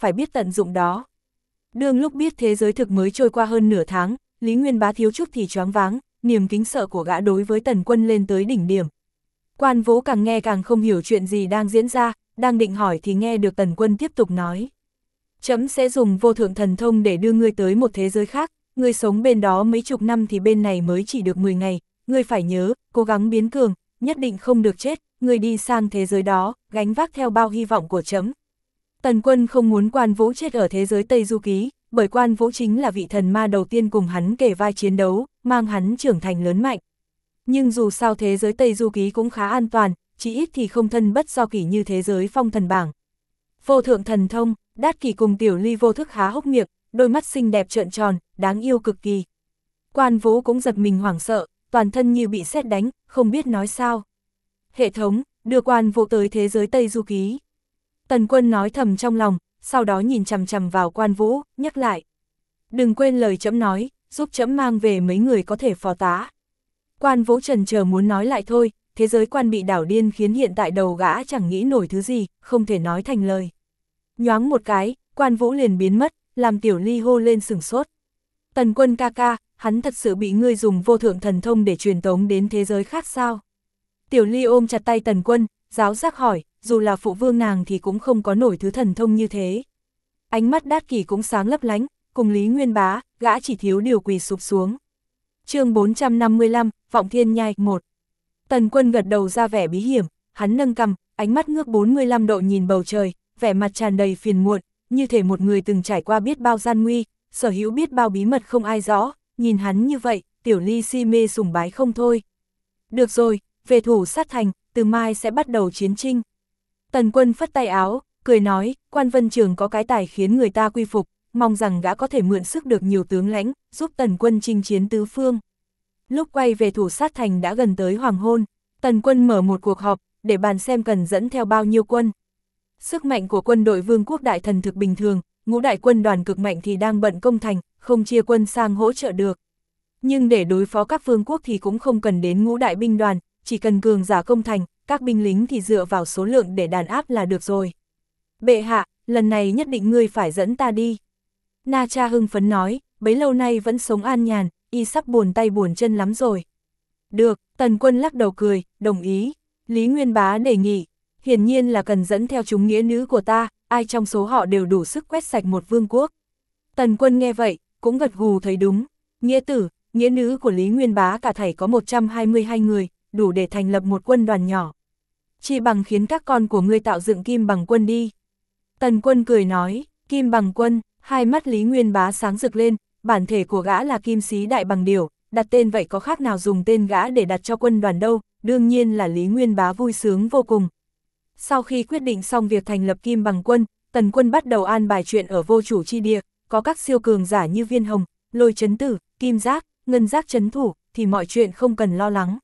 phải biết tận dụng đó. Đương lúc biết thế giới thực mới trôi qua hơn nửa tháng, Lý Nguyên Bá thiếu chút thì choáng váng, niềm kính sợ của gã đối với Tần Quân lên tới đỉnh điểm. Quan Vũ càng nghe càng không hiểu chuyện gì đang diễn ra, đang định hỏi thì nghe được Tần Quân tiếp tục nói. Trẫm sẽ dùng vô thượng thần thông để đưa ngươi tới một thế giới khác, ngươi sống bên đó mấy chục năm thì bên này mới chỉ được 10 ngày, ngươi phải nhớ, cố gắng biến cường, nhất định không được chết, ngươi đi sang thế giới đó, gánh vác theo bao hy vọng của trẫm. Tần Quân không muốn Quan Vũ chết ở thế giới Tây Du Ký, bởi Quan Vũ chính là vị thần ma đầu tiên cùng hắn kề vai chiến đấu, mang hắn trưởng thành lớn mạnh. Nhưng dù sao thế giới Tây Du Ký cũng khá an toàn, chỉ ít thì không thân bất do kỷ như thế giới Phong Thần Bảng. Vô thượng thần thông, Đát Kỷ cùng Tiểu Ly vô thức há hốc miệng, đôi mắt xinh đẹp trợn tròn, đáng yêu cực kỳ. Quan Vũ cũng giật mình hoảng sợ, toàn thân như bị sét đánh, không biết nói sao. Hệ thống, đưa Quan Vũ tới thế giới Tây Du Ký. Tần Quân nói thầm trong lòng, sau đó nhìn chằm chằm vào Quan Vũ, nhắc lại. Đừng quên lời trẫm nói, giúp trẫm mang về mấy người có thể phò tá. Quan Vũ chần chờ muốn nói lại thôi, thế giới quan bị đảo điên khiến hiện tại đầu gã chẳng nghĩ nổi thứ gì, không thể nói thành lời. Nhoáng một cái, Quan Vũ liền biến mất, làm Tiểu Ly hô lên sửng sốt. Tần Quân ca ca, hắn thật sự bị ngươi dùng vô thượng thần thông để truyền tống đến thế giới khác sao? Tiểu Ly ôm chặt tay Tần Quân, giáo giác hỏi, dù là phụ vương nàng thì cũng không có nổi thứ thần thông như thế. Ánh mắt Đát Kỷ cũng sáng lấp lánh, cùng Lý Nguyên Bá, gã chỉ thiếu điều quỳ sụp xuống. Chương 455, Vọng Thiên Nhai 1. Tần Quân gật đầu ra vẻ bí hiểm, hắn nâng cằm, ánh mắt ngước 45 độ nhìn bầu trời, vẻ mặt tràn đầy phiền muộn, như thể một người từng trải qua biết bao gian nguy, sở hữu biết bao bí mật không ai rõ, nhìn hắn như vậy, Tiểu Ly si mê sùng bái không thôi. Được rồi, về thủ sát thành, từ mai sẽ bắt đầu chiến tranh. Tần Quân phất tay áo, cười nói, Quan Vân Trường có cái tài khiến người ta quy phục, mong rằng gã có thể mượn sức được nhiều tướng lãnh, giúp Tần Quân chinh chiến tứ phương. Lúc quay về thủ sát thành đã gần tới hoàng hôn, Tần Quân mở một cuộc họp, để bàn xem cần dẫn theo bao nhiêu quân. Sức mạnh của quân đội Vương quốc Đại Thần thực bình thường, ngũ đại quân đoàn cực mạnh thì đang bận công thành, không chia quân sang hỗ trợ được. Nhưng để đối phó các vương quốc thì cũng không cần đến ngũ đại binh đoàn, chỉ cần cường giả công thành, các binh lính thì dựa vào số lượng để đàn áp là được rồi. Bệ hạ, lần này nhất định ngươi phải dẫn ta đi. Na Cha hưng phấn nói, bấy lâu nay vẫn sống an nhàn, y sắp buồn tay buồn chân lắm rồi. Được, Tần Quân lắc đầu cười, đồng ý. Lý Nguyên Bá đề nghị, hiển nhiên là cần dẫn theo chúng nghĩa nữ của ta, ai trong số họ đều đủ sức quét sạch một vương quốc. Tần Quân nghe vậy, cũng gật gù thấy đúng. Nghĩa tử, nghĩa nữ của Lý Nguyên Bá cả thảy có 122 người, đủ để thành lập một quân đoàn nhỏ. Chỉ bằng khiến các con của ngươi tạo dựng Kim Bằng quân đi. Tần Quân cười nói, Kim Bằng quân, hai mắt Lý Nguyên Bá sáng rực lên, bản thể của gã là Kim Sĩ Đại Bằng Điểu, đặt tên vậy có khác nào dùng tên gã để đặt cho quân đoàn đâu, đương nhiên là Lý Nguyên Bá vui sướng vô cùng. Sau khi quyết định xong việc thành lập Kim Bằng quân, Tần Quân bắt đầu an bài chuyện ở vô chủ chi địa, có các siêu cường giả như Viên Hồng, Lôi Chấn Tử, Kim Giác, Ngân Giác trấn thủ, thì mọi chuyện không cần lo lắng.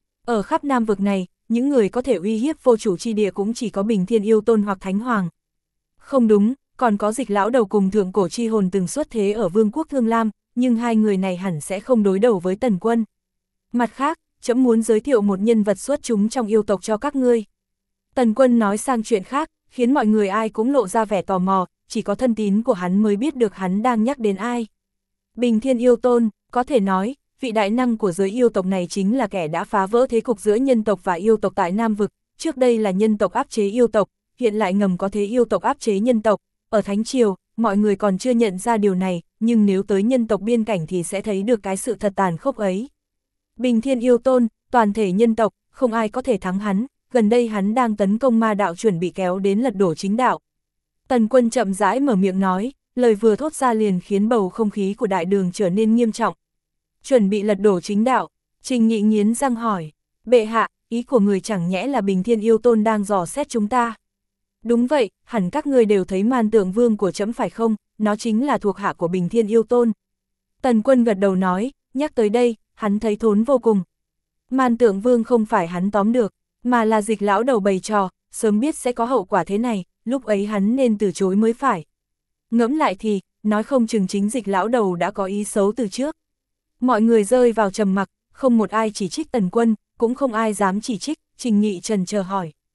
Ở khắp Nam vực này, những người có thể uy hiếp vô chủ chi địa cũng chỉ có Bình Thiên Yêu Tôn hoặc Thánh Hoàng. Không đúng, còn có Dịch Lão Đầu cùng Thượng Cổ Chi Hồn từng xuất thế ở Vương quốc Thương Lam, nhưng hai người này hẳn sẽ không đối đầu với Tần Quân. Mặt khác, trẫm muốn giới thiệu một nhân vật xuất chúng trong yêu tộc cho các ngươi. Tần Quân nói sang chuyện khác, khiến mọi người ai cũng lộ ra vẻ tò mò, chỉ có thân tín của hắn mới biết được hắn đang nhắc đến ai. Bình Thiên Yêu Tôn, có thể nói, vị đại năng của giới yêu tộc này chính là kẻ đã phá vỡ thế cục giữa nhân tộc và yêu tộc tại Nam vực, trước đây là nhân tộc áp chế yêu tộc, hiện lại ngầm có thế yêu tộc áp chế nhân tộc. Ở Thánh Triều, mọi người còn chưa nhận ra điều này, nhưng nếu tới nhân tộc biên cảnh thì sẽ thấy được cái sự thật tàn khốc ấy. Bình Thiên Yêu Tôn, toàn thể nhân tộc, không ai có thể thắng hắn, gần đây hắn đang tấn công ma đạo chuẩn bị kéo đến lật đổ chính đạo. Tần Quân chậm rãi mở miệng nói, lời vừa thốt ra liền khiến bầu không khí của đại đường trở nên nghiêm trọng. Chuẩn bị lật đổ chính đạo, Trình Nghị nghiến răng hỏi, bệ hạ, ý của người chẳng nhẽ là Bình Thiên Yêu Tôn đang dò xét chúng ta. Đúng vậy, hẳn các ngươi đều thấy Man Tượng Vương của trẫm phải không, nó chính là thuộc hạ của Bình Thiên Yêu Tôn. Tần Quân gật đầu nói, nhắc tới đây, hắn thấy thốn vô cùng. Man Tượng Vương không phải hắn tóm được, mà là Dịch Lão Đầu bày trò, sớm biết sẽ có hậu quả thế này, lúc ấy hắn nên từ chối mới phải. Ngẫm lại thì, nói không chừng chính Dịch Lão Đầu đã có ý xấu từ trước. Mọi người rơi vào trầm mặc, không một ai chỉ trích Tần Quân, cũng không ai dám chỉ trích, Trình Nghị trần chờ hỏi.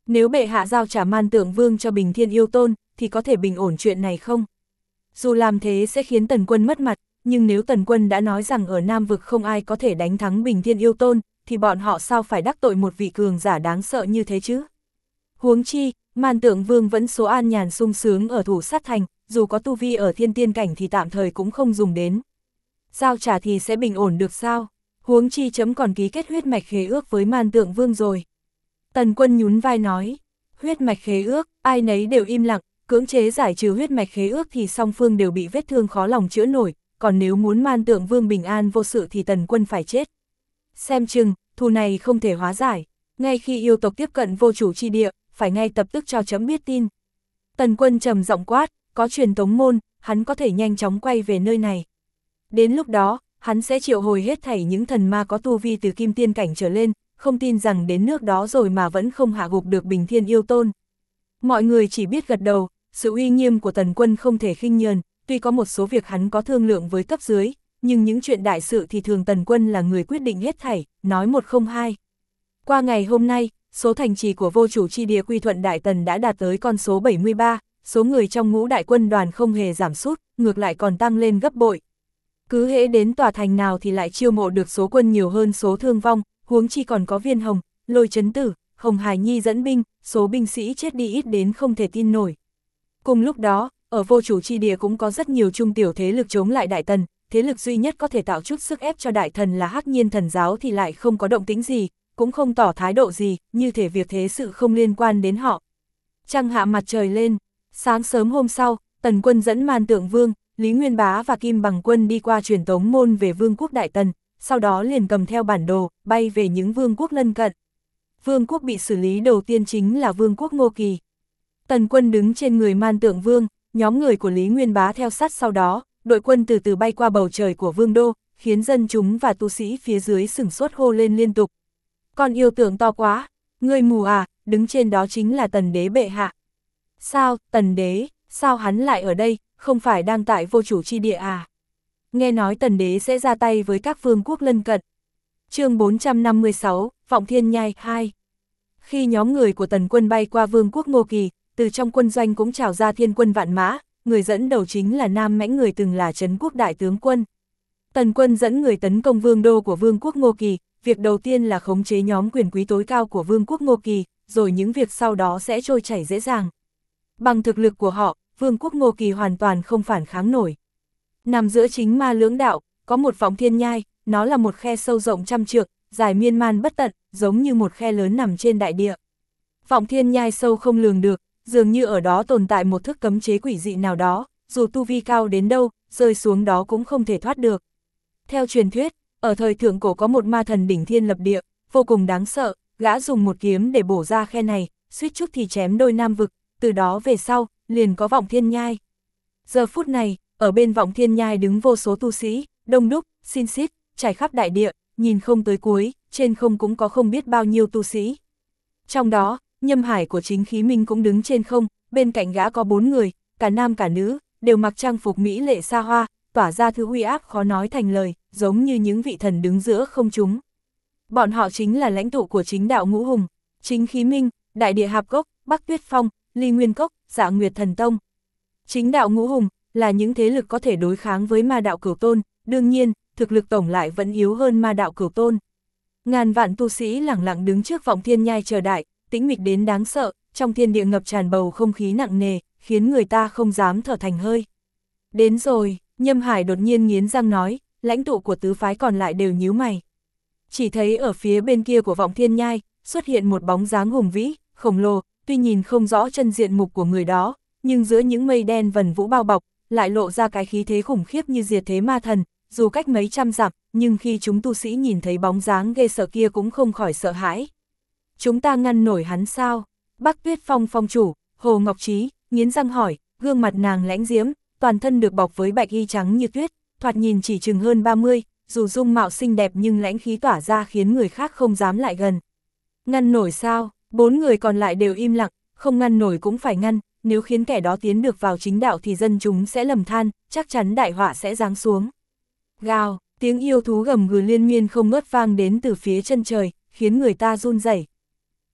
Nếu bệ hạ giao trả Man Tượng Vương cho Bình Thiên Yêu Tôn, thì có thể bình ổn chuyện này không? Dù làm thế sẽ khiến Tần Quân mất mặt, nhưng nếu Tần Quân đã nói rằng ở Nam Vực không ai có thể đánh thắng Bình Thiên Yêu Tôn, thì bọn họ sao phải đắc tội một vị cường giả đáng sợ như thế chứ? Huống chi, Man Tượng Vương vẫn số an nhàn sung sướng ở Thủ Sát Thành, dù có tu vi ở Thiên Tiên cảnh thì tạm thời cũng không dùng đến. Giao trả thì sẽ bình ổn được sao? Huống chi chấm còn ký kết huyết mạch khế ước với Man Tượng Vương rồi. Tần Quân nhún vai nói, huyết mạch khế ước, ai nấy đều im lặng, cưỡng chế giải trừ huyết mạch khế ước thì song phương đều bị vết thương khó lòng chữa nổi, còn nếu muốn Man Tượng Vương bình an vô sự thì Tần Quân phải chết. Xem chừng, thù này không thể hóa giải, ngay khi yêu tộc tiếp cận vô chủ chi địa, phải ngay lập tức cho chấm biết tin. Tần Quân trầm giọng quát, có truyền tống môn, hắn có thể nhanh chóng quay về nơi này. Đến lúc đó, hắn sẽ triệu hồi hết thảy những thần ma có tu vi từ Kim Tiên cảnh trở lên, không tin rằng đến nước đó rồi mà vẫn không hạ gục được Bình Thiên Yêu Tôn. Mọi người chỉ biết gật đầu, sự uy nghiêm của Tần Quân không thể khinh nhờn, tuy có một số việc hắn có thương lượng với cấp dưới, nhưng những chuyện đại sự thì thường Tần Quân là người quyết định hết thảy, nói một không hai. Qua ngày hôm nay, số thành trì của vô chủ chi địa quy thuận Đại Tần đã đạt tới con số 73, số người trong ngũ đại quân đoàn không hề giảm sút, ngược lại còn tăng lên gấp bội. Cứ hễ đến tòa thành nào thì lại chiêu mộ được số quân nhiều hơn số thương vong, huống chi còn có Viên Hồng, Lôi Chấn Tử, Hồng Hải Nhi dẫn binh, số binh sĩ chết đi ít đến không thể tin nổi. Cùng lúc đó, ở vô chủ chi địa cũng có rất nhiều trung tiểu thế lực chống lại Đại Tần, thế lực duy nhất có thể tạo chút sức ép cho Đại Thần là Hắc Nhiên Thần Giáo thì lại không có động tĩnh gì, cũng không tỏ thái độ gì, như thể việc thế sự không liên quan đến họ. Trăng hạ mặt trời lên, sáng sớm hôm sau, Tần Quân dẫn Man Tượng Vương, Lý Nguyên Bá và Kim Bằng Quân đi qua truyền tống môn về Vương quốc Đại Tần, sau đó liền cầm theo bản đồ, bay về những vương quốc lân cận. Vương quốc bị xử lý đầu tiên chính là Vương quốc Ngô Kỳ. Tần Quân đứng trên người Man Tượng Vương, nhóm người của Lý Nguyên Bá theo sát sau đó, đội quân từ từ bay qua bầu trời của Vương đô, khiến dân chúng và tu sĩ phía dưới sửng sốt hô lên liên tục. Con yêu tưởng to quá, ngươi mù à, đứng trên đó chính là Tần Đế bệ hạ. Sao, Tần Đế, sao hắn lại ở đây, không phải đang tại vô chủ chi địa à? Nghe nói Tần Đế sẽ ra tay với các vương quốc lân cận. Chương 456, Vọng Thiên Nhai 2. Khi nhóm người của Tần Quân bay qua vương quốc Ngô Kỳ, từ trong quân doanh cũng trào ra thiên quân vạn mã, người dẫn đầu chính là Nam Mãnh người từng là Trấn quốc đại tướng quân. Tần Quân dẫn người tấn công vương đô của vương quốc Ngô Kỳ, việc đầu tiên là khống chế nhóm quyền quý tối cao của vương quốc Ngô Kỳ, rồi những việc sau đó sẽ trôi chảy dễ dàng. Bằng thực lực của họ, vương quốc Ngô Kỳ hoàn toàn không phản kháng nổi. Nằm giữa chính ma lưỡng đạo, có một Vọng Thiên Nhai, nó là một khe sâu rộng trăm trượng, dài miên man bất tận, giống như một khe lớn nằm trên đại địa. Vọng Thiên Nhai sâu không lường được, dường như ở đó tồn tại một thức cấm chế quỷ dị nào đó, dù tu vi cao đến đâu, rơi xuống đó cũng không thể thoát được. Theo truyền thuyết, ở thời thượng cổ có một ma thần đỉnh thiên lập địa, vô cùng đáng sợ, gã dùng một kiếm để bổ ra khe này, suýt chút thì chém đôi Nam vực, từ đó về sau, liền có Vọng Thiên Nhai. Giờ phút này, ở bên Vọng Thiên Nhai đứng vô số tu sĩ, đông đúc, xin xít, trải khắp đại địa, nhìn không tới cuối, trên không cũng có không biết bao nhiêu tu sĩ. Trong đó, Nhâm Hải của Chính Khí Minh cũng đứng trên không, bên cạnh gã có 4 người, cả nam cả nữ, đều mặc trang phục mỹ lệ xa hoa, tỏa ra thứ uy áp khó nói thành lời, giống như những vị thần đứng giữa không trung. Bọn họ chính là lãnh tụ của chính đạo ngũ hùng, Chính Khí Minh, Đại Địa Hạp Cốc, Bắc Tuyết Phong, Ly Nguyên Cốc, Dạ Nguyệt Thần Tông. Chính đạo ngũ hùng là những thế lực có thể đối kháng với ma đạo Cửu Tôn, đương nhiên, thực lực tổng lại vẫn yếu hơn ma đạo Cửu Tôn. Ngàn vạn tu sĩ lẳng lặng đứng trước Vọng Thiên Nhai chờ đại, tĩnh mịch đến đáng sợ, trong thiên địa ngập tràn bầu không khí nặng nề, khiến người ta không dám thở thành hơi. Đến rồi, Nhâm Hải đột nhiên nghiến răng nói, lãnh tụ của tứ phái còn lại đều nhíu mày. Chỉ thấy ở phía bên kia của Vọng Thiên Nhai, xuất hiện một bóng dáng hùng vĩ, khổng lồ, tuy nhìn không rõ chân diện mục của người đó, nhưng giữa những mây đen vần vũ bao bọc, lại lộ ra cái khí thế khủng khiếp như diệt thế ma thần, dù cách mấy trăm dặm, nhưng khi chúng tu sĩ nhìn thấy bóng dáng ghê sợ kia cũng không khỏi sợ hãi. Chúng ta ngăn nổi hắn sao? Bắc Tuyết Phong phong chủ, Hồ Ngọc Trí, nghiến răng hỏi, gương mặt nàng lãnh diễm, toàn thân được bọc với bạch y trắng như tuyết, thoạt nhìn chỉ chừng hơn 30, dù dung mạo xinh đẹp nhưng lãnh khí tỏa ra khiến người khác không dám lại gần. Ngăn nổi sao? 4 người còn lại đều im lặng, không ngăn nổi cũng phải ngăn, nếu khiến kẻ đó tiến được vào chính đạo thì dân chúng sẽ lầm than, chắc chắn đại họa sẽ giáng xuống. Gào, tiếng yêu thú gầm gừ liên miên không ngớt vang đến từ phía chân trời, khiến người ta run rẩy.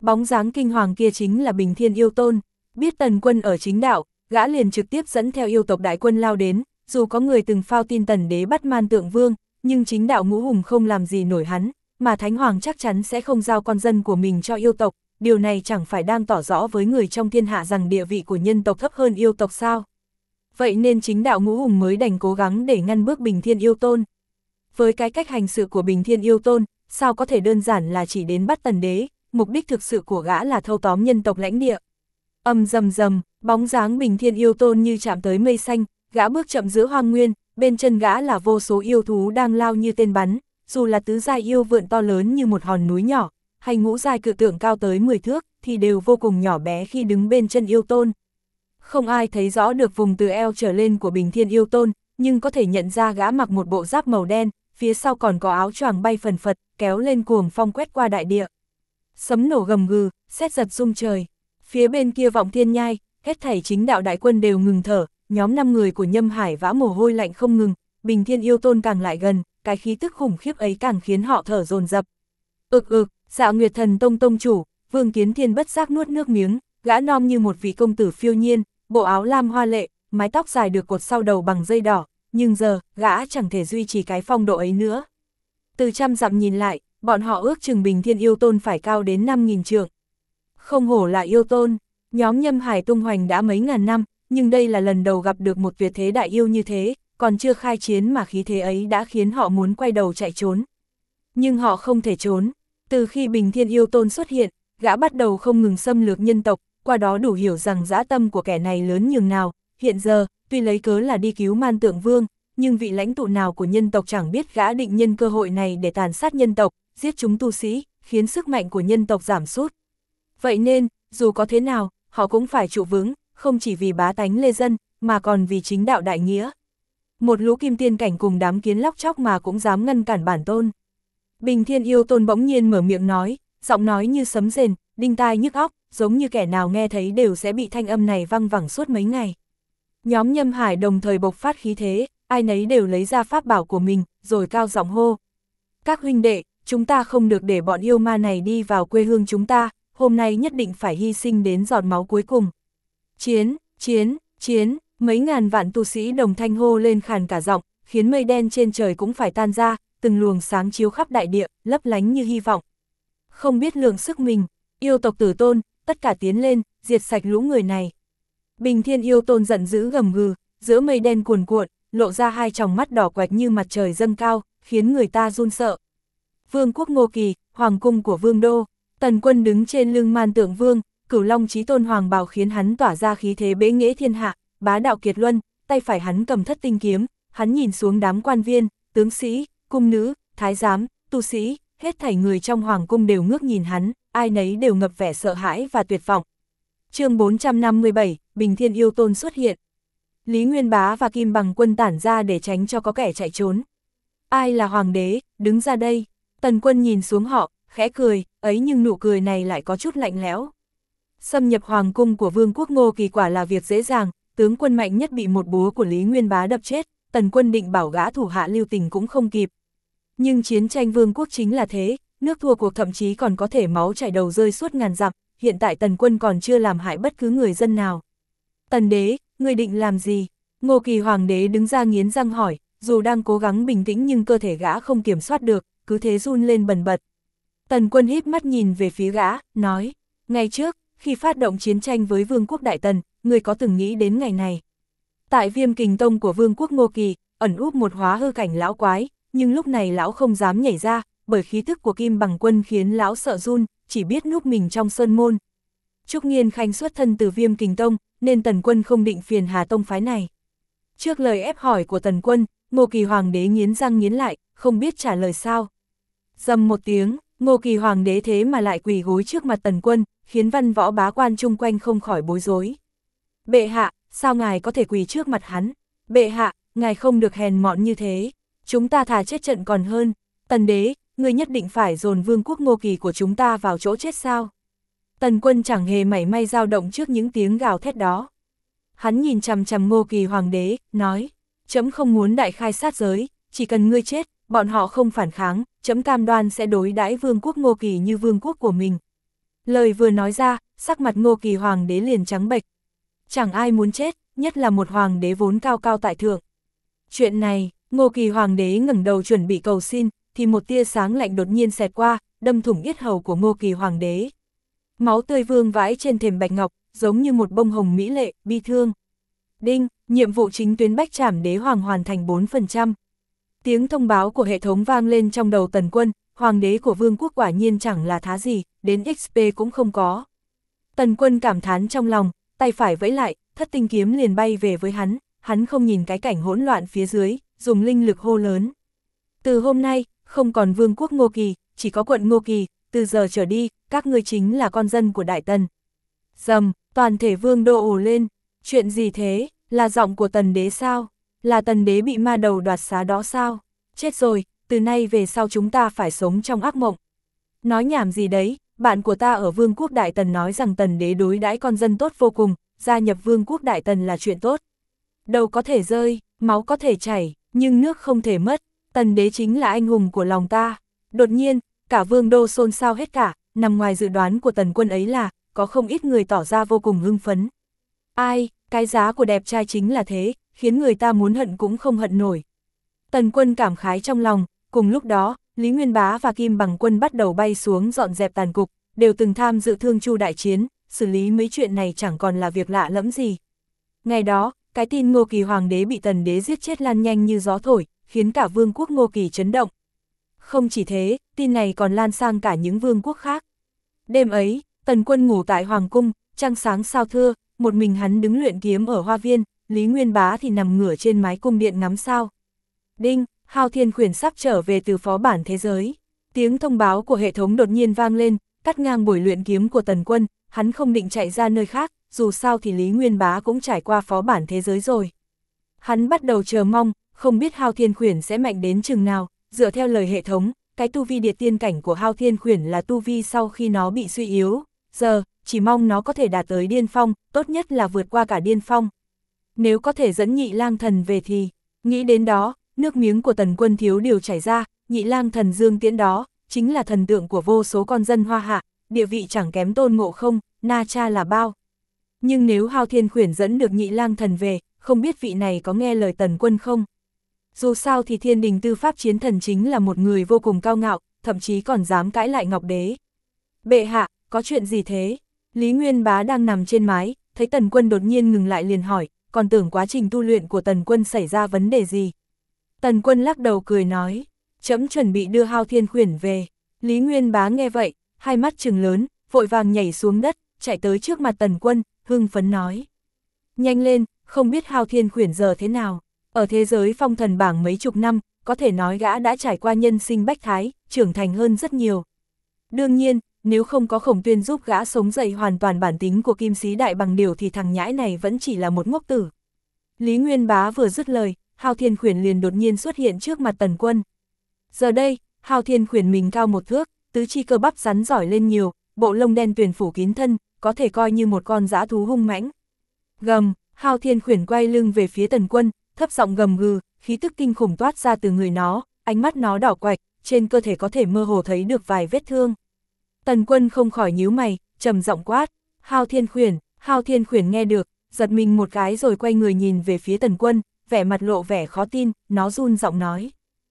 Bóng dáng kinh hoàng kia chính là Bình Thiên Yêu Tôn, biết Tần Quân ở chính đạo, gã liền trực tiếp dẫn theo yêu tộc đại quân lao đến, dù có người từng phao tin Tần Đế bắt Man Tượng Vương, nhưng chính đạo ngũ hùng không làm gì nổi hắn, mà Thánh Hoàng chắc chắn sẽ không giao con dân của mình cho yêu tộc, điều này chẳng phải đang tỏ rõ với người trong thiên hạ rằng địa vị của nhân tộc thấp hơn yêu tộc sao? Vậy nên chính đạo ngũ hùng mới đành cố gắng để ngăn bước Bình Thiên Yêu Tôn. Với cái cách hành sự của Bình Thiên Yêu Tôn, sao có thể đơn giản là chỉ đến bắt Tần Đế, mục đích thực sự của gã là thâu tóm nhân tộc lãnh địa. Âm rầm rầm, bóng dáng Bình Thiên Yêu Tôn như chạm tới mây xanh, gã bước chậm giữa hoang nguyên, bên chân gã là vô số yêu thú đang lao như tên bắn, dù là tứ giai yêu vượn to lớn như một hòn núi nhỏ, hay ngũ giai cự tượng cao tới 10 thước, thì đều vô cùng nhỏ bé khi đứng bên chân yêu tôn. Không ai thấy rõ được vùng từ eo trở lên của Bình Thiên Yêu Tôn, nhưng có thể nhận ra gã mặc một bộ giáp màu đen, phía sau còn có áo choàng bay phần phật, kéo lên cuồng phong quét qua đại địa. Sấm nổ gầm gừ, sét giật rung trời. Phía bên kia Vọng Thiên Nhai, hết thảy chính đạo đại quân đều ngừng thở, nhóm 5 người của Nhâm Hải vã mồ hôi lạnh không ngừng, Bình Thiên Yêu Tôn càng lại gần, cái khí tức khủng khiếp ấy càng khiến họ thở dồn dập. Dạ Nguyệt Thần Tông tông chủ, Vương Kiến Thiên bất giác nuốt nước miếng, gã non như một vị công tử phiêu nhiên, bộ áo lam hoa lệ, mái tóc dài được cột sau đầu bằng dây đỏ, nhưng giờ, gã chẳng thể duy trì cái phong độ ấy nữa. Từ trăm dặm nhìn lại, bọn họ ước chừng Bình Thiên Yêu Tôn phải cao đến 5.000 trượng. Không hổ là yêu tôn, nhóm Nhâm Hải tung hoành đã mấy ngàn năm, nhưng đây là lần đầu gặp được một tuyệt thế đại yêu như thế, còn chưa khai chiến mà khí thế ấy đã khiến họ muốn quay đầu chạy trốn. Nhưng họ không thể trốn, từ khi Bình Thiên Yêu Tôn xuất hiện, gã bắt đầu không ngừng xâm lược nhân tộc, qua đó đủ hiểu rằng dã tâm của kẻ này lớn nhường nào. Hiện giờ, tuy lấy cớ là đi cứu Man Tượng Vương, nhưng vị lãnh tụ nào của nhân tộc chẳng biết gã định nhân cơ hội này để tàn sát nhân tộc, giết chúng tu sĩ, khiến sức mạnh của nhân tộc giảm sút. Vậy nên, dù có thế nào, họ cũng phải trụ vững, không chỉ vì bá tánh lê dân, mà còn vì chính đạo đại nghĩa. Một lũ kim tiên cảnh cùng đám kiến lóc chóc mà cũng dám ngăn cản bản tôn. Bình Thiên Yêu Tôn bỗng nhiên mở miệng nói, giọng nói như sấm rền, đinh tai nhức óc, giống như kẻ nào nghe thấy đều sẽ bị thanh âm này văng vẳng suốt mấy ngày. Nhóm Nhâm Hải đồng thời bộc phát khí thế, ai nấy đều lấy ra pháp bảo của mình, rồi cao giọng hô. Các huynh đệ, chúng ta không được để bọn yêu ma này đi vào quê hương chúng ta, hôm nay nhất định phải hy sinh đến giọt máu cuối cùng. Chiến, chiến, chiến, mấy ngàn vạn tu sĩ đồng thanh hô lên khàn cả giọng, khiến mây đen trên trời cũng phải tan ra, từng luồng sáng chiếu khắp đại địa, lấp lánh như hy vọng. Không biết lượng sức mình, yêu tộc Tử Tôn, tất cả tiến lên, diệt sạch lũ người này. Bình Thiên Yêu Tôn giận dữ gầm gừ, giữa mây đen cuồn cuộn, lộ ra hai tròng mắt đỏ quạch như mặt trời dâng cao, khiến người ta run sợ. Vương quốc Ngô Kỳ, hoàng cung của Vương đô, Tần Quân đứng trên lưng Man Tượng Vương, Cửu Long Chí Tôn hoàng bào khiến hắn tỏa ra khí thế bế nghệ thiên hạ, bá đạo kiệt luân, tay phải hắn cầm thất tinh kiếm, hắn nhìn xuống đám quan viên, tướng sĩ, cung nữ, thái giám, tu sĩ, hết thảy người trong hoàng cung đều ngước nhìn hắn, ai nấy đều ngập vẻ sợ hãi và tuyệt vọng. Chương 457, Bình Thiên Yêu Tôn xuất hiện. Lý Nguyên Bá và Kim Bằng Quân tản ra để tránh cho có kẻ chạy trốn. Ai là hoàng đế, đứng ra đây. Tần Quân nhìn xuống họ, khẽ cười, ấy nhưng nụ cười này lại có chút lạnh lẽo. Xâm nhập hoàng cung của Vương quốc Ngô Kỳ quả là việc dễ dàng, tướng quân mạnh nhất bị một búa của Lý Nguyên Bá đập chết, Tần Quân định bảo gã thủ hạ lưu tình cũng không kịp. Nhưng chiến tranh vương quốc chính là thế, nước thua cuộc thậm chí còn có thể máu chảy đầu rơi suốt ngàn dặm, hiện tại Tần Quân còn chưa làm hại bất cứ người dân nào. Tần đế, ngươi định làm gì? Ngô Kỳ hoàng đế đứng ra nghiến răng hỏi, dù đang cố gắng bình tĩnh nhưng cơ thể gã không kiểm soát được, cứ thế run lên bần bật. Tần Quân híp mắt nhìn về phía gã, nói, ngày trước, khi phát động chiến tranh với Vương quốc Đại Tần, ngươi có từng nghĩ đến ngày này? Tại Viêm Kình Tông của Vương quốc Ngô Kỳ, ẩn úp một hóa hư cảnh lão quái, nhưng lúc này lão không dám nhảy ra, bởi khí thức của Kim Bằng Quân khiến lão sợ run, chỉ biết núp mình trong sơn môn. Trúc Nghiên Khanh xuất thân từ Viêm Kình Tông, nên Tần Quân không định phiền hà tông phái này. Trước lời ép hỏi của Tần Quân, Ngô Kỳ hoàng đế nghiến răng nghiến lại, không biết trả lời sao. Dầm một tiếng, Ngô Kỳ hoàng đế thế mà lại quỳ gối trước mặt Tần Quân, khiến văn võ bá quan chung quanh không khỏi bối rối. Bệ hạ, sao ngài có thể quỳ trước mặt hắn? Bệ hạ, ngài không được hèn mọn như thế. Chúng ta thà chết trận còn hơn. Tần đế, ngươi nhất định phải dồn Vương quốc Ngô Kỳ của chúng ta vào chỗ chết sao? Tần Quân chẳng hề mảy may dao động trước những tiếng gào thét đó. Hắn nhìn chằm chằm Ngô Kỳ hoàng đế, nói, trẫm không muốn đại khai sát giới, chỉ cần ngươi chết, bọn họ không phản kháng, trẫm cam đoan sẽ đối đãi Vương quốc Ngô Kỳ như vương quốc của mình. Lời vừa nói ra, sắc mặt Ngô Kỳ hoàng đế liền trắng bệch. Chẳng ai muốn chết, nhất là một hoàng đế vốn cao cao tại thượng. Chuyện này, Ngô Kỳ hoàng đế ngẩng đầu chuẩn bị cầu xin, thì một tia sáng lạnh đột nhiên xẹt qua, đâm thủng yết hầu của Ngô Kỳ hoàng đế. Máu tươi vương vãi trên thềm bạch ngọc, giống như một bông hồng mỹ lệ, bi thương. Đinh, nhiệm vụ chính tuyến bách trảm đế hoàng hoàn thành 4%. Tiếng thông báo của hệ thống vang lên trong đầu Tần Quân, hoàng đế của vương quốc quả nhiên chẳng là thá gì, đến XP cũng không có. Tần Quân cảm thán trong lòng, tay phải vẫy lại, thất tinh kiếm liền bay về với hắn không nhìn cái cảnh hỗn loạn phía dưới, dùng linh lực hô lớn. Từ hôm nay, không còn vương quốc Ngô Kỳ, chỉ có quận Ngô Kỳ, từ giờ trở đi, các ngươi chính là con dân của Đại Tần. Rầm, toàn thể vương đô ồ lên, chuyện gì thế, là giọng của Tần đế sao? Là Tần đế bị ma đầu đoạt xá đó sao? Chết rồi, từ nay về sau chúng ta phải sống trong ác mộng. Nói nhảm gì đấy, bạn của ta ở vương quốc Đại Tần nói rằng Tần đế đối đãi con dân tốt vô cùng, gia nhập vương quốc Đại Tần là chuyện tốt. Đầu có thể rơi, máu có thể chảy, nhưng nước không thể mất, Tần đế chính là anh hùng của lòng ta. Đột nhiên, cả vương đô xôn xao hết cả, nằm ngoài dự đoán của Tần Quân ấy là, có không ít người tỏ ra vô cùng hưng phấn. Ai, cái giá của đẹp trai chính là thế, khiến người ta muốn hận cũng không hận nổi. Tần Quân cảm khái trong lòng, cùng lúc đó, Lý Nguyên Bá và Kim Bằng Quân bắt đầu bay xuống dọn dẹp tàn cục, đều từng tham dự Thương Chu đại chiến, xử lý mấy chuyện này chẳng còn là việc lạ lẫm gì. Ngày đó, cái tin Ngô Kỳ hoàng đế bị Tần đế giết chết lan nhanh như gió thổi, khiến cả vương quốc Ngô Kỳ chấn động. Không chỉ thế, tin này còn lan sang cả những vương quốc khác. Đêm ấy, Tần Quân ngủ tại Hoàng cung, trăng sáng sao thưa, một mình hắn đứng luyện kiếm ở hoa viên, Lý Nguyên Bá thì nằm ngửa trên mái cung điện ngắm sao. Đinh, Hao Thiên Khuyển sắp trở về từ phó bản thế giới. Tiếng thông báo của hệ thống đột nhiên vang lên, cắt ngang buổi luyện kiếm của Tần Quân, hắn không định chạy ra nơi khác, dù sao thì Lý Nguyên Bá cũng trải qua phó bản thế giới rồi. Hắn bắt đầu chờ mong, không biết Hao Thiên Khuyển sẽ mạnh đến chừng nào, dựa theo lời hệ thống, cái tu vi điệt tiên cảnh của Hao Thiên Khuyển là tu vi sau khi nó bị suy yếu, giờ, chỉ mong nó có thể đạt tới điên phong, tốt nhất là vượt qua cả điên phong. Nếu có thể dẫn Nhị Lang Thần về thì, nghĩ đến đó, nước miếng của Tần Quân thiếu điều chảy ra, Nhị Lang Thần Dương Tiễn đó, chính là thần tượng của vô số con dân Hoa Hạ, địa vị chẳng kém Tôn Ngộ Không, Na Cha là bao. Nhưng nếu Hao Thiên Khuyển dẫn được Nhị Lang Thần về, không biết vị này có nghe lời Tần Quân không? Dù sao thì Thiên Đình Tư Pháp Chiến Thần chính là một người vô cùng cao ngạo, thậm chí còn dám cãi lại Ngọc Đế. Bệ hạ, có chuyện gì thế? Lý Nguyên Bá đang nằm trên mái, thấy Tần Quân đột nhiên ngừng lại liền hỏi, còn tưởng quá trình tu luyện của Tần Quân xảy ra vấn đề gì? Tần Quân lắc đầu cười nói, trẫm chuẩn bị đưa Hao Thiên Khuyển về. Lý Nguyên Bá nghe vậy, hai mắt trừng lớn, vội vàng nhảy xuống đất, chạy tới trước mặt Tần Quân, hưng phấn nói. Nhanh lên, không biết Hao Thiên Khuyển giờ thế nào? Ở thế giới phong thần bảng mấy chục năm, có thể nói gã đã trải qua nhân sinh bách thái, trưởng thành hơn rất nhiều. Đương nhiên, nếu không có Khổng Tuyên giúp gã sống dậy hoàn toàn bản tính của Kim Sĩ Đại Bằng Điểu thì thằng nhãi này vẫn chỉ là một ngốc tử. Lý Nguyên Bá vừa dứt lời, Hao Thiên Khuyển liền đột nhiên xuất hiện trước mặt Tần Quân. Giờ đây, Hao Thiên Khuyển mình cao 1 thước, tứ chi cơ bắp rắn giỏi lên nhiều, bộ lông đen tuyền phủ kín thân, có thể coi như một con dã thú hung mãnh. Gầm, Hao Thiên Khuyển quay lưng về phía Tần Quân, thấp giọng gầm gừ, khí tức kinh khủng toát ra từ người nó, ánh mắt nó đỏ quạch, trên cơ thể có thể mơ hồ thấy được vài vết thương. Tần Quân không khỏi nhíu mày, trầm giọng quát, Hao Thiên Khuyển nghe được, giật mình một cái rồi quay người nhìn về phía Tần Quân, vẻ mặt lộ vẻ khó tin, nó run giọng nói.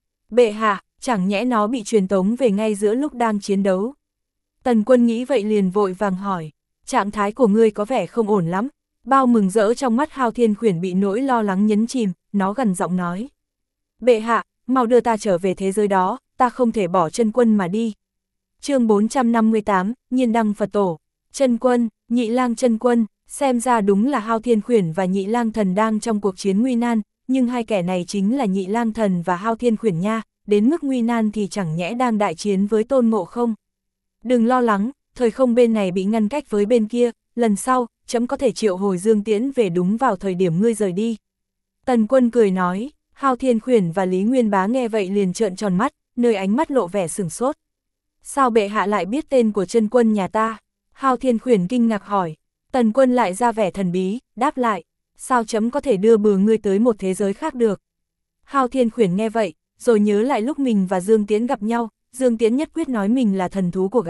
Bệ hạ, chẳng nhẽ nó bị truyền tống về ngay giữa lúc đang chiến đấu. Tần Quân nghĩ vậy liền vội vàng hỏi, trạng thái của ngươi có vẻ không ổn lắm. Bao mừng rỡ trong mắt Hao Thiên Khuyển bị nỗi lo lắng nhấn chìm, nó gằn giọng nói. Bệ hạ, mau đưa ta trở về thế giới đó, ta không thể bỏ Chân Quân mà đi. Chương 458, Nhiên Đăng Phật Tổ. Chân Quân, Nhị Lang Chân Quân, xem ra đúng là Hao Thiên Khuyển và Nhị Lang Thần đang trong cuộc chiến nguy nan, nhưng hai kẻ này chính là Nhị Lang Thần và Hao Thiên Khuyển nha, đến mức nguy nan thì chẳng nhẽ đang đại chiến với Tôn Ngộ Không. Đừng lo lắng, thời không bên này bị ngăn cách với bên kia, lần sau, trẫm có thể triệu hồi Dương Tiễn về đúng vào thời điểm ngươi rời đi. Tần Quân cười nói, Hao Thiên Khuyển và Lý Nguyên Bá nghe vậy liền trợn tròn mắt, nơi ánh mắt lộ vẻ sửng sốt. Sao bệ hạ lại biết tên của Chân Quân nhà ta? Hao Thiên Khuyển kinh ngạc hỏi. Tần Quân lại ra vẻ thần bí, đáp lại, sao trẫm có thể đưa bừa ngươi tới một thế giới khác được? Hao Thiên Khuyển nghe vậy, rồi nhớ lại lúc mình và Dương Tiễn gặp nhau, Dương Tiễn nhất quyết nói mình là thần thú của gã,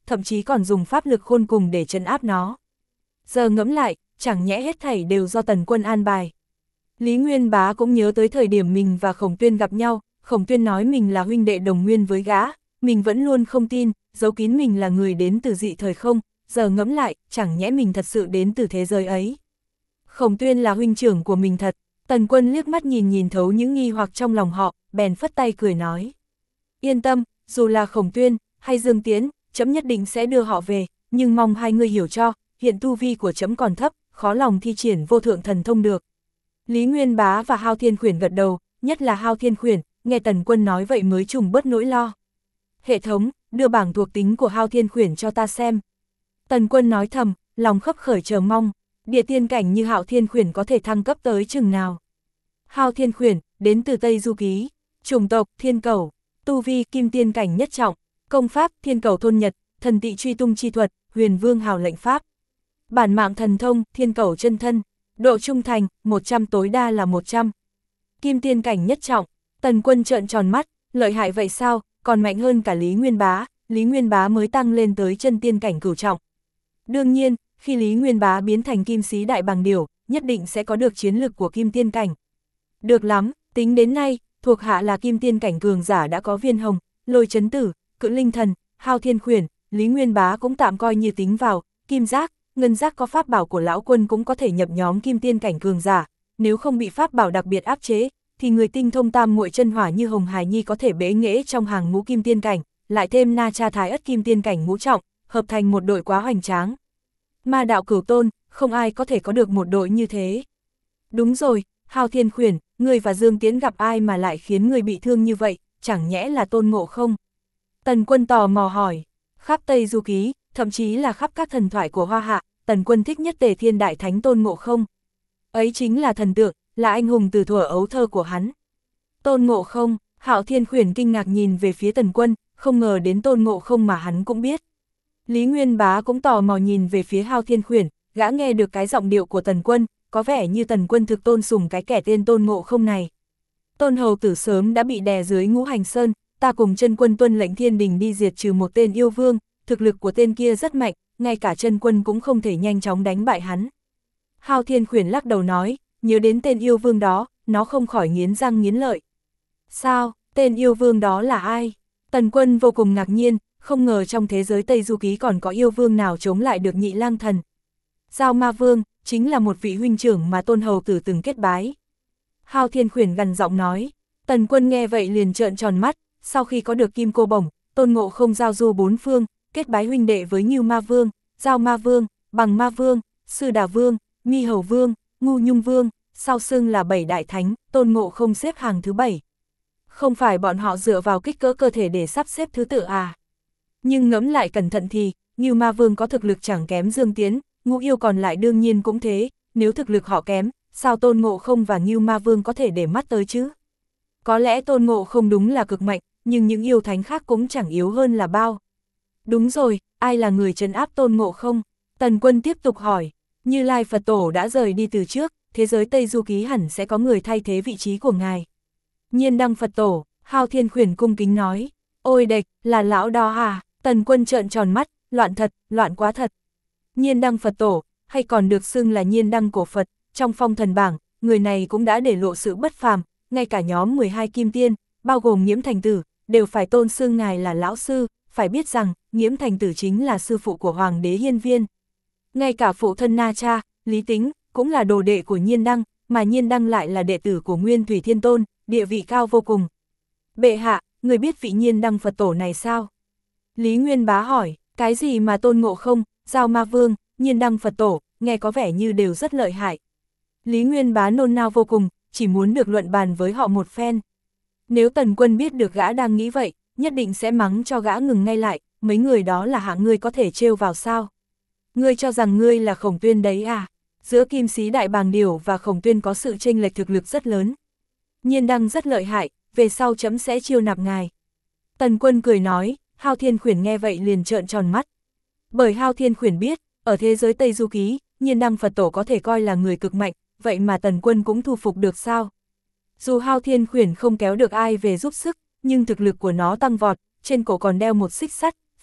thậm chí còn dùng pháp lực khôn cùng để trấn áp nó. Giờ ngẫm lại, chẳng nhẽ hết thảy đều do Tần Quân an bài. Lý Nguyên Bá cũng nhớ tới thời điểm mình và Khổng Tuyên gặp nhau, Khổng Tuyên nói mình là huynh đệ đồng nguyên với gã, mình vẫn luôn không tin, giấu kín mình là người đến từ dị thời không, giờ ngẫm lại, chẳng nhẽ mình thật sự đến từ thế giới ấy. Khổng Tuyên là huynh trưởng của mình thật. Tần Quân liếc mắt nhìn thấu những nghi hoặc trong lòng họ, bèn phất tay cười nói. Yên tâm, dù là Khổng Tuyên, hay Dương Tiến, trẫm nhất định sẽ đưa họ về, nhưng mong hai người hiểu cho, hiện tu vi của trẫm còn thấp, khó lòng thi triển vô thượng thần thông được. Lý Nguyên Bá và Hao Thiên Khuyển gật đầu, nhất là Hao Thiên Khuyển, nghe Tần Quân nói vậy mới trùng bớt nỗi lo. Hệ thống, đưa bảng thuộc tính của Hao Thiên Khuyển cho ta xem. Tần Quân nói thầm, lòng khấp khởi chờ mong. Địa tiên cảnh như Hao Thiên Khuyển có thể thăng cấp tới chừng nào? Hao Thiên Khuyển, đến từ Tây Du Ký, chủng tộc, thiên cẩu, tu vi, kim tiên cảnh nhất trọng, công pháp, thiên cẩu thôn nhật, thần tị truy tung chi thuật, huyền vương hào lệnh pháp. Bản mạng thần thông, thiên cẩu chân thân, độ trung thành, 100 tối đa là 100. Kim tiên cảnh nhất trọng, Tần Quân trợn tròn mắt, lợi hại vậy sao, còn mạnh hơn cả Lý Nguyên Bá mới tăng lên tới chân tiên cảnh cửu trọng. Đương nhiên, khi Lý Nguyên Bá biến thành kim sĩ đại bàng điểu, nhất định sẽ có được chiến lực của kim tiên cảnh. Được lắm, tính đến nay, thuộc hạ là kim tiên cảnh cường giả đã có Viên Hồng, Lôi Chấn Tử, Cự Linh Thần, Hao Thiên Khuyển, Lý Nguyên Bá cũng tạm coi như tính vào, Kim Giác, Ngân Giác có pháp bảo của lão quân cũng có thể nhập nhóm kim tiên cảnh cường giả, nếu không bị pháp bảo đặc biệt áp chế, thì người tinh thông tam muội chân hỏa như Hồng Hải Nhi có thể bế nghễ trong hàng ngũ kim tiên cảnh, lại thêm Na Cha Thái Ất kim tiên cảnh ngũ trọng, hợp thành một đội quá hoành tráng. Ma đạo Cửu Tôn, không ai có thể có được một đội như thế. Đúng rồi, Hao Thiên Khuyển, ngươi và Dương Tiến gặp ai mà lại khiến người bị thương như vậy, chẳng nhẽ là Tôn Ngộ không? Tần Quân tò mò hỏi. Khắp Tây Du Ký, thậm chí là khắp các thần thoại của Hoa Hạ, Tần Quân thích nhất Tề Thiên Đại Thánh Tôn Ngộ không. Ấy chính là thần tượng, là anh hùng từ thuở ấu thơ của hắn. Tôn Ngộ không, Hao Thiên Khuyển kinh ngạc nhìn về phía Tần Quân, không ngờ đến Tôn Ngộ không mà hắn cũng biết. Lý Nguyên Bá cũng tò mò nhìn về phía Hao Thiên Khuyển, gã nghe được cái giọng điệu của Tần Quân, có vẻ như Tần Quân thực tôn sùng cái kẻ tên Tôn Ngộ không này. Tôn hầu tử sớm đã bị đè dưới Ngũ Hành Sơn, ta cùng chân quân tuân lệnh thiên đình đi diệt trừ một tên yêu vương, thực lực của tên kia rất mạnh, ngay cả chân quân cũng không thể nhanh chóng đánh bại hắn. Hao Thiên Khuyển lắc đầu nói, nhớ đến tên yêu vương đó, nó không khỏi nghiến răng nghiến lợi. Sao, tên yêu vương đó là ai? Tần Quân vô cùng ngạc nhiên, không ngờ trong thế giới Tây Du Ký còn có yêu vương nào chống lại được Nhị Lang Thần. Giao Ma Vương, chính là một vị huynh trưởng mà Tôn hầu tử từng kết bái. Hao Thiên Khuyển gằn giọng nói. Tần Quân nghe vậy liền trợn tròn mắt, sau khi có được Kim Cô Bổng, Tôn Ngộ không giao du bốn phương, kết bái huynh đệ với Ngưu Ma Vương, Giao Ma Vương, Bằng Ma Vương, Sư Đà Vương, Mi Hầu Vương, Ngu Nhung Vương, sau xưng là 7 đại thánh, Tôn Ngộ không xếp hàng thứ 7. Không phải bọn họ dựa vào kích cỡ cơ thể để sắp xếp thứ tự à? Nhưng ngẫm lại cẩn thận thì, Ngưu Ma Vương có thực lực chẳng kém Dương Tiến, Ngũ Yêu còn lại đương nhiên cũng thế, nếu thực lực họ kém, sao Tôn Ngộ không và Ngưu Ma Vương có thể để mắt tới chứ? Có lẽ Tôn Ngộ không đúng là cực mạnh, nhưng những yêu thánh khác cũng chẳng yếu hơn là bao. Đúng rồi, ai là người trấn áp Tôn Ngộ không? Tần Quân tiếp tục hỏi. Như Lai Phật Tổ đã rời đi từ trước, thế giới Tây Du Ký hẳn sẽ có người thay thế vị trí của ngài. Nhiên Đăng Phật Tổ, Hao Thiên Khuyển cung kính nói. Ôi đệch, là lão đó à? Tần Quân trợn tròn mắt, loạn thật, loạn quá thật. Nhiên Đăng Phật Tổ, hay còn được xưng là Nhiên Đăng Cổ Phật, trong phong thần bảng, người này cũng đã để lộ sự bất phàm, ngay cả nhóm 12 kim tiên, bao gồm Nghiễm Thành Tử, đều phải tôn xưng ngài là lão sư, phải biết rằng, Nghiễm Thành Tử chính là sư phụ của Hoàng đế Hiên Viên. Ngay cả phụ thân Na Cha, Lý Tính, cũng là đồ đệ của Nhiên Đăng, mà Nhiên Đăng lại là đệ tử của Nguyên Thủy Thiên Tôn, địa vị cao vô cùng. Bệ hạ, người biết vị Nhiên Đăng Phật Tổ này sao? Lý Nguyên Bá hỏi, cái gì mà Tôn Ngộ không, Giao Ma Vương, Nhiên Đăng Phật Tổ, nghe có vẻ như đều rất lợi hại. Lý Nguyên Bá nôn nao vô cùng, chỉ muốn được luận bàn với họ một phen. Nếu Tần Quân biết được gã đang nghĩ vậy, nhất định sẽ mắng cho gã ngừng ngay lại, mấy người đó là hạng ngươi có thể trêu vào sao? Ngươi cho rằng ngươi là Khổng Tuyên đấy à? Giữa Kim Sĩ Đại Bàng Điểu và Khổng Tuyên có sự chênh lệch thực lực rất lớn. Nhiên Đăng rất lợi hại, về sau chấm sẽ chiêu nạp ngài. Tần Quân cười nói, Hao Thiên Khuyển nghe vậy liền trợn tròn mắt. Bởi Hao Thiên Khuyển biết, ở thế giới Tây Du Ký, Nhiên Đăng Phật Tổ có thể coi là người cực mạnh, vậy mà Tần Quân cũng thu phục được sao? Dù Hao Thiên Khuyển không kéo được ai về giúp sức, nhưng thực lực của nó tăng vọt, trên cổ còn đeo một xích sắt,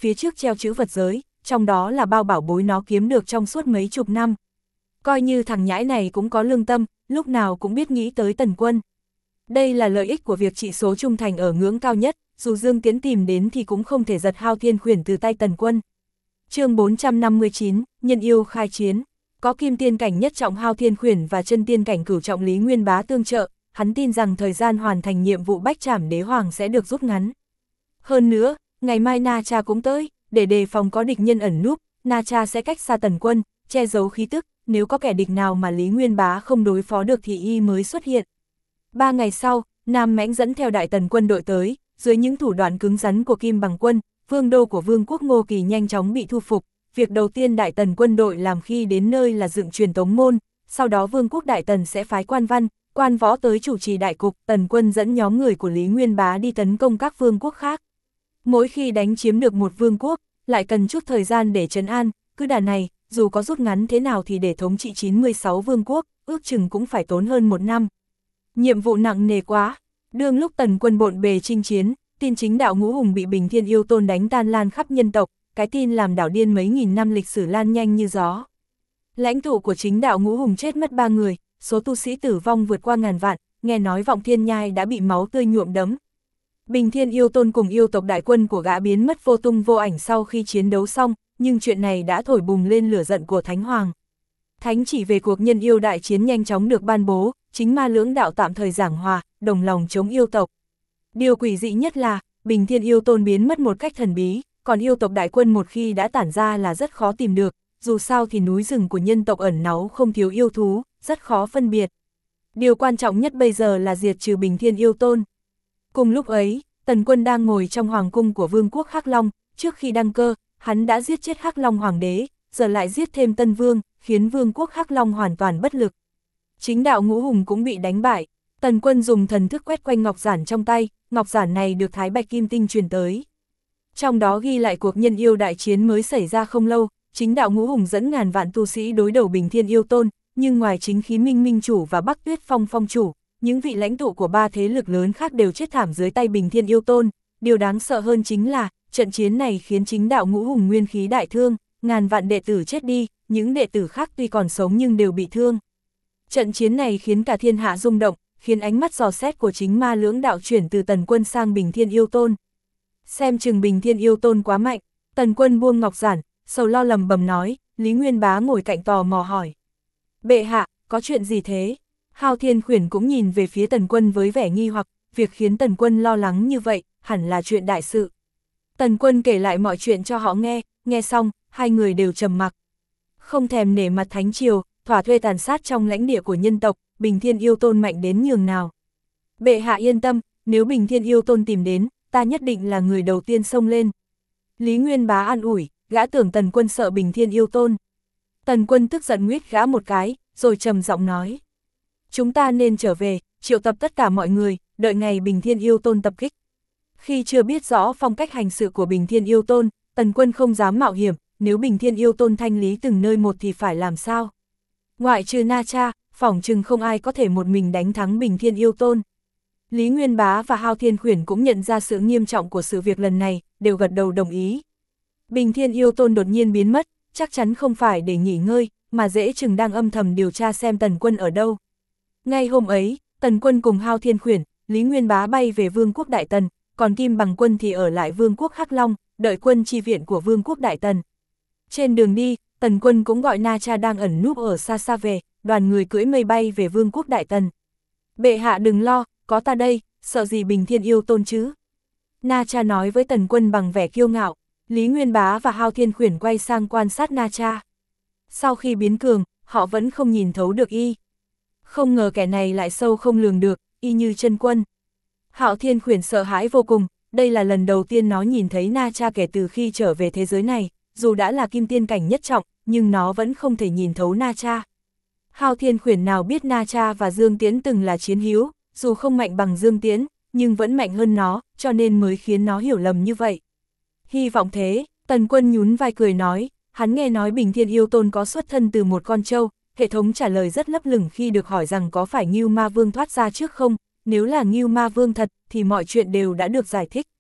phía trước treo chữ vật giới, trong đó là bao bảo bối nó kiếm được trong suốt mấy chục năm. Coi như thằng nhãi này cũng có lương tâm, lúc nào cũng biết nghĩ tới Tần Quân. Đây là lợi ích của việc trị số trung thành ở ngưỡng cao nhất, dù Dương Tiễn tìm đến thì cũng không thể giật Hao Thiên Khuyển từ tay Tần Quân. Chương 459, Nhân yêu khai chiến. Có kim tiên cảnh nhất trọng Hao Thiên Khuyển và chân tiên cảnh cửu trọng Lý Nguyên Bá tương trợ, hắn tin rằng thời gian hoàn thành nhiệm vụ bách trảm đế hoàng sẽ được rút ngắn. Hơn nữa, ngày mai Na Cha cũng tới, để đề phòng có địch nhân ẩn núp, Na Cha sẽ cách xa Tần Quân, che giấu khí tức, nếu có kẻ địch nào mà Lý Nguyên Bá không đối phó được thì y mới xuất hiện. 3 ngày sau, Nam Mãnh dẫn theo đại Tần quân đội tới, dưới những thủ đoạn cứng rắn của Kim Bằng quân, vương đô của Vương quốc Ngô Kỳ nhanh chóng bị thu phục. Việc đầu tiên đại Tần quân đội làm khi đến nơi là dựng truyền tống môn, sau đó Vương quốc Đại Tần sẽ phái quan văn, quan võ tới chủ trì đại cục, Tần quân dẫn nhóm người của Lý Nguyên Bá đi tấn công các vương quốc khác. Mỗi khi đánh chiếm được một vương quốc, lại cần chút thời gian để trấn an, cứ đà này, dù có rút ngắn thế nào thì để thống trị 96 vương quốc, ước chừng cũng phải tốn hơn 1 năm. Nhiệm vụ nặng nề quá, đương lúc Tần quân bộn bề chinh chiến, tin chính đạo Ngũ Hùng bị Bình Thiên Yêu Tôn đánh tan lan khắp nhân tộc, cái tin làm đảo điên mấy nghìn năm lịch sử lan nhanh như gió. Lãnh tụ của chính đạo Ngũ Hùng chết mất 3 người, số tu sĩ tử vong vượt qua ngàn vạn, nghe nói Vọng Thiên Nhai đã bị máu tươi nhuộm đẫm. Bình Thiên Yêu Tôn cùng yêu tộc đại quân của gã biến mất vô tung vô ảnh sau khi chiến đấu xong, nhưng chuyện này đã thổi bùng lên lửa giận của Thánh Hoàng. Thánh chỉ về cuộc nhân yêu đại chiến nhanh chóng được ban bố, chính ma lưỡng đạo tạm thời giảng hòa, đồng lòng chống yêu tộc. Điều quỷ dị nhất là, Bình Thiên Yêu Tôn biến mất một cách thần bí, còn yêu tộc đại quân một khi đã tản ra là rất khó tìm được, dù sao thì núi rừng của nhân tộc ẩn náu không thiếu yêu thú, rất khó phân biệt. Điều quan trọng nhất bây giờ là diệt trừ Bình Thiên Yêu Tôn. Cùng lúc ấy, Tần Quân đang ngồi trong hoàng cung của Vương quốc Hắc Long, trước khi đăng cơ, hắn đã giết chết Hắc Long Hoàng đế, giờ lại giết thêm Tân Vương, khiến Vương quốc Hắc Long hoàn toàn bất lực. Chính đạo Ngũ Hùng cũng bị đánh bại, Tần Quân dùng thần thức quét quanh ngọc giản trong tay, ngọc giản này được Thái Bạch Kim Tinh truyền tới. Trong đó ghi lại cuộc nhân yêu đại chiến mới xảy ra không lâu, chính đạo Ngũ Hùng dẫn ngàn vạn tu sĩ đối đầu Bình Thiên Yêu Tôn, nhưng ngoài Chính Khí Minh Minh chủ và Bắc Tuyết Phong Phong chủ, những vị lãnh tụ của 3 thế lực lớn khác đều chết thảm dưới tay Bình Thiên Yêu Tôn. Điều đáng sợ hơn chính là, trận chiến này khiến chính đạo Ngũ Hùng nguyên khí đại thương, ngàn vạn đệ tử chết đi, những đệ tử khác tuy còn sống nhưng đều bị thương. Trận chiến này khiến cả thiên hạ rung động, khiến ánh mắt dò xét của chính ma lưỡng đạo chuyển từ Tần Quân sang Bình Thiên Yêu Tôn. Xem chừng Bình Thiên Yêu Tôn quá mạnh, Tần Quân buông ngọc giản, sầu lo lầm bầm nói. Lý Nguyên Bá ngồi cạnh tò mò hỏi. Bệ hạ, có chuyện gì thế? Hao Thiên Khuyển cũng nhìn về phía Tần Quân với vẻ nghi hoặc, việc khiến Tần Quân lo lắng như vậy, hẳn là chuyện đại sự. Tần Quân kể lại mọi chuyện cho họ nghe xong, hai người đều trầm mặc. Không thèm nể mặt Thánh Triều, thỏa thuê tàn sát trong lãnh địa của nhân tộc, Bình Thiên Yêu Tôn mạnh đến nhường nào. Bệ hạ yên tâm, nếu Bình Thiên Yêu Tôn tìm đến, ta nhất định là người đầu tiên xông lên. Lý Nguyên Bá an ủi, gã tưởng Tần Quân sợ Bình Thiên Yêu Tôn. Tần Quân tức giận nguyết gã một cái, rồi trầm giọng nói. Chúng ta nên trở về, triệu tập tất cả mọi người, đợi ngày Bình Thiên Yêu Tôn tập kích. Khi chưa biết rõ phong cách hành sự của Bình Thiên Yêu Tôn, Tần Quân không dám mạo hiểm, nếu Bình Thiên Yêu Tôn thanh lý từng nơi một thì phải làm sao? Ngoại trừ Na Cha, phỏng chừng không ai có thể một mình đánh thắng Bình Thiên Yêu Tôn. Lý Nguyên Bá và Hao Thiên Khuyển cũng nhận ra sự nghiêm trọng của sự việc lần này, đều gật đầu đồng ý. Bình Thiên Yêu Tôn đột nhiên biến mất, chắc chắn không phải để nghỉ ngơi, mà dễ chừng đang âm thầm điều tra xem Tần Quân ở đâu. Ngay hôm ấy, Tần Quân cùng Hao Thiên Khuyển, Lý Nguyên Bá bay về Vương quốc Đại Tần, còn Kim Bằng quân thì ở lại Vương quốc Hắc Long, đợi quân chi viện của Vương quốc Đại Tần. Trên đường đi, Tần Quân cũng gọi Na Cha đang ẩn núp ở xa xa về, đoàn người cưỡi mây bay về Vương quốc Đại Tần. Bệ hạ đừng lo, có ta đây, sợ gì Bình Thiên Yêu Tôn chứ? Na Cha nói với Tần Quân bằng vẻ kiêu ngạo. Lý Nguyên Bá và Hao Thiên Khuyển quay sang quan sát Na Cha. Sau khi biến cường, họ vẫn không nhìn thấu được y. Không ngờ kẻ này lại sâu không lường được, y như chân quân. Hao Thiên Khuyển sợ hãi vô cùng, đây là lần đầu tiên nó nhìn thấy Na Cha kể từ khi trở về thế giới này, dù đã là kim tiên cảnh nhất trọng, nhưng nó vẫn không thể nhìn thấu Na Cha. Hao Thiên Khuyển nào biết Na Cha và Dương Tiễn từng là chiến hữu, dù không mạnh bằng Dương Tiễn, nhưng vẫn mạnh hơn nó, cho nên mới khiến nó hiểu lầm như vậy. Hy vọng thế, Tần Quân nhún vai cười nói, hắn nghe nói Bình Thiên Yêu Tôn có xuất thân từ một con trâu, hệ thống trả lời rất lấp lửng khi được hỏi rằng có phải Ngưu Ma Vương thoát ra trước không, nếu là Ngưu Ma Vương thật thì mọi chuyện đều đã được giải thích.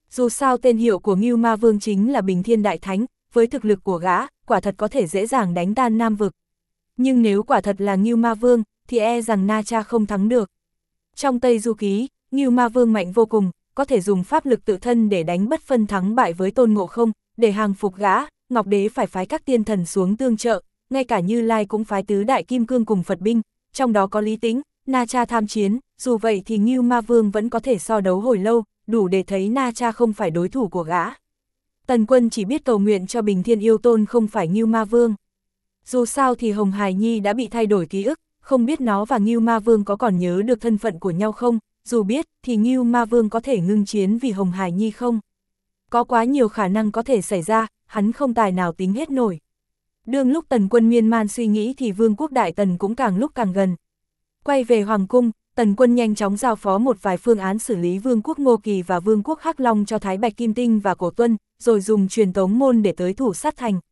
Dù sao tên hiệu của Ngưu Ma Vương chính là Bình Thiên Đại Thánh, với thực lực của gã, quả thật có thể dễ dàng đánh tan Nam Vực. Nhưng nếu quả thật là Ngưu Ma Vương, thì e rằng Na Cha không thắng được. Trong Tây Du Ký, Ngưu Ma Vương mạnh vô cùng, có thể dùng pháp lực tự thân để đánh bất phân thắng bại với Tôn Ngộ Không, để hàng phục gã, Ngọc Đế phải phái các tiên thần xuống tương trợ, ngay cả Như Lai cũng phái tứ đại kim cương cùng Phật binh, trong đó có Lý Tĩnh, Na Cha tham chiến, dù vậy thì Ngưu Ma Vương vẫn có thể so đấu hồi lâu, đủ để thấy Na Cha không phải đối thủ của gã. Tần Quân chỉ biết cầu nguyện cho Bình Thiên Yêu Tôn không phải Ngưu Ma Vương. Dù sao thì Hồng Hải Nhi đã bị thay đổi ký ức, không biết nó và Ngưu Ma Vương có còn nhớ được thân phận của nhau không, dù biết thì Ngưu Ma Vương có thể ngưng chiến vì Hồng Hải Nhi không. Có quá nhiều khả năng có thể xảy ra, hắn không tài nào tính hết nổi. Đương lúc Tần Quân miên man suy nghĩ thì Vương quốc Đại Tần cũng càng lúc càng gần. Quay về Hoàng cung, Tần Quân nhanh chóng giao phó một vài phương án xử lý Vương quốc Ngô Kỳ và Vương quốc Hắc Long cho Thái Bạch Kim Tinh và Cổ Tuân, rồi dùng truyền tống môn để tới thủ sát thành.